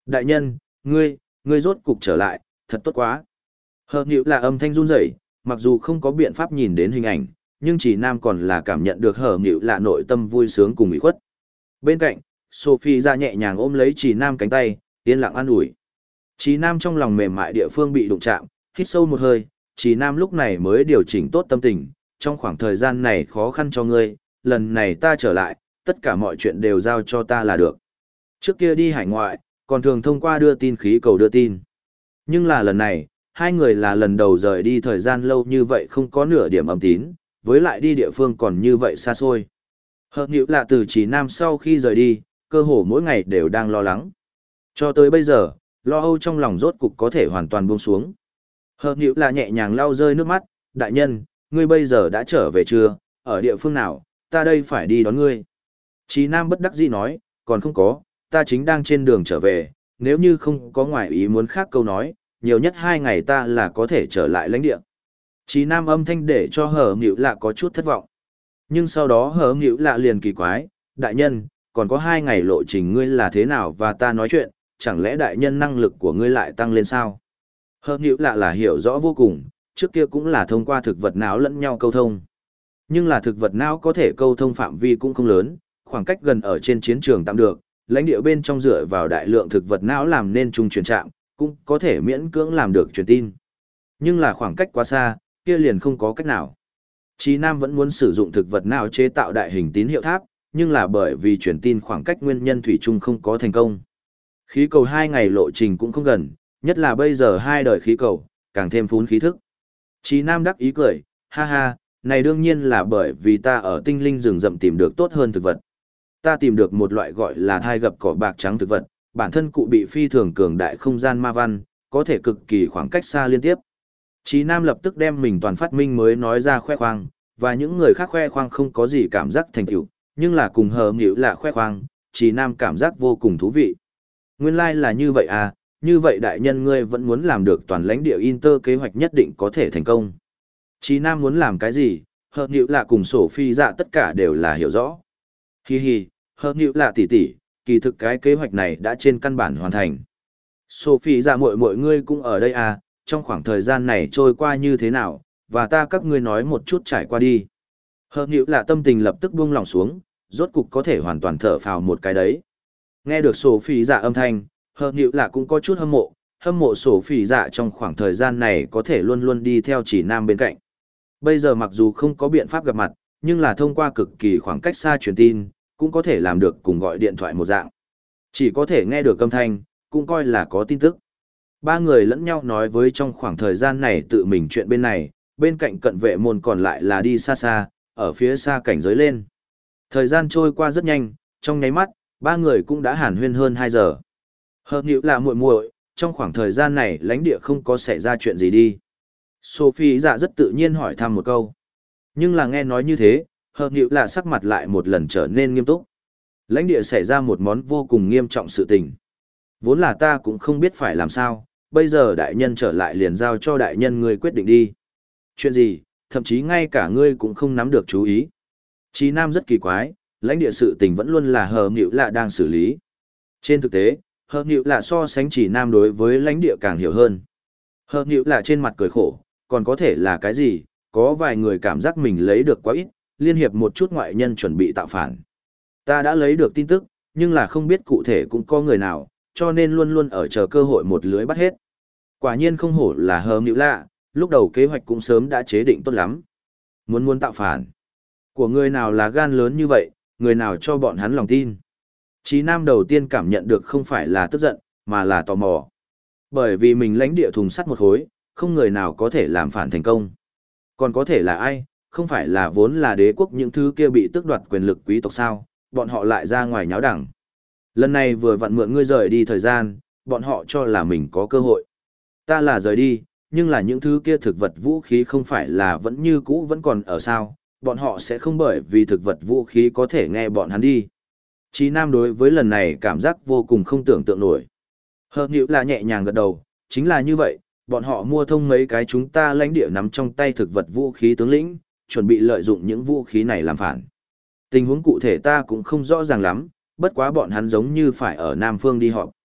Đại nhân, ngươi rốt cục trở lại, thật tốt quá. Hợp nhịu là âm thanh run rẩy, mặc dù không có biện pháp nhìn đến hình ảnh, nhưng chỉ nam còn là cảm nhận được hở nhịu là nội tâm vui sướng cùng ủy khuất. Bên cạnh, Sophie ra nhẹ nhàng ôm lấy chỉ nam cánh tay, yên lặng an ủi. Chỉ nam trong lòng mềm mại địa phương bị đụng chạm, hít sâu một hơi, chỉ nam lúc này mới điều chỉnh tốt tâm tình, trong khoảng thời gian này khó khăn cho ngươi, lần này ta trở lại, tất cả mọi chuyện đều giao cho ta là được. Trước kia đi hải ngoại, còn thường thông qua đưa tin khí cầu đưa tin. Nhưng là lần này, hai người là lần đầu rời đi thời gian lâu như vậy không có nửa điểm âm tín, với lại đi địa phương còn như vậy xa xôi. Hợp nhịu là từ chỉ nam sau khi rời đi, cơ hồ mỗi ngày đều đang lo lắng. Cho tới bây giờ, lo âu trong lòng rốt cục có thể hoàn toàn buông xuống. Hợp nhịu là nhẹ nhàng lau rơi nước mắt, đại nhân, ngươi bây giờ đã trở về chưa, ở địa phương nào, ta đây phải đi đón ngươi. Chí nam bất đắc dĩ nói, còn không có, ta chính đang trên đường trở về, nếu như không có ngoại ý muốn khác câu nói, nhiều nhất 2 ngày ta là có thể trở lại lãnh địa. Chí nam âm thanh để cho hở nhịu lạ có chút thất vọng. Nhưng sau đó hở nhịu lạ liền kỳ quái, đại nhân, còn có 2 ngày lộ trình ngươi là thế nào và ta nói chuyện, chẳng lẽ đại nhân năng lực của ngươi lại tăng lên sao? Hở nhịu lạ là hiểu rõ vô cùng, trước kia cũng là thông qua thực vật não lẫn nhau câu thông. Nhưng là thực vật não có thể câu thông phạm vi cũng không lớn, khoảng cách gần ở trên chiến trường tạm được, lãnh địa bên trong dựa vào đại lượng thực vật não làm nên trung truyền trạm, cũng có thể miễn cưỡng làm được truyền tin. Nhưng là khoảng cách quá xa, kia liền không có cách nào. Chí Nam vẫn muốn sử dụng thực vật não chế tạo đại hình tín hiệu tháp, nhưng là bởi vì truyền tin khoảng cách nguyên nhân thủy chung không có thành công. Khí cầu 2 ngày lộ trình cũng không gần, nhất là bây giờ 2 đời khí cầu, càng thêm phún khí thức. Chí Nam đắc ý cười, ha ha, này đương nhiên là bởi vì ta ở tinh linh rừng rậm tìm được tốt hơn thực vật. Ta tìm được một loại gọi là thai gập cỏ bạc trắng thực vật, bản thân cụ bị phi thường cường đại không gian ma văn, có thể cực kỳ khoảng cách xa liên tiếp. Chí Nam lập tức đem mình toàn phát minh mới nói ra khoe khoang, và những người khác khoe khoang không có gì cảm giác thành tựu, nhưng là cùng hờ nghịu là khoe khoang, Chí Nam cảm giác vô cùng thú vị. Nguyên lai là như vậy à, như vậy đại nhân ngươi vẫn muốn làm được toàn lãnh địa Inter kế hoạch nhất định có thể thành công. Chí Nam muốn làm cái gì, hờ nghịu là cùng sổ phi dạ tất cả đều là hiểu rõ. Hi hi, hờ nghịu là tỷ tỷ, kỳ thực cái kế hoạch này đã trên căn bản hoàn thành. Sophie dạ muội ngươi cũng ở đây à, trong khoảng thời gian này trôi qua như thế nào, và ta các ngươi nói một chút trải qua đi. Hợp nhịu là tâm tình lập tức buông lòng xuống, rốt cục có thể hoàn toàn thở phào một cái đấy. Nghe được Sophie dạ âm thanh, hợp nhịu là cũng có chút hâm mộ Sophie dạ trong khoảng thời gian này có thể luôn luôn đi theo chỉ nam bên cạnh. Bây giờ mặc dù không có biện pháp gặp mặt, nhưng là thông qua cực kỳ khoảng cách xa truyền tin, cũng có thể làm được cùng gọi điện thoại một dạng. Chỉ có thể nghe được âm thanh, cũng coi là có tin tức. Ba người lẫn nhau nói với trong khoảng thời gian này tự mình chuyện bên này, bên cạnh cận vệ môn còn lại là đi xa xa, ở phía xa cảnh giới lên. Thời gian trôi qua rất nhanh, trong nháy mắt, ba người cũng đã hàn huyên hơn 2 giờ. Hợp nhịu là muội, trong khoảng thời gian này lãnh địa không có xảy ra chuyện gì đi. Sophie dạ rất tự nhiên hỏi thăm một câu. Nhưng là nghe nói như thế, hợp nhịu là sắc mặt lại một lần trở nên nghiêm túc. Lãnh địa xảy ra một món vô cùng nghiêm trọng sự tình. Vốn là ta cũng không biết phải làm sao, bây giờ đại nhân trở lại liền giao cho đại nhân ngươi quyết định đi. Chuyện gì, thậm chí ngay cả ngươi cũng không nắm được chú ý. Chí Nam rất kỳ quái, lãnh địa sự tình vẫn luôn là Hờ Nghịu Lạ đang xử lý. Trên thực tế, Hờ Nghịu Lạ so sánh Chỉ Nam đối với lãnh địa càng hiểu hơn. Hờ Nghịu Lạ trên mặt cười khổ, còn có thể là cái gì, có vài người cảm giác mình lấy được quá ít, liên hiệp một chút ngoại nhân chuẩn bị tạo phản. Ta đã lấy được tin tức, nhưng là không biết cụ thể cũng có người nào, cho nên luôn luôn ở chờ cơ hội một lưới bắt hết. Quả nhiên không hổ là Hờ Nghịu Lạ, lúc đầu kế hoạch cũng sớm đã chế định tốt lắm. Muốn tạo phản. Của người nào là gan lớn như vậy, người nào cho bọn hắn lòng tin. Chí Nam đầu tiên cảm nhận được không phải là tức giận, mà là tò mò. Bởi vì mình lãnh địa thùng sắt một khối, không người nào có thể làm phản thành công. Còn có thể là ai, không phải là vốn là đế quốc những thứ kia bị tước đoạt quyền lực quý tộc sao, bọn họ lại ra ngoài nháo đẳng. Lần này vừa vặn mượn ngươi rời đi thời gian, bọn họ cho là mình có cơ hội. Ta là rời đi, nhưng là những thứ kia thực vật vũ khí không phải là vẫn như cũ vẫn còn ở sao, bọn họ sẽ không bởi vì thực vật vũ khí có thể nghe bọn hắn đi. Chí Nam đối với lần này cảm giác vô cùng không tưởng tượng nổi. Hợp nhịu là nhẹ nhàng gật đầu, chính là như vậy, bọn họ mua thông mấy cái chúng ta lãnh địa nắm trong tay thực vật vũ khí tướng lĩnh, chuẩn bị lợi dụng những vũ khí này làm phản. Tình huống cụ thể ta cũng không rõ ràng lắm, bất quá bọn hắn giống như phải ở Nam Phương đi họp.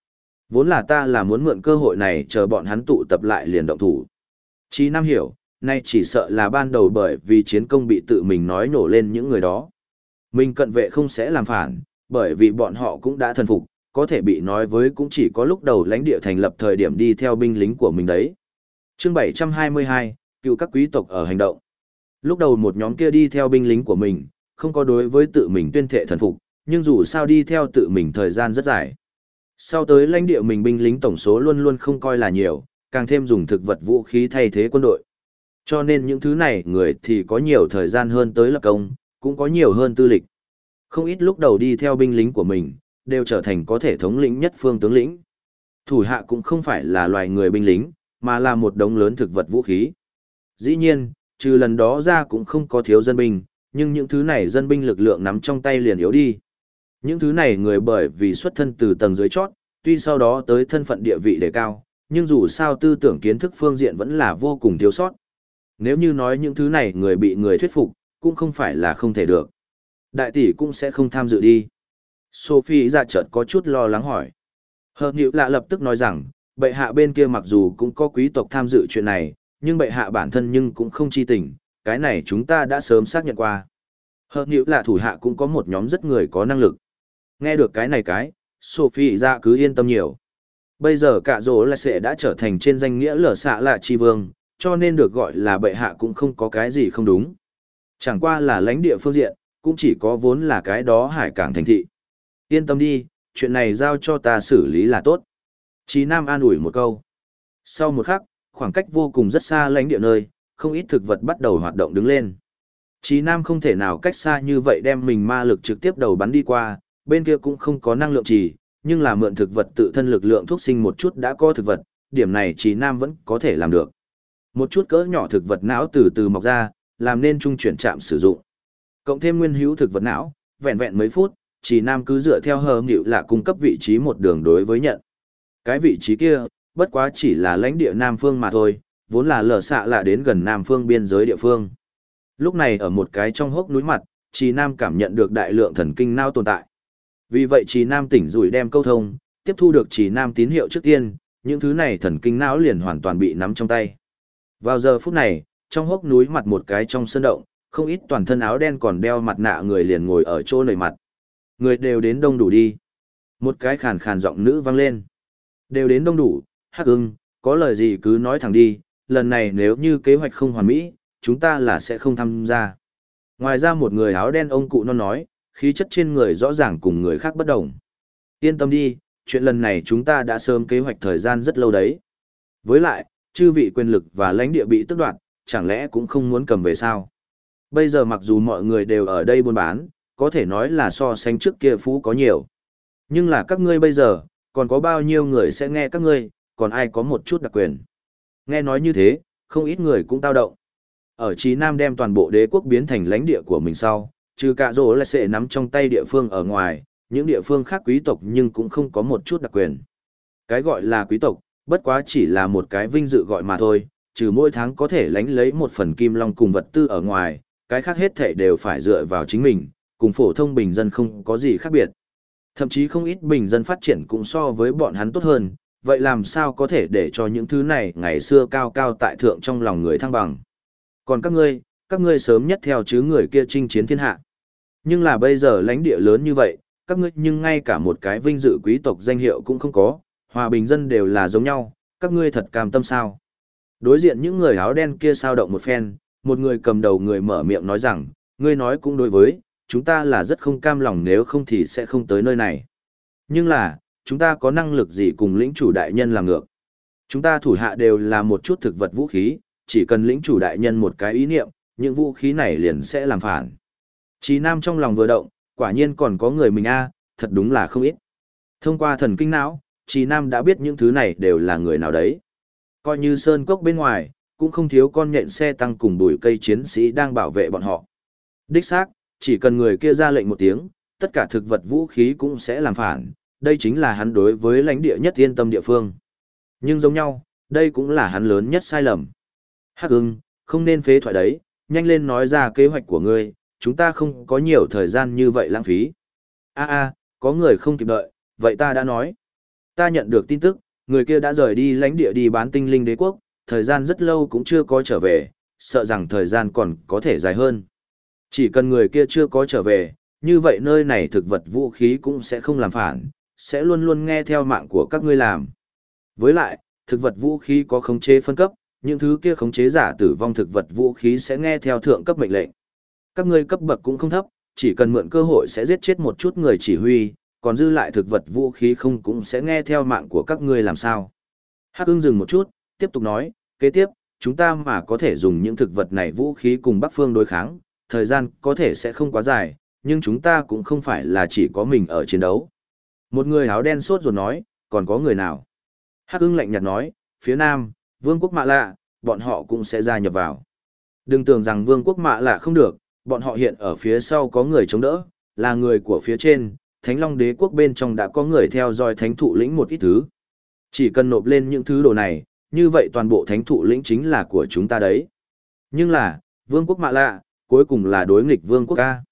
Vốn là ta là muốn mượn cơ hội này chờ bọn hắn tụ tập lại liền động thủ. Chí Nam hiểu, nay chỉ sợ là ban đầu bởi vì chiến công bị tự mình nói nổ lên những người đó. Mình cận vệ không sẽ làm phản, bởi vì bọn họ cũng đã thần phục, có thể bị nói với cũng chỉ có lúc đầu lãnh địa thành lập thời điểm đi theo binh lính của mình đấy. Chương 722, cựu các quý tộc ở hành động. Lúc đầu một nhóm kia đi theo binh lính của mình, không có đối với tự mình tuyên thệ thần phục, nhưng dù sao đi theo tự mình thời gian rất dài. Sau tới lãnh địa mình binh lính tổng số luôn luôn không coi là nhiều, càng thêm dùng thực vật vũ khí thay thế quân đội. Cho nên những thứ này người thì có nhiều thời gian hơn tới lập công, cũng có nhiều hơn tư lịch. Không ít lúc đầu đi theo binh lính của mình, đều trở thành có thể thống lĩnh nhất phương tướng lĩnh. Thủ hạ cũng không phải là loài người binh lính, mà là một đống lớn thực vật vũ khí. Dĩ nhiên, trừ lần đó ra cũng không có thiếu dân binh, nhưng những thứ này dân binh lực lượng nắm trong tay liền yếu đi. Những thứ này người bởi vì xuất thân từ tầng dưới chót, tuy sau đó tới thân phận địa vị đề cao, nhưng dù sao tư tưởng kiến thức phương diện vẫn là vô cùng thiếu sót. Nếu như nói những thứ này người bị người thuyết phục, cũng không phải là không thể được. Đại tỷ cũng sẽ không tham dự đi. Sophie ra chợt có chút lo lắng hỏi. Hợp nhịu lạ lập tức nói rằng, bệ hạ bên kia mặc dù cũng có quý tộc tham dự chuyện này, nhưng bệ hạ bản thân nhưng cũng không chi tình, cái này chúng ta đã sớm xác nhận qua. Hợp nhịu lạ thủ hạ cũng có một nhóm rất người có năng lực. Nghe được cái này Sophie ra cứ yên tâm nhiều. Bây giờ cả rỗ là sẽ đã trở thành trên danh nghĩa lở xạ lạ chi vương, cho nên được gọi là bệ hạ cũng không có cái gì không đúng. Chẳng qua là lãnh địa phương diện, cũng chỉ có vốn là cái đó hải cảng thành thị. Yên tâm đi, chuyện này giao cho ta xử lý là tốt. Chí Nam an ủi một câu. Sau một khắc, khoảng cách vô cùng rất xa lãnh địa nơi, không ít thực vật bắt đầu hoạt động đứng lên. Chí Nam không thể nào cách xa như vậy đem mình ma lực trực tiếp đầu bắn đi qua, bên kia cũng không có năng lượng trì, nhưng là mượn thực vật tự thân lực lượng thuốc sinh một chút đã có thực vật, điểm này Chí Nam vẫn có thể làm được. Một chút cỡ nhỏ thực vật não từ từ mọc ra, làm nên trung chuyển chạm sử dụng. Cộng thêm nguyên hữu thực vật não, vẹn vẹn mấy phút, Chí Nam cứ dựa theo hờ nghịu là cung cấp vị trí một đường đối với nhận. Cái vị trí kia, bất quá chỉ là lãnh địa Nam Phương mà thôi, vốn là lở xạ lạ đến gần Nam Phương biên giới địa phương. Lúc này ở một cái trong hốc núi mặt, Chí Nam cảm nhận được đại lượng thần kinh não tồn tại. Vì vậy Chí Nam tỉnh rủi đem câu thông, tiếp thu được Chí Nam tín hiệu trước tiên, những thứ này thần kinh não liền hoàn toàn bị nắm trong tay. Vào giờ phút này, trong hốc núi mặt một cái trong sơn động, không ít toàn thân áo đen còn đeo mặt nạ người liền ngồi ở chỗ nầy mặt. Người đều đến đông đủ đi. Một cái khàn khàn giọng nữ vang lên. Đều đến đông đủ, Hắc Ưng, có lời gì cứ nói thẳng đi, lần này nếu như kế hoạch không hoàn mỹ, chúng ta là sẽ không tham gia. Ngoài ra một người áo đen ông cụ non nói, khí chất trên người rõ ràng cùng người khác bất đồng. Yên tâm đi, chuyện lần này chúng ta đã sớm kế hoạch thời gian rất lâu đấy. Với lại, chư vị quyền lực và lãnh địa bị tước đoạt, chẳng lẽ cũng không muốn cầm về sao? Bây giờ mặc dù mọi người đều ở đây buôn bán, có thể nói là so sánh trước kia phú có nhiều. Nhưng là các ngươi bây giờ, còn có bao nhiêu người sẽ nghe các ngươi, còn ai có một chút đặc quyền. Nghe nói như thế, không ít người cũng tao động. Ở Chí Nam đem toàn bộ đế quốc biến thành lãnh địa của mình sau, trừ cả rỗ là sẽ nắm trong tay địa phương ở ngoài, những địa phương khác quý tộc nhưng cũng không có một chút đặc quyền. Cái gọi là quý tộc, bất quá chỉ là một cái vinh dự gọi mà thôi, trừ mỗi tháng có thể lánh lấy một phần kim long cùng vật tư ở ngoài, cái khác hết thể đều phải dựa vào chính mình, cùng phổ thông bình dân không có gì khác biệt. Thậm chí không ít bình dân phát triển cũng so với bọn hắn tốt hơn, vậy làm sao có thể để cho những thứ này ngày xưa cao cao tại thượng trong lòng người thăng bằng. Còn các ngươi sớm nhất theo chứ người kia chinh chiến thiên hạ. Nhưng là bây giờ lãnh địa lớn như vậy, các ngươi nhưng ngay cả một cái vinh dự quý tộc danh hiệu cũng không có, hòa bình dân đều là giống nhau, các ngươi thật cam tâm sao. Đối diện những người áo đen kia sao động một phen, một người cầm đầu người mở miệng nói rằng, ngươi nói cũng đối với, chúng ta là rất không cam lòng nếu không thì sẽ không tới nơi này. Nhưng là, chúng ta có năng lực gì cùng lĩnh chủ đại nhân làm ngược. Chúng ta thủ hạ đều là một chút thực vật vũ khí, chỉ cần lĩnh chủ đại nhân một cái ý niệm, những vũ khí này liền sẽ làm phản. Chí Nam trong lòng vừa động, quả nhiên còn có người mình thật đúng là không ít. Thông qua thần kinh não, Chí Nam đã biết những thứ này đều là người nào đấy. Coi như sơn cốc bên ngoài, cũng không thiếu con nhện xe tăng cùng bụi cây chiến sĩ đang bảo vệ bọn họ. Đích xác, chỉ cần người kia ra lệnh một tiếng, tất cả thực vật vũ khí cũng sẽ làm phản, đây chính là hắn đối với lãnh địa nhất yên tâm địa phương. Nhưng giống nhau, đây cũng là hắn lớn nhất sai lầm. Hắc Ưng, không nên phế thoại đấy, nhanh lên nói ra kế hoạch của ngươi, chúng ta không có nhiều thời gian như vậy lãng phí. Có người không kịp đợi, vậy ta đã nói. Ta nhận được tin tức, người kia đã rời đi lãnh địa đi bán tinh linh đế quốc, thời gian rất lâu cũng chưa có trở về, sợ rằng thời gian còn có thể dài hơn. Chỉ cần người kia chưa có trở về, như vậy nơi này thực vật vũ khí cũng sẽ không làm phản, sẽ luôn luôn nghe theo mạng của các ngươi làm. Với lại, thực vật vũ khí có khống chế phân cấp, những thứ kia khống chế giả tử vong thực vật vũ khí sẽ nghe theo thượng cấp mệnh lệnh. Các ngươi cấp bậc cũng không thấp, chỉ cần mượn cơ hội sẽ giết chết một chút người chỉ huy, còn dư lại thực vật vũ khí không cũng sẽ nghe theo mạng của các ngươi làm sao. Hắc ưng dừng một chút, tiếp tục nói, kế tiếp, chúng ta mà có thể dùng những thực vật này vũ khí cùng Bắc Phương đối kháng, thời gian có thể sẽ không quá dài, nhưng chúng ta cũng không phải là chỉ có mình ở chiến đấu. Một người áo đen sốt ruột nói, còn có người nào? Hắc ưng lạnh nhạt nói, phía Nam, Vương quốc Mạ Lạ, bọn họ cũng sẽ gia nhập vào. Đừng tưởng rằng Vương quốc Mạ Lạ không được, bọn họ hiện ở phía sau có người chống đỡ, là người của phía trên, Thánh Long Đế quốc bên trong đã có người theo dõi thánh thụ lĩnh một ít thứ. Chỉ cần nộp lên những thứ đồ này, như vậy toàn bộ thánh thụ lĩnh chính là của chúng ta đấy. Nhưng là, Vương quốc Mạ Lạ, cuối cùng là đối nghịch Vương quốc A.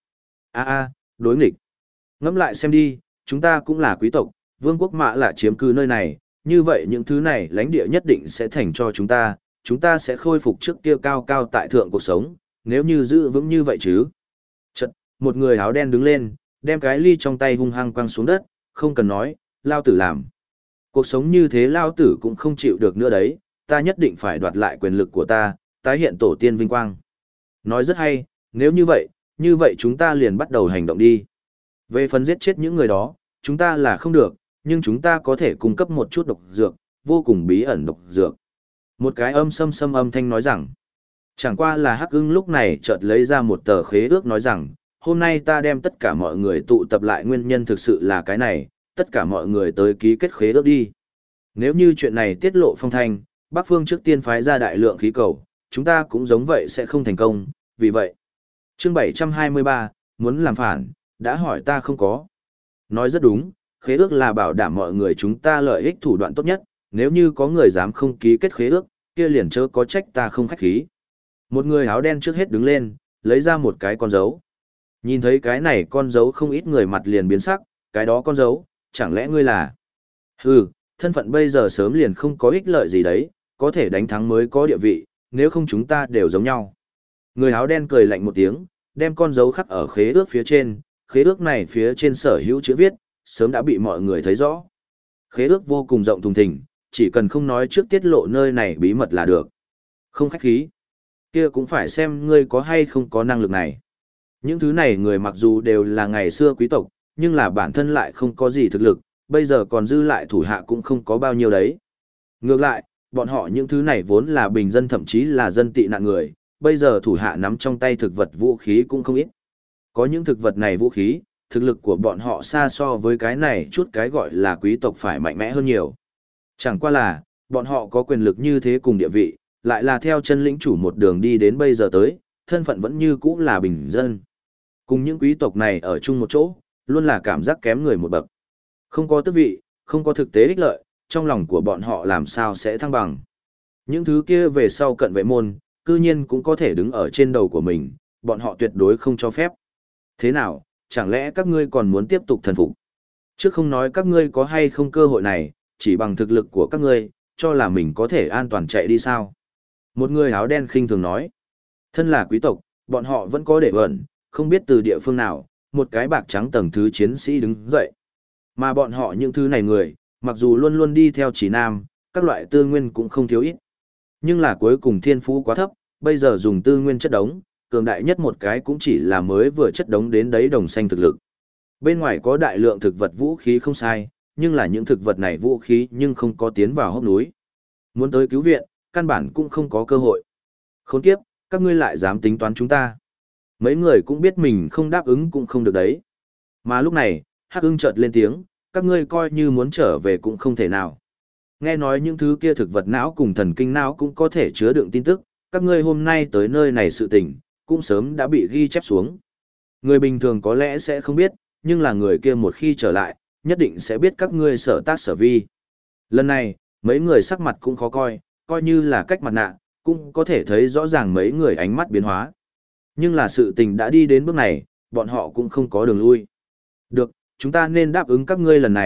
Đối nghịch. Ngẫm lại xem đi, chúng ta cũng là quý tộc, Vương quốc Mạ Lạ chiếm cư nơi này, như vậy những thứ này lãnh địa nhất định sẽ thành cho chúng ta sẽ khôi phục trước kia cao cao tại thượng cuộc sống, nếu như giữ vững như vậy chứ. Chật, một người áo đen đứng lên, đem cái ly trong tay hung hăng quăng xuống đất, không cần nói, lao tử làm. Cuộc sống như thế lao tử cũng không chịu được nữa đấy, ta nhất định phải đoạt lại quyền lực của ta, tái hiện tổ tiên vinh quang. Nói rất hay, nếu như vậy chúng ta liền bắt đầu hành động đi. Về phần giết chết những người đó, chúng ta là không được, nhưng chúng ta có thể cung cấp một chút độc dược, vô cùng bí ẩn độc dược. Một cái sâm âm thanh nói rằng, chẳng qua là Hắc ưng lúc này chợt lấy ra một tờ khế ước nói rằng, hôm nay ta đem tất cả mọi người tụ tập lại nguyên nhân thực sự là cái này, tất cả mọi người tới ký kết khế ước đi. Nếu như chuyện này tiết lộ phong thanh, Bắc Phương trước tiên phái ra đại lượng khí cầu, chúng ta cũng giống vậy sẽ không thành công, vì vậy. Chương 723, muốn làm phản, đã hỏi ta không có. Nói rất đúng, khế ước là bảo đảm mọi người chúng ta lợi ích thủ đoạn tốt nhất, nếu như có người dám không ký kết khế ước, kia liền chớ có trách ta không khách khí. Một người áo đen trước hết đứng lên, lấy ra một cái con dấu. Nhìn thấy cái này con dấu không ít người mặt liền biến sắc, cái đó con dấu, chẳng lẽ ngươi là... Hừ, thân phận bây giờ sớm liền không có ích lợi gì đấy, có thể đánh thắng mới có địa vị, nếu không chúng ta đều giống nhau. Người áo đen cười lạnh một tiếng, đem con dấu khắc ở khế ước phía trên, khế ước này phía trên sở hữu chữ viết, sớm đã bị mọi người thấy rõ. Khế ước vô cùng rộng thùng thình, chỉ cần không nói trước tiết lộ nơi này bí mật là được. Không khách khí. Kia cũng phải xem ngươi có hay không có năng lực này. Những thứ này người mặc dù đều là ngày xưa quý tộc, nhưng là bản thân lại không có gì thực lực, bây giờ còn dư lại thủ hạ cũng không có bao nhiêu đấy. Ngược lại, bọn họ những thứ này vốn là bình dân thậm chí là dân tị nạn người, bây giờ thủ hạ nắm trong tay thực vật vũ khí cũng không ít. Có những thực vật này vũ khí, thực lực của bọn họ xa so với cái này chút cái gọi là quý tộc phải mạnh mẽ hơn nhiều. Chẳng qua là, bọn họ có quyền lực như thế cùng địa vị, lại là theo chân lĩnh chủ một đường đi đến bây giờ tới, thân phận vẫn như cũ là bình dân. Cùng những quý tộc này ở chung một chỗ, luôn là cảm giác kém người một bậc. Không có tước vị, không có thực tế ích lợi, trong lòng của bọn họ làm sao sẽ thăng bằng. Những thứ kia về sau cận vệ môn, cư nhiên cũng có thể đứng ở trên đầu của mình, bọn họ tuyệt đối không cho phép. Thế nào, chẳng lẽ các ngươi còn muốn tiếp tục thần phục? Trước không nói các ngươi có hay không cơ hội này, chỉ bằng thực lực của các ngươi, cho là mình có thể an toàn chạy đi sao? Một người áo đen khinh thường nói. Thân là quý tộc, bọn họ vẫn có để ẩn, không biết từ địa phương nào, một cái bạc trắng tầng thứ chiến sĩ đứng dậy. Mà bọn họ những thứ này người, mặc dù luôn luôn đi theo chỉ nam, các loại tư nguyên cũng không thiếu ít. Nhưng là cuối cùng thiên phú quá thấp, bây giờ dùng tư nguyên chất đống, cường đại nhất một cái cũng chỉ là mới vừa chất đống đến đấy đồng xanh thực lực. Bên ngoài có đại lượng thực vật vũ khí không sai, nhưng là những thực vật này vũ khí nhưng không có tiến vào hốc núi. Muốn tới cứu viện, căn bản cũng không có cơ hội. Khốn kiếp, các ngươi lại dám tính toán chúng ta. Mấy người cũng biết mình không đáp ứng cũng không được đấy. Mà lúc này, Hắc ưng chợt lên tiếng, các ngươi coi như muốn trở về cũng không thể nào. Nghe nói những thứ kia thực vật não cùng thần kinh não cũng có thể chứa đựng tin tức, các ngươi hôm nay tới nơi này sự tình, cũng sớm đã bị ghi chép xuống. Người bình thường có lẽ sẽ không biết, nhưng là người kia một khi trở lại, nhất định sẽ biết các ngươi sở tác sở vi. Lần này, mấy người sắc mặt cũng khó coi, coi như là cách mặt nạ, cũng có thể thấy rõ ràng mấy người ánh mắt biến hóa. Nhưng là sự tình đã đi đến bước này, bọn họ cũng không có đường lui. Được, chúng ta nên đáp ứng các ngươi lần này,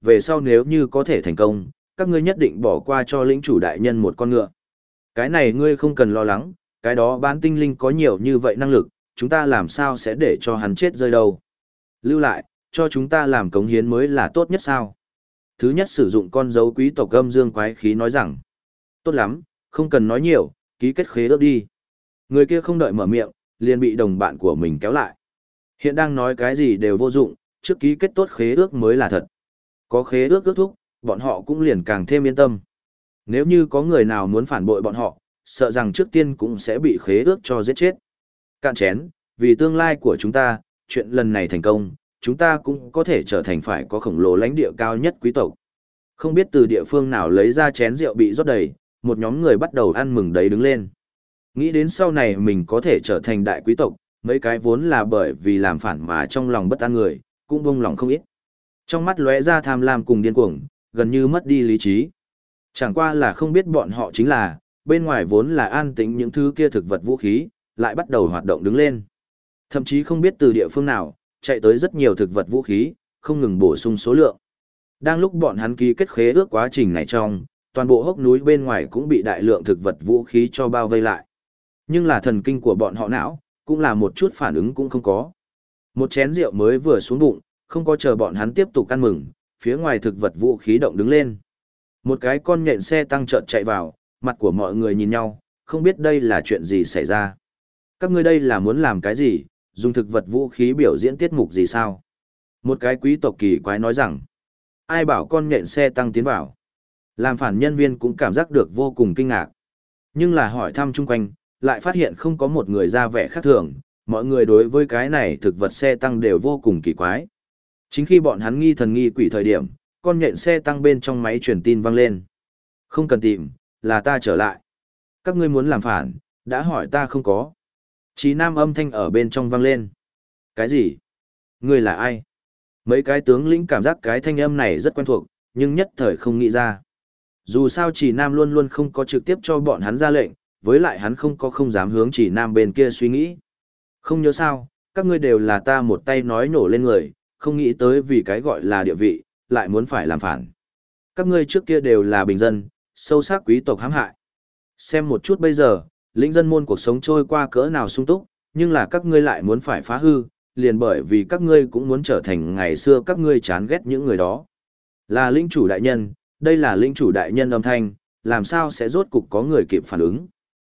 về sau nếu như có thể thành công, các ngươi nhất định bỏ qua cho lĩnh chủ đại nhân một con ngựa. Cái này ngươi không cần lo lắng, cái đó bán tinh linh có nhiều như vậy năng lực, chúng ta làm sao sẽ để cho hắn chết rơi đâu. Lưu lại, cho chúng ta làm cống hiến mới là tốt nhất sao. Thứ nhất sử dụng con dấu quý tộc âm dương quái khí nói rằng, tốt lắm, không cần nói nhiều, ký kết khế ước đi. Người kia không đợi mở miệng, liền bị đồng bạn của mình kéo lại. Hiện đang nói cái gì đều vô dụng, trước ký kết tốt khế ước mới là thật. Có khế ước ước thúc, bọn họ cũng liền càng thêm yên tâm. Nếu như có người nào muốn phản bội bọn họ, sợ rằng trước tiên cũng sẽ bị khế ước cho giết chết. Cạn chén, vì tương lai của chúng ta, chuyện lần này thành công, chúng ta cũng có thể trở thành phải có khổng lồ lãnh địa cao nhất quý tộc. Không biết từ địa phương nào lấy ra chén rượu bị rót đầy, một nhóm người bắt đầu ăn mừng đấy đứng lên. Nghĩ đến sau này mình có thể trở thành đại quý tộc, mấy cái vốn là bởi vì làm phản mà trong lòng bất an người, cũng buông lòng không ít. Trong mắt lóe ra tham lam cùng điên cuồng, gần như mất đi lý trí. Chẳng qua là không biết bọn họ chính là, bên ngoài vốn là an tĩnh những thứ kia thực vật vũ khí, lại bắt đầu hoạt động đứng lên. Thậm chí không biết từ địa phương nào, chạy tới rất nhiều thực vật vũ khí, không ngừng bổ sung số lượng. Đang lúc bọn hắn ký kết khế ước quá trình này trong, toàn bộ hốc núi bên ngoài cũng bị đại lượng thực vật vũ khí cho bao vây lại. Nhưng là thần kinh của bọn họ não, cũng là một chút phản ứng cũng không có. Một chén rượu mới vừa xuống bụng, không có chờ bọn hắn tiếp tục ăn mừng, phía ngoài thực vật vũ khí động đứng lên. Một cái con nhện xe tăng chợt chạy vào, mặt của mọi người nhìn nhau, không biết đây là chuyện gì xảy ra. Các ngươi đây là muốn làm cái gì, dùng thực vật vũ khí biểu diễn tiết mục gì sao? Một cái quý tộc kỳ quái nói rằng, ai bảo con nhện xe tăng tiến vào? Làm phản nhân viên cũng cảm giác được vô cùng kinh ngạc. Nhưng là hỏi thăm chung quanh, lại phát hiện không có một người ra vẻ khác thường, mọi người đối với cái này thực vật xe tăng đều vô cùng kỳ quái. Chính khi bọn hắn nghi thần nghi quỷ thời điểm, con nhện xe tăng bên trong máy truyền tin vang lên. Không cần tìm, là ta trở lại. Các ngươi muốn làm phản, đã hỏi ta không có. Chí Nam âm thanh ở bên trong vang lên. Cái gì? Ngươi là ai? Mấy cái tướng lĩnh cảm giác cái thanh âm này rất quen thuộc, nhưng nhất thời không nghĩ ra. Dù sao Chí Nam luôn luôn không có trực tiếp cho bọn hắn ra lệnh, với lại hắn không dám hướng Chí Nam bên kia suy nghĩ. Không nhớ sao, các ngươi đều là ta một tay nói nổ lên người, không nghĩ tới vì cái gọi là địa vị, lại muốn phải làm phản. Các ngươi trước kia đều là bình dân, sâu sắc quý tộc hãm hại. Xem một chút bây giờ, lĩnh dân môn cuộc sống trôi qua cỡ nào sung túc, nhưng là các ngươi lại muốn phải phá hư, liền bởi vì các ngươi cũng muốn trở thành ngày xưa các ngươi chán ghét những người đó. Là lĩnh chủ đại nhân, đây là lĩnh chủ đại nhân âm thanh, làm sao sẽ rốt cục có người kịp phản ứng.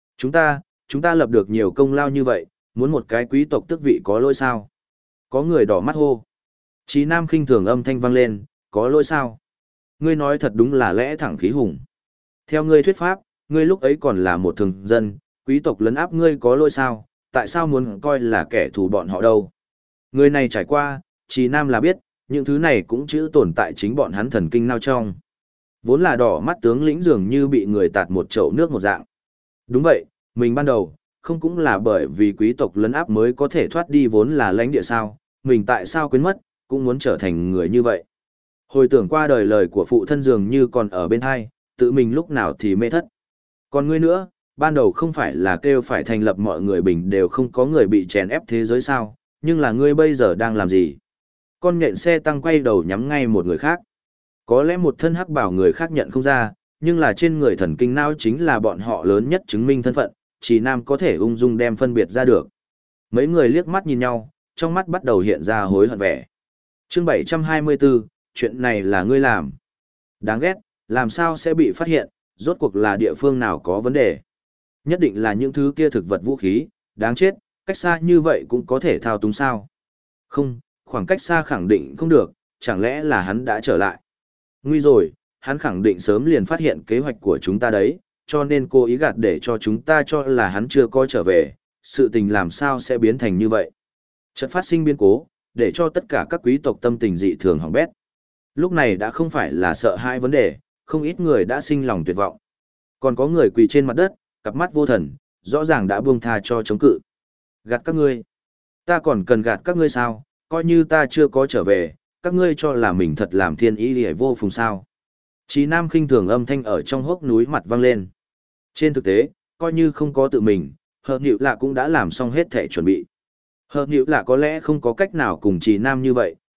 Chúng ta lập được nhiều công lao như vậy, muốn một cái quý tộc tước vị có lỗi sao? Có người đỏ mắt hô. Chí Nam khinh thường âm thanh vang lên, có lỗi sao? Ngươi nói thật đúng là lẽ thẳng khí hùng. Theo ngươi thuyết pháp, ngươi lúc ấy còn là một thường dân, quý tộc lấn áp ngươi có lỗi sao? Tại sao muốn coi là kẻ thù bọn họ đâu? Người này trải qua, Chí Nam là biết, những thứ này cũng chữ tồn tại chính bọn hắn thần kinh nao trong. Vốn là đỏ mắt tướng lĩnh dường như bị người tạt một chậu nước một dạng. Đúng vậy, mình ban đầu, không cũng là bởi vì quý tộc lấn áp mới có thể thoát đi vốn là lãnh địa sao, mình tại sao quên mất, cũng muốn trở thành người như vậy. Hồi tưởng qua đời lời của phụ thân dường như còn ở bên hai, tự mình lúc nào thì mê thất. Còn ngươi nữa, ban đầu không phải là kêu phải thành lập mọi người bình đều không có người bị chèn ép thế giới sao, nhưng là ngươi bây giờ đang làm gì? Con nhện xe tăng quay đầu nhắm ngay một người khác. Có lẽ một thân hắc bảo người khác nhận không ra, nhưng là trên người thần kinh não chính là bọn họ lớn nhất chứng minh thân phận, Chí Nam có thể ung dung đem phân biệt ra được. Mấy người liếc mắt nhìn nhau, trong mắt bắt đầu hiện ra hối hận vẻ. Chương 724, chuyện này là ngươi làm. Đáng ghét, làm sao sẽ bị phát hiện, rốt cuộc là địa phương nào có vấn đề. Nhất định là những thứ kia thực vật vũ khí, đáng chết, cách xa như vậy cũng có thể thao túng sao. Không, khoảng cách xa khẳng định không được, chẳng lẽ là hắn đã trở lại. Nguy rồi, hắn khẳng định sớm liền phát hiện kế hoạch của chúng ta đấy, cho nên cố ý gạt để cho chúng ta cho là hắn chưa có trở về, sự tình làm sao sẽ biến thành như vậy. Chợt phát sinh biến cố, để cho tất cả các quý tộc tâm tình dị thường hỏng bét. Lúc này đã không phải là sợ hãi vấn đề, không ít người đã sinh lòng tuyệt vọng. Còn có người quỳ trên mặt đất, cặp mắt vô thần, rõ ràng đã buông tha cho chống cự. Gạt các ngươi. Ta còn cần gạt các ngươi sao, coi như ta chưa có trở về, các ngươi cho là mình thật làm thiên ý liễu vô phùng sao. Chí Nam khinh thường âm thanh ở trong hốc núi mặt vang lên. Trên thực tế, coi như không có tự mình, Hợp Nịu Lạ cũng đã làm xong hết thể chuẩn bị. Hợp Nịu Lạ có lẽ không có cách nào cùng Chí Nam như vậy,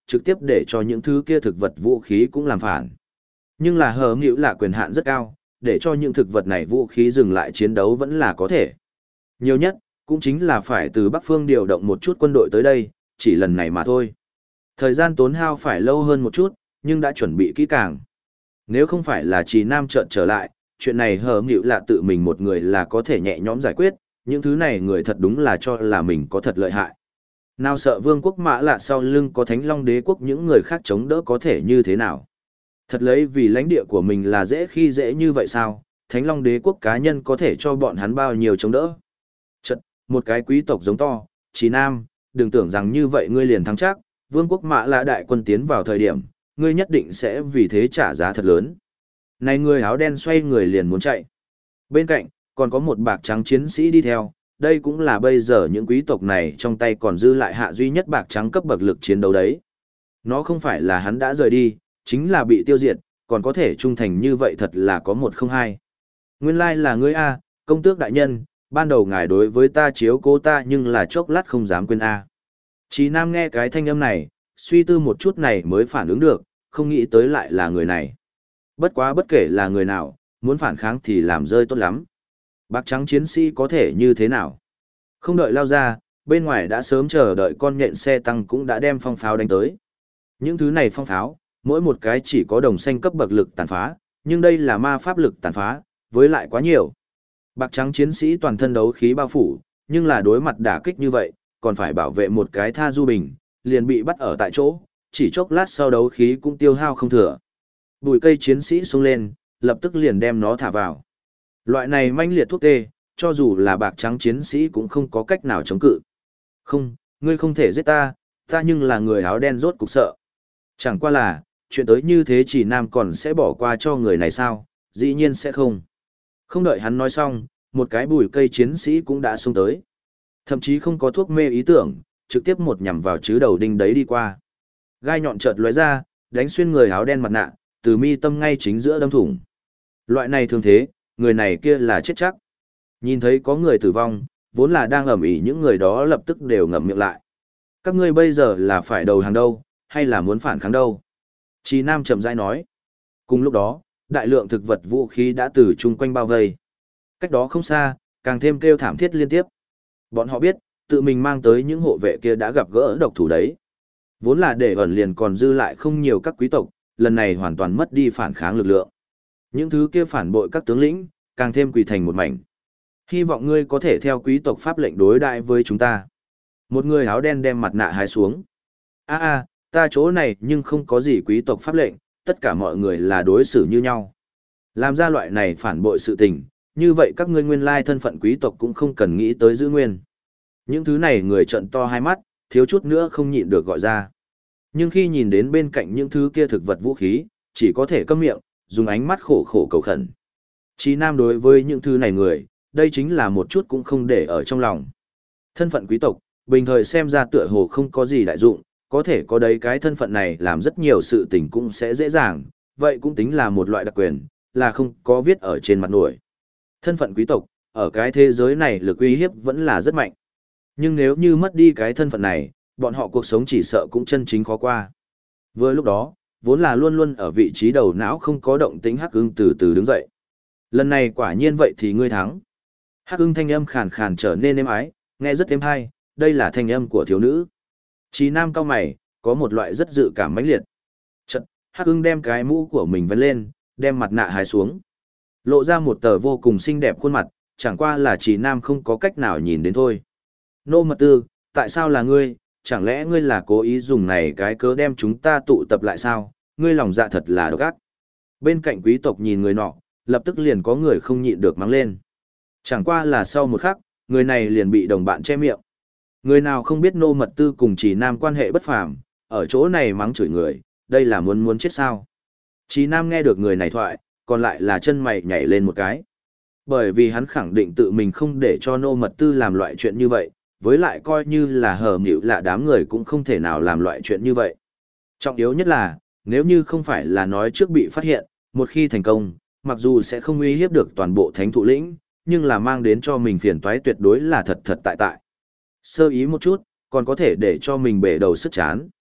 trực tiếp để cho những thứ kia thực vật vũ khí cũng làm phản. Nhưng là hờ nghịu là quyền hạn rất cao, để cho những thực vật này vũ khí dừng lại chiến đấu vẫn là có thể. Nhiều nhất, cũng chính là phải từ Bắc Phương điều động một chút quân đội tới đây, chỉ lần này mà thôi. Thời gian tốn hao phải lâu hơn một chút, nhưng đã chuẩn bị kỹ càng. Nếu không phải là Trì Nam chợt trở lại, chuyện này hờ nghịu là tự mình một người là có thể nhẹ nhõm giải quyết, những thứ này người thật đúng là cho là mình có thật lợi hại. Nào sợ vương quốc Mã Lạ sau lưng có Thánh Long Đế quốc những người khác chống đỡ có thể như thế nào. Thật lấy vì lãnh địa của mình là dễ khi dễ như vậy sao, Thánh Long Đế quốc cá nhân có thể cho bọn hắn bao nhiêu chống đỡ. Chật, một cái quý tộc giống to, Trì Nam, đừng tưởng rằng như vậy ngươi liền thắng chắc, vương quốc Mã Lạ đại quân tiến vào thời điểm, ngươi nhất định sẽ vì thế trả giá thật lớn. Này người áo đen xoay người liền muốn chạy. Bên cạnh, còn có một bạc trắng chiến sĩ đi theo, đây cũng là bây giờ những quý tộc này trong tay còn dư lại hạ duy nhất bạc trắng cấp bậc lực chiến đấu đấy. Nó không phải là hắn đã rời đi, chính là bị tiêu diệt, còn có thể trung thành như vậy thật là có một không hai. Nguyên lai là ngươi A, công tước đại nhân, ban đầu ngài đối với ta chiếu cố ta nhưng là chốc lát không dám quên A. Chí Nam nghe cái thanh âm này, suy tư một chút này mới phản ứng được, không nghĩ tới lại là người này. Bất quá bất kể là người nào, muốn phản kháng thì làm rơi tốt lắm. Bạc trắng chiến sĩ có thể như thế nào? Không đợi lao ra, bên ngoài đã sớm chờ đợi con nhện xe tăng cũng đã đem phong pháo đánh tới. Những thứ này phong pháo, mỗi một cái chỉ có đồng xanh cấp bậc lực tàn phá, nhưng đây là ma pháp lực tàn phá, với lại quá nhiều. Bạc trắng chiến sĩ toàn thân đấu khí bao phủ, nhưng là đối mặt đả kích như vậy, còn phải bảo vệ một cái Tha Du Bình, liền bị bắt ở tại chỗ, chỉ chốc lát sau đấu khí cũng tiêu hao không thừa. Bùi cây chiến sĩ xông lên, lập tức liền đem nó thả vào. Loại này manh liệt thuốc tê, cho dù là bạc trắng chiến sĩ cũng không có cách nào chống cự. Không, ngươi không thể giết ta, ta nhưng là người áo đen rốt cục sợ. Chẳng qua là, chuyện tới như thế chỉ Nam còn sẽ bỏ qua cho người này sao, dĩ nhiên sẽ không. Không đợi hắn nói xong, một cái bùi cây chiến sĩ cũng đã xông tới. Thậm chí không có thuốc mê ý tưởng, trực tiếp một nhằm vào chứ đầu đinh đấy đi qua. Gai nhọn chợt lóe ra, đánh xuyên người áo đen mặt nạ, từ mi tâm ngay chính giữa đâm thủng. Loại này thường thế, người này kia là chết chắc. Nhìn thấy có người tử vong, vốn là đang ầm ĩ những người đó lập tức đều ngậm miệng lại. Các ngươi bây giờ là phải đầu hàng đâu, hay là muốn phản kháng đâu? Chí Nam chậm rãi nói. Cùng lúc đó, đại lượng thực vật vũ khí đã từ chung quanh bao vây. Cách đó không xa, càng thêm kêu thảm thiết liên tiếp. Bọn họ biết, tự mình mang tới những hộ vệ kia đã gặp gỡ độc thủ đấy. Vốn là để ẩn liền còn dư lại không nhiều các quý tộc, lần này hoàn toàn mất đi phản kháng lực lượng. Những thứ kia phản bội các tướng lĩnh, càng thêm quỳ thành một mảnh. Hy vọng ngươi có thể theo quý tộc pháp lệnh đối đại với chúng ta. Một người áo đen đem mặt nạ hái xuống. Ta chỗ này nhưng không có gì quý tộc pháp lệnh, tất cả mọi người là đối xử như nhau. Làm ra loại này phản bội sự tình, như vậy các ngươi nguyên lai thân phận quý tộc cũng không cần nghĩ tới giữ nguyên. Những thứ này người trợn to hai mắt, thiếu chút nữa không nhịn được gọi ra. Nhưng khi nhìn đến bên cạnh những thứ kia thực vật vũ khí, chỉ có thể câm miệng, dùng ánh mắt khổ khổ cầu khẩn. Chí Nam đối với những thứ này người, đây chính là một chút cũng không để ở trong lòng. Thân phận quý tộc, bình thời xem ra tựa hồ không có gì đại dụng, có thể có đấy cái thân phận này làm rất nhiều sự tình cũng sẽ dễ dàng, vậy cũng tính là một loại đặc quyền, là không có viết ở trên mặt nổi. Thân phận quý tộc, ở cái thế giới này lực uy hiếp vẫn là rất mạnh. Nhưng nếu như mất đi cái thân phận này, bọn họ cuộc sống chỉ sợ cũng chân chính khó qua. Vừa lúc đó, vốn là luôn luôn ở vị trí đầu não không có động tĩnh Hắc Ưng từ từ đứng dậy. Lần này quả nhiên vậy thì ngươi thắng. Hắc Ưng thanh âm khàn khàn trở nên êm ái, nghe rất êm hay, đây là thanh âm của thiếu nữ. Chí Nam cao mày, có một loại rất dự cảm mãnh liệt. Chợt, Hắc Ưng đem cái mũ của mình vén lên, đem mặt nạ hái xuống. Lộ ra một tờ vô cùng xinh đẹp khuôn mặt, chẳng qua là Chí Nam không có cách nào nhìn đến thôi. Nô Mật Tư, tại sao là ngươi, chẳng lẽ ngươi là cố ý dùng này cái cớ đem chúng ta tụ tập lại sao, ngươi lòng dạ thật là độc ác. Bên cạnh quý tộc nhìn người nọ, lập tức liền có người không nhịn được mắng lên. Chẳng qua là sau một khắc, người này liền bị đồng bạn che miệng. Người nào không biết Nô Mật Tư cùng Chí Nam quan hệ bất phàm, ở chỗ này mắng chửi người, đây là muốn chết sao. Chí Nam nghe được người này thoại, còn lại là chân mày nhảy lên một cái. Bởi vì hắn khẳng định tự mình không để cho Nô Mật Tư làm loại chuyện như vậy, với lại coi như là hờ nghịu là đám người cũng không thể nào làm loại chuyện như vậy. Trọng yếu nhất là, nếu như không phải là nói trước bị phát hiện, một khi thành công, mặc dù sẽ không uy hiếp được toàn bộ thánh thụ lĩnh, nhưng là mang đến cho mình phiền toái tuyệt đối là thật tại. Sơ ý một chút, còn có thể để cho mình bể đầu sức chán.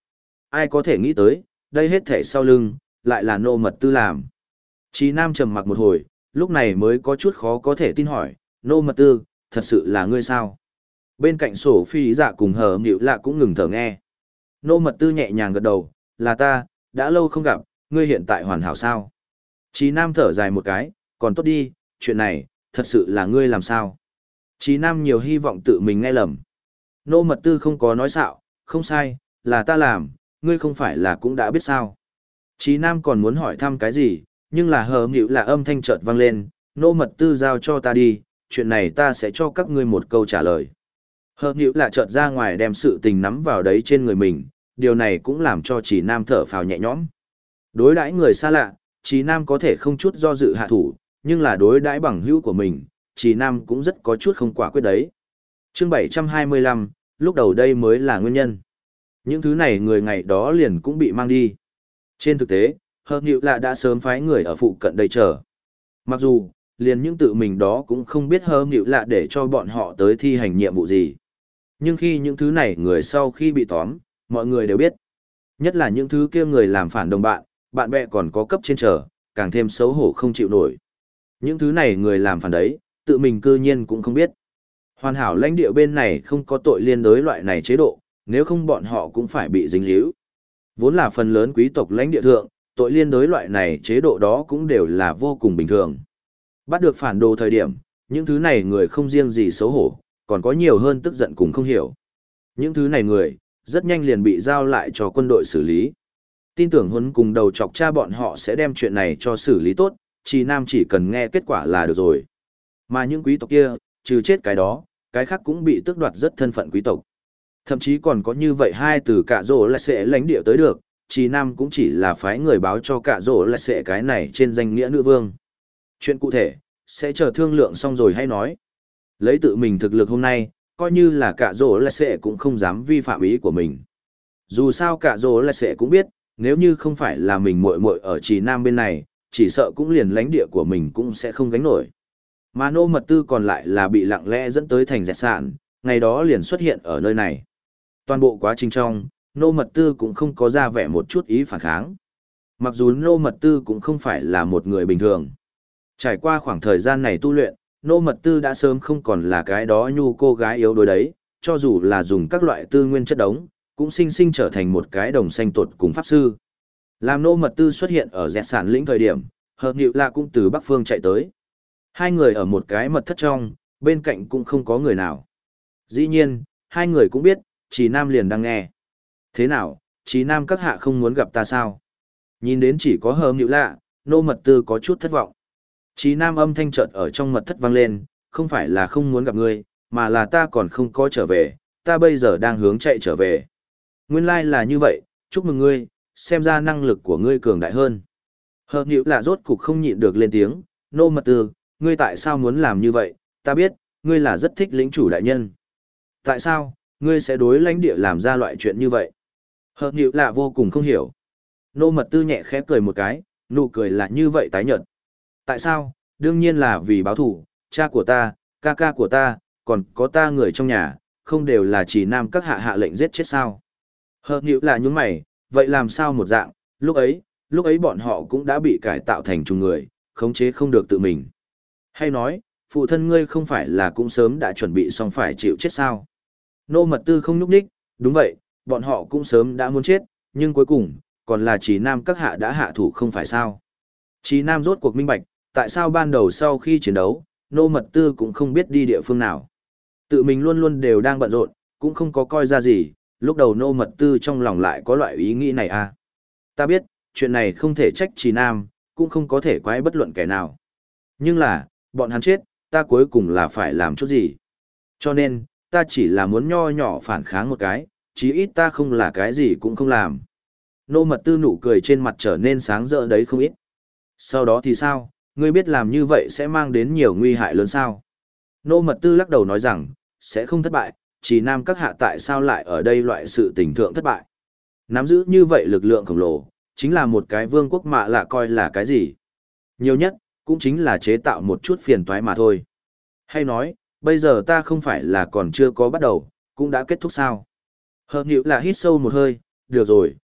ai có thể nghĩ tới, đây hết thể sau lưng, lại là Nô Mật Tư làm. Trí Nam trầm mặc một hồi, lúc này mới có chút khó có thể tin hỏi, Nô Mật Tư, thật sự là ngươi sao? Bên cạnh sổ phi dạ cùng hờ nghịu lạ cũng ngừng thở nghe. Nô Mật Tư nhẹ nhàng gật đầu, là ta, đã lâu không gặp, ngươi hiện tại hoàn hảo sao? Trí Nam thở dài một cái, còn tốt đi, chuyện này, thật sự là ngươi làm sao? Trí Nam nhiều hy vọng tự mình nghe lầm. Nô Mật Tư không có nói xạo, không sai, là ta làm, ngươi không phải là cũng đã biết sao? Trí Nam còn muốn hỏi thăm cái gì, nhưng là hờ nghịu là âm thanh chợt vang lên, Nô Mật Tư giao cho ta đi, chuyện này ta sẽ cho các ngươi một câu trả lời. Hờ nghịu là chợt ra ngoài đem sự tình nắm vào đấy trên người mình, điều này cũng làm cho Trí Nam thở phào nhẹ nhõm. Đối đãi người xa lạ, Trí Nam có thể không chút do dự hạ thủ, nhưng là đối đãi bằng hữu của mình, Trí Nam cũng rất có chút không quả quyết đấy. Chương 725, lúc đầu đây mới là nguyên nhân. Những thứ này người ngày đó liền cũng bị mang đi. Trên thực tế, Hợp Nhiệu Lạ đã sớm phái người ở phụ cận đây chờ. Mặc dù, liền những tự mình đó cũng không biết Hợp Nhiệu Lạ để cho bọn họ tới thi hành nhiệm vụ gì. Nhưng khi những thứ này người sau khi bị tóm, mọi người đều biết. Nhất là những thứ kia người làm phản đồng bạn, bạn bè còn có cấp trên chờ, càng thêm xấu hổ không chịu nổi. Những thứ này người làm phản đấy, tự mình cư nhiên cũng không biết. Hoàn hảo lãnh địa bên này không có tội liên đới loại này chế độ, nếu không bọn họ cũng phải bị dính líu. Vốn là phần lớn quý tộc lãnh địa thượng, tội liên đới loại này chế độ đó cũng đều là vô cùng bình thường. Bắt được phản đồ thời điểm, những thứ này người không riêng gì xấu hổ, còn có nhiều hơn tức giận cùng không hiểu. Những thứ này người, rất nhanh liền bị giao lại cho quân đội xử lý. Tin tưởng Huấn cùng đầu chọc cha bọn họ sẽ đem chuyện này cho xử lý tốt, Trì Nam chỉ cần nghe kết quả là được rồi. Mà những quý tộc kia, trừ chết cái đó, cái khác cũng bị tước đoạt rất thân phận quý tộc. Thậm chí còn có như vậy hai từ cả rổ là sẽ lãnh địa tới được, Trì Nam cũng chỉ là phái người báo cho cả rổ là sẽ cái này trên danh nghĩa nữ vương. Chuyện cụ thể, sẽ chờ thương lượng xong rồi hay nói. Lấy tự mình thực lực hôm nay, coi như là cả rổ là sẽ cũng không dám vi phạm ý của mình. Dù sao cả rổ là sẽ cũng biết, nếu như không phải là mình muội muội ở Trì Nam bên này, chỉ sợ cũng liền lãnh địa của mình cũng sẽ không gánh nổi. Mà Nô Mật Tư còn lại là bị lặng lẽ dẫn tới thành dẹt sạn, ngày đó liền xuất hiện ở nơi này. Toàn bộ quá trình trong, Nô Mật Tư cũng không có ra vẻ một chút ý phản kháng. Mặc dù Nô Mật Tư cũng không phải là một người bình thường. Trải qua khoảng thời gian này tu luyện, Nô Mật Tư đã sớm không còn là cái đó nhu cô gái yếu đuối đấy, cho dù là dùng các loại tư nguyên chất đống, cũng sinh sinh trở thành một cái đồng xanh tuột cùng pháp sư. Làm Nô Mật Tư xuất hiện ở dẹt sản lĩnh thời điểm, Hợp Nhiệu Lạ cũng từ Bắc Phương chạy tới. Hai người ở một cái mật thất trong, bên cạnh cũng không có người nào. Dĩ nhiên, hai người cũng biết, Trì Nam liền đang nghe. Thế nào, Trì Nam các hạ không muốn gặp ta sao? Nhìn đến chỉ có Hợp Nhiệu Lạ, Nô Mật Tư có chút thất vọng. Trì Nam âm thanh chợt ở trong mật thất vang lên, không phải là không muốn gặp ngươi, mà là ta còn không có trở về, ta bây giờ đang hướng chạy trở về. Nguyên lai là như vậy, chúc mừng ngươi, xem ra năng lực của ngươi cường đại hơn. Hợp Nhiệu Lạ rốt cục không nhịn được lên tiếng, Nô Mật Tư, ngươi tại sao muốn làm như vậy, ta biết, ngươi là rất thích lĩnh chủ đại nhân. Tại sao, ngươi sẽ đối lãnh địa làm ra loại chuyện như vậy? Hợp Nhiệu Lạ vô cùng không hiểu. Nô Mật Tư nhẹ khẽ cười một cái, nụ cười là như vậy tái nhợt. Tại sao? Đương nhiên là vì báo thù, cha của ta, ca ca của ta, còn có ta người trong nhà, không đều là chỉ nam các hạ hạ lệnh giết chết sao? Hợp Nhiệu Lạ nhướng mày, vậy làm sao một dạng, lúc ấy bọn họ cũng đã bị cải tạo thành trùng người, khống chế không được tự mình. Hay nói, phụ thân ngươi không phải là cũng sớm đã chuẩn bị xong phải chịu chết sao? Nô Mật Tư không nhúc nhích, đúng vậy, bọn họ cũng sớm đã muốn chết, nhưng cuối cùng, còn là Chỉ Nam các hạ đã hạ thủ không phải sao? Chỉ Nam rốt cuộc minh bạch, tại sao ban đầu sau khi chiến đấu, Nô Mật Tư cũng không biết đi địa phương nào. Tự mình luôn luôn đều đang bận rộn, cũng không có coi ra gì, lúc đầu Nô Mật Tư trong lòng lại có loại ý nghĩ này à. Ta biết, chuyện này không thể trách Chỉ Nam, cũng không có thể quái bất luận kẻ nào. Nhưng là, bọn hắn chết, ta cuối cùng là phải làm chút gì. Cho nên, ta chỉ là muốn nho nhỏ phản kháng một cái, chí ít ta không là cái gì cũng không làm. Nô Mật Tư nụ cười trên mặt trở nên sáng rỡ đấy không ít. Sau đó thì sao, ngươi biết làm như vậy sẽ mang đến nhiều nguy hại lớn sao? Nô Mật Tư lắc đầu nói rằng, sẽ không thất bại, chỉ nam các hạ tại sao lại ở đây loại sự tình thượng thất bại. Nắm giữ như vậy lực lượng khổng lồ, chính là một cái vương quốc mạ lạ coi là cái gì. Nhiều nhất, cũng chính là chế tạo một chút phiền toái mà thôi. Hay nói, bây giờ ta không phải là còn chưa có bắt đầu, cũng đã kết thúc sao. Hợp Nhiệu là hít sâu một hơi, được rồi,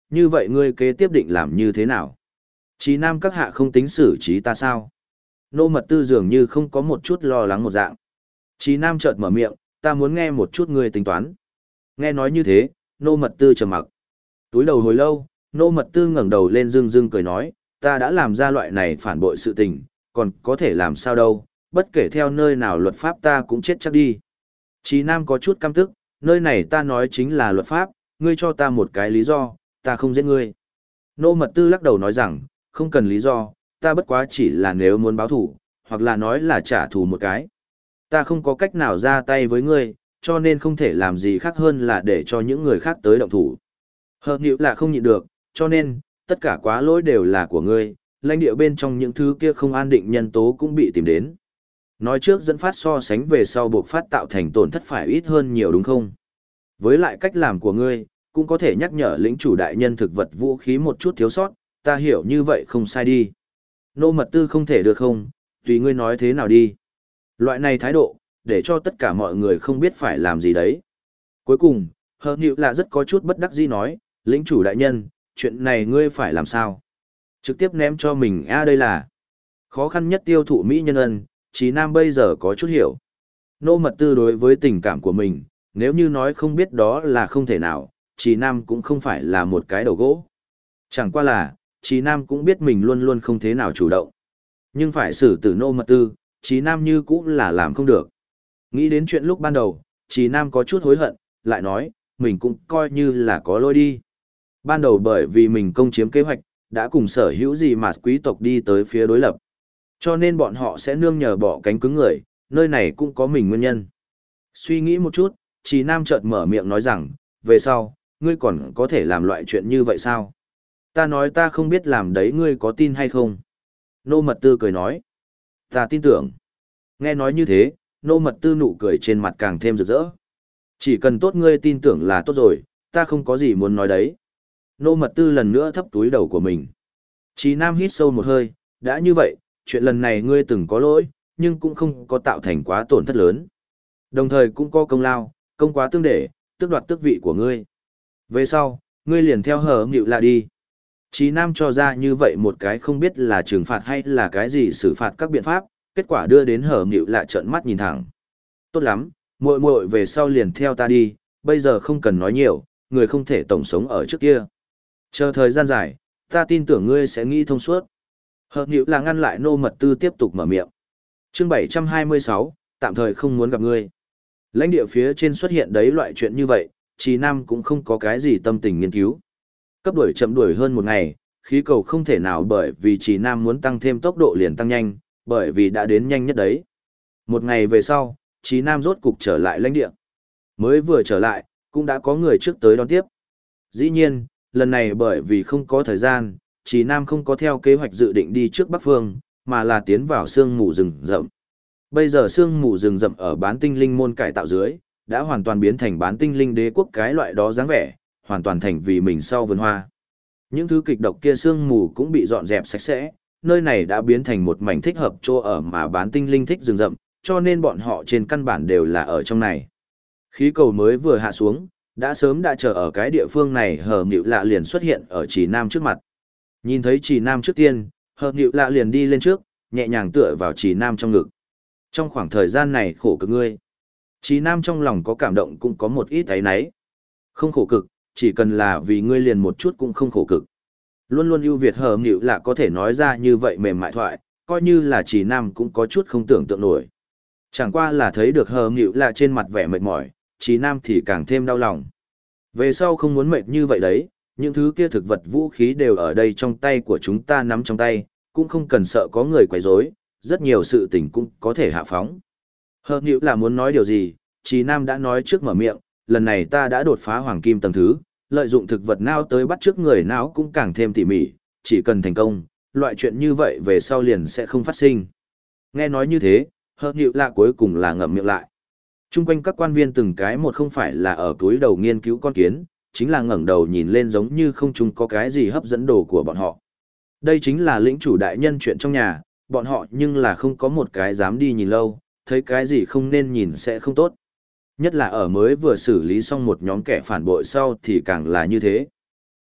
như vậy ngươi kế tiếp định làm như thế nào? Chí Nam các hạ không tính xử trí ta sao? Nô Mật Tư dường như không có một chút lo lắng một dạng. Chí Nam chợt mở miệng, ta muốn nghe một chút ngươi tính toán. Nghe nói như thế, Nô Mật Tư trầm mặc. Túi đầu hồi lâu, Nô Mật Tư ngẩng đầu lên dưng dưng cười nói, ta đã làm ra loại này phản bội sự tình, còn có thể làm sao đâu, bất kể theo nơi nào luật pháp ta cũng chết chắc đi. Chí Nam có chút căm tức, nơi này ta nói chính là luật pháp, ngươi cho ta một cái lý do, ta không giết ngươi. Nô Mật Tư lắc đầu nói rằng, không cần lý do, ta bất quá chỉ là nếu muốn báo thù, hoặc là nói là trả thù một cái. Ta không có cách nào ra tay với ngươi, cho nên không thể làm gì khác hơn là để cho những người khác tới động thủ. Hợp nhịu là không nhịn được, cho nên, tất cả quá lỗi đều là của ngươi, lãnh địa bên trong những thứ kia không an định nhân tố cũng bị tìm đến. Nói trước dẫn phát so sánh về sau buộc phát tạo thành tổn thất phải ít hơn nhiều đúng không? Với lại cách làm của ngươi, cũng có thể nhắc nhở lĩnh chủ đại nhân thực vật vũ khí một chút thiếu sót, ta hiểu như vậy không sai đi. Nô Mật Tư không thể được không, tùy ngươi nói thế nào đi. Loại này thái độ, để cho tất cả mọi người không biết phải làm gì đấy. Cuối cùng, Hợp Nhịu là rất có chút bất đắc dĩ nói, lĩnh chủ đại nhân, chuyện này ngươi phải làm sao? Trực tiếp ném cho mình đây là khó khăn nhất tiêu thụ Mỹ nhân ân, Chí Nam bây giờ có chút hiểu. Nô Mật Tư đối với tình cảm của mình, nếu như nói không biết đó là không thể nào, Chí Nam cũng không phải là một cái đầu gỗ. Chẳng qua là, Chí Nam cũng biết mình luôn luôn không thế nào chủ động. Nhưng phải xử tử Nô Mật Tư, Chí Nam như cũng là làm không được. Nghĩ đến chuyện lúc ban đầu, Chí Nam có chút hối hận, lại nói, mình cũng coi như là có lỗi đi. Ban đầu bởi vì mình công chiếm kế hoạch, đã cùng sở hữu gì mà quý tộc đi tới phía đối lập. Cho nên bọn họ sẽ nương nhờ bỏ cánh cứng người, nơi này cũng có mình nguyên nhân. Suy nghĩ một chút, Chí Nam chợt mở miệng nói rằng, về sau, ngươi còn có thể làm loại chuyện như vậy sao? Ta nói ta không biết làm đấy ngươi có tin hay không? Nô Mật Tư cười nói, ta tin tưởng. Nghe nói như thế, Nô Mật Tư nụ cười trên mặt càng thêm rực rỡ. Chỉ cần tốt ngươi tin tưởng là tốt rồi, ta không có gì muốn nói đấy. Nô Mật Tư lần nữa thấp túi đầu của mình. Chí Nam hít sâu một hơi, đã như vậy, chuyện lần này ngươi từng có lỗi, nhưng cũng không có tạo thành quá tổn thất lớn. Đồng thời cũng có công lao, công quá tương để, tước đoạt tước vị của ngươi. Về sau, ngươi liền theo Hợp Nhịu là đi. Chí Nam cho ra như vậy một cái không biết là trừng phạt hay là cái gì xử phạt các biện pháp, kết quả đưa đến Hợp Nhịu là trợn mắt nhìn thẳng. Tốt lắm, muội muội về sau liền theo ta đi, bây giờ không cần nói nhiều, người không thể tổng sống ở trước kia. Chờ thời gian dài, ta tin tưởng ngươi sẽ nghĩ thông suốt. Hợp Nhịu là ngăn lại Nô Mật Tư tiếp tục mở miệng. Chương 726, tạm thời không muốn gặp ngươi. Lãnh địa phía trên xuất hiện đấy loại chuyện như vậy, Chí Nam cũng không có cái gì tâm tình nghiên cứu. Cấp đuổi chậm đuổi hơn một ngày, khí cầu không thể nào bởi vì Chí Nam muốn tăng thêm tốc độ liền tăng nhanh, bởi vì đã đến nhanh nhất đấy. Một ngày về sau, Chí Nam rốt cục trở lại lãnh địa. Mới vừa trở lại, cũng đã có người trước tới đón tiếp. Dĩ nhiên, lần này bởi vì không có thời gian, Chí Nam không có theo kế hoạch dự định đi trước Bắc Phương, mà là tiến vào sương mù rừng rậm. Bây giờ sương mù rừng rậm ở bán tinh linh môn cải tạo dưới, đã hoàn toàn biến thành bán tinh linh đế quốc cái loại đó dáng vẻ, hoàn toàn thành vì mình sau vườn hoa. Những thứ kịch độc kia sương mù cũng bị dọn dẹp sạch sẽ, nơi này đã biến thành một mảnh thích hợp chỗ ở mà bán tinh linh thích rừng rậm, cho nên bọn họ trên căn bản đều là ở trong này. Khí cầu mới vừa hạ xuống, đã sớm đã chờ ở cái địa phương này Hợp Nhịu lạ liền xuất hiện ở Chí Nam trước mặt. Nhìn thấy Chí Nam trước tiên, Hợp Nhịu lạ liền đi lên trước, nhẹ nhàng tựa vào Chí Nam trong ngực. Trong khoảng thời gian này khổ cực ngươi. Chí Nam trong lòng có cảm động cũng có một ít áy náy. Không khổ cực, chỉ cần là vì ngươi liền một chút cũng không khổ cực. Luôn luôn ưu việt Hợp Nhịu lạ có thể nói ra như vậy mềm mại thoại, coi như là Chí Nam cũng có chút không tưởng tượng nổi. Chẳng qua là thấy được Hợp Nhịu lạ trên mặt vẻ mệt mỏi, Chí Nam thì càng thêm đau lòng. Về sau không muốn mệt như vậy đấy, những thứ kia thực vật vũ khí đều ở đây trong tay của chúng ta nắm trong tay, cũng không cần sợ có người quấy rối, rất nhiều sự tình cũng có thể hạ phóng. Hợp Nhịu là muốn nói điều gì, Chí Nam đã nói trước mở miệng, lần này ta đã đột phá hoàng kim tầng thứ, lợi dụng thực vật não tới bắt trước người não cũng càng thêm tỉ mỉ, chỉ cần thành công, loại chuyện như vậy về sau liền sẽ không phát sinh. Nghe nói như thế, Hợp Nhịu là cuối cùng là ngậm miệng lại. Trung quanh các quan viên từng cái một không phải là ở túi đầu nghiên cứu con kiến, chính là ngẩng đầu nhìn lên giống như không chung có cái gì hấp dẫn đồ của bọn họ. Đây chính là lĩnh chủ đại nhân chuyện trong nhà, bọn họ nhưng là không có một cái dám đi nhìn lâu, thấy cái gì không nên nhìn sẽ không tốt. Nhất là ở mới vừa xử lý xong một nhóm kẻ phản bội sau thì càng là như thế.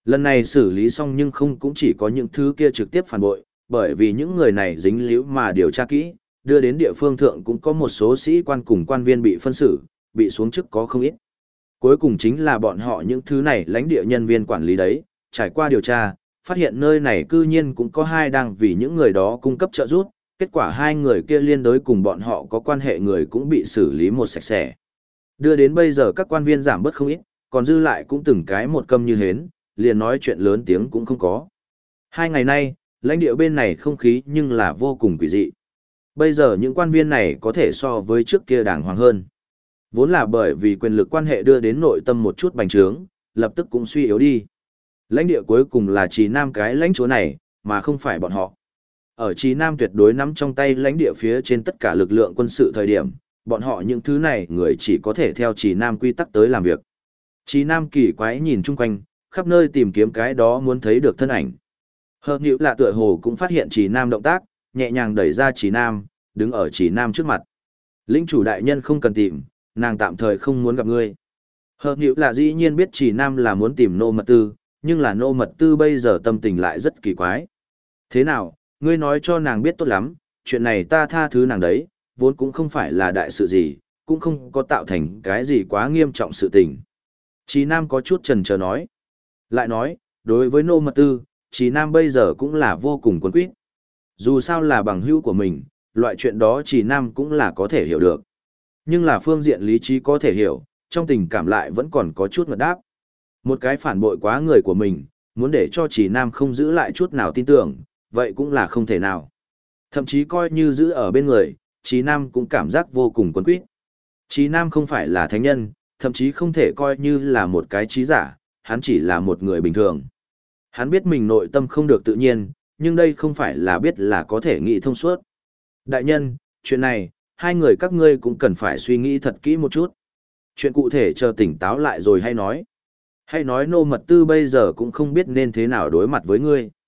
Lần này xử lý xong nhưng không cũng chỉ có những thứ kia trực tiếp phản bội, bởi vì những người này dính líu mà điều tra kỹ, đưa đến địa phương thượng cũng có một số sĩ quan cùng quan viên bị phân xử, bị xuống chức có không ít. Cuối cùng chính là bọn họ những thứ này lãnh địa nhân viên quản lý đấy, trải qua điều tra, phát hiện nơi này cư nhiên cũng có hai đang vì những người đó cung cấp trợ giúp, kết quả hai người kia liên đối cùng bọn họ có quan hệ người cũng bị xử lý một sạch sẽ. Đưa đến bây giờ các quan viên giảm bớt không ít, còn dư lại cũng từng cái một câm như hến, liền nói chuyện lớn tiếng cũng không có. 2 ngày nay, lãnh địa bên này không khí nhưng là vô cùng quỷ dị. Bây giờ những quan viên này có thể so với trước kia đàng hoàng hơn. Vốn là bởi vì quyền lực quan hệ đưa đến nội tâm một chút bành trướng, lập tức cũng suy yếu đi. Lãnh địa cuối cùng là Trì Nam cái lãnh chúa này, mà không phải bọn họ. Ở Trì Nam tuyệt đối nắm trong tay lãnh địa phía trên tất cả lực lượng quân sự thời điểm, bọn họ những thứ này người chỉ có thể theo Trì Nam quy tắc tới làm việc. Trì Nam kỳ quái nhìn chung quanh, khắp nơi tìm kiếm cái đó muốn thấy được thân ảnh. Hợp nhữ lạ tựa hồ cũng phát hiện Trì Nam động tác, nhẹ nhàng đẩy ra Trì Nam, đứng ở Trì Nam trước mặt. Lĩnh chủ đại nhân không cần tìm, nàng tạm thời không muốn gặp ngươi. Hợp nhữ lạ dĩ nhiên biết Trì Nam là muốn tìm Nô Mật Tư, nhưng là Nô Mật Tư bây giờ tâm tình lại rất kỳ quái. Thế nào, ngươi nói cho nàng biết tốt lắm, chuyện này ta tha thứ nàng đấy, vốn cũng không phải là đại sự gì, cũng không có tạo thành cái gì quá nghiêm trọng sự tình. Trì Nam có chút chần chờ nói. Lại nói, đối với Nô Mật Tư, Trì Nam bây giờ cũng là vô cùng quấn quýt. Dù sao là bằng hữu của mình, loại chuyện đó Trì Nam cũng là có thể hiểu được. Nhưng là phương diện lý trí có thể hiểu, trong tình cảm lại vẫn còn có chút ngợt đáp. Một cái phản bội quá người của mình, muốn để cho Trì Nam không giữ lại chút nào tin tưởng, vậy cũng là không thể nào. Thậm chí coi như giữ ở bên người, Trì Nam cũng cảm giác vô cùng quấn quýt. Trì Nam không phải là thánh nhân, thậm chí không thể coi như là một cái trí giả, hắn chỉ là một người bình thường. Hắn biết mình nội tâm không được tự nhiên, nhưng đây không phải là biết là có thể nghĩ thông suốt. Đại nhân, chuyện này, hai người các ngươi cũng cần phải suy nghĩ thật kỹ một chút. Chuyện cụ thể chờ tỉnh táo lại rồi hay nói. Hay nói Nô Mật Tư bây giờ cũng không biết nên thế nào đối mặt với ngươi.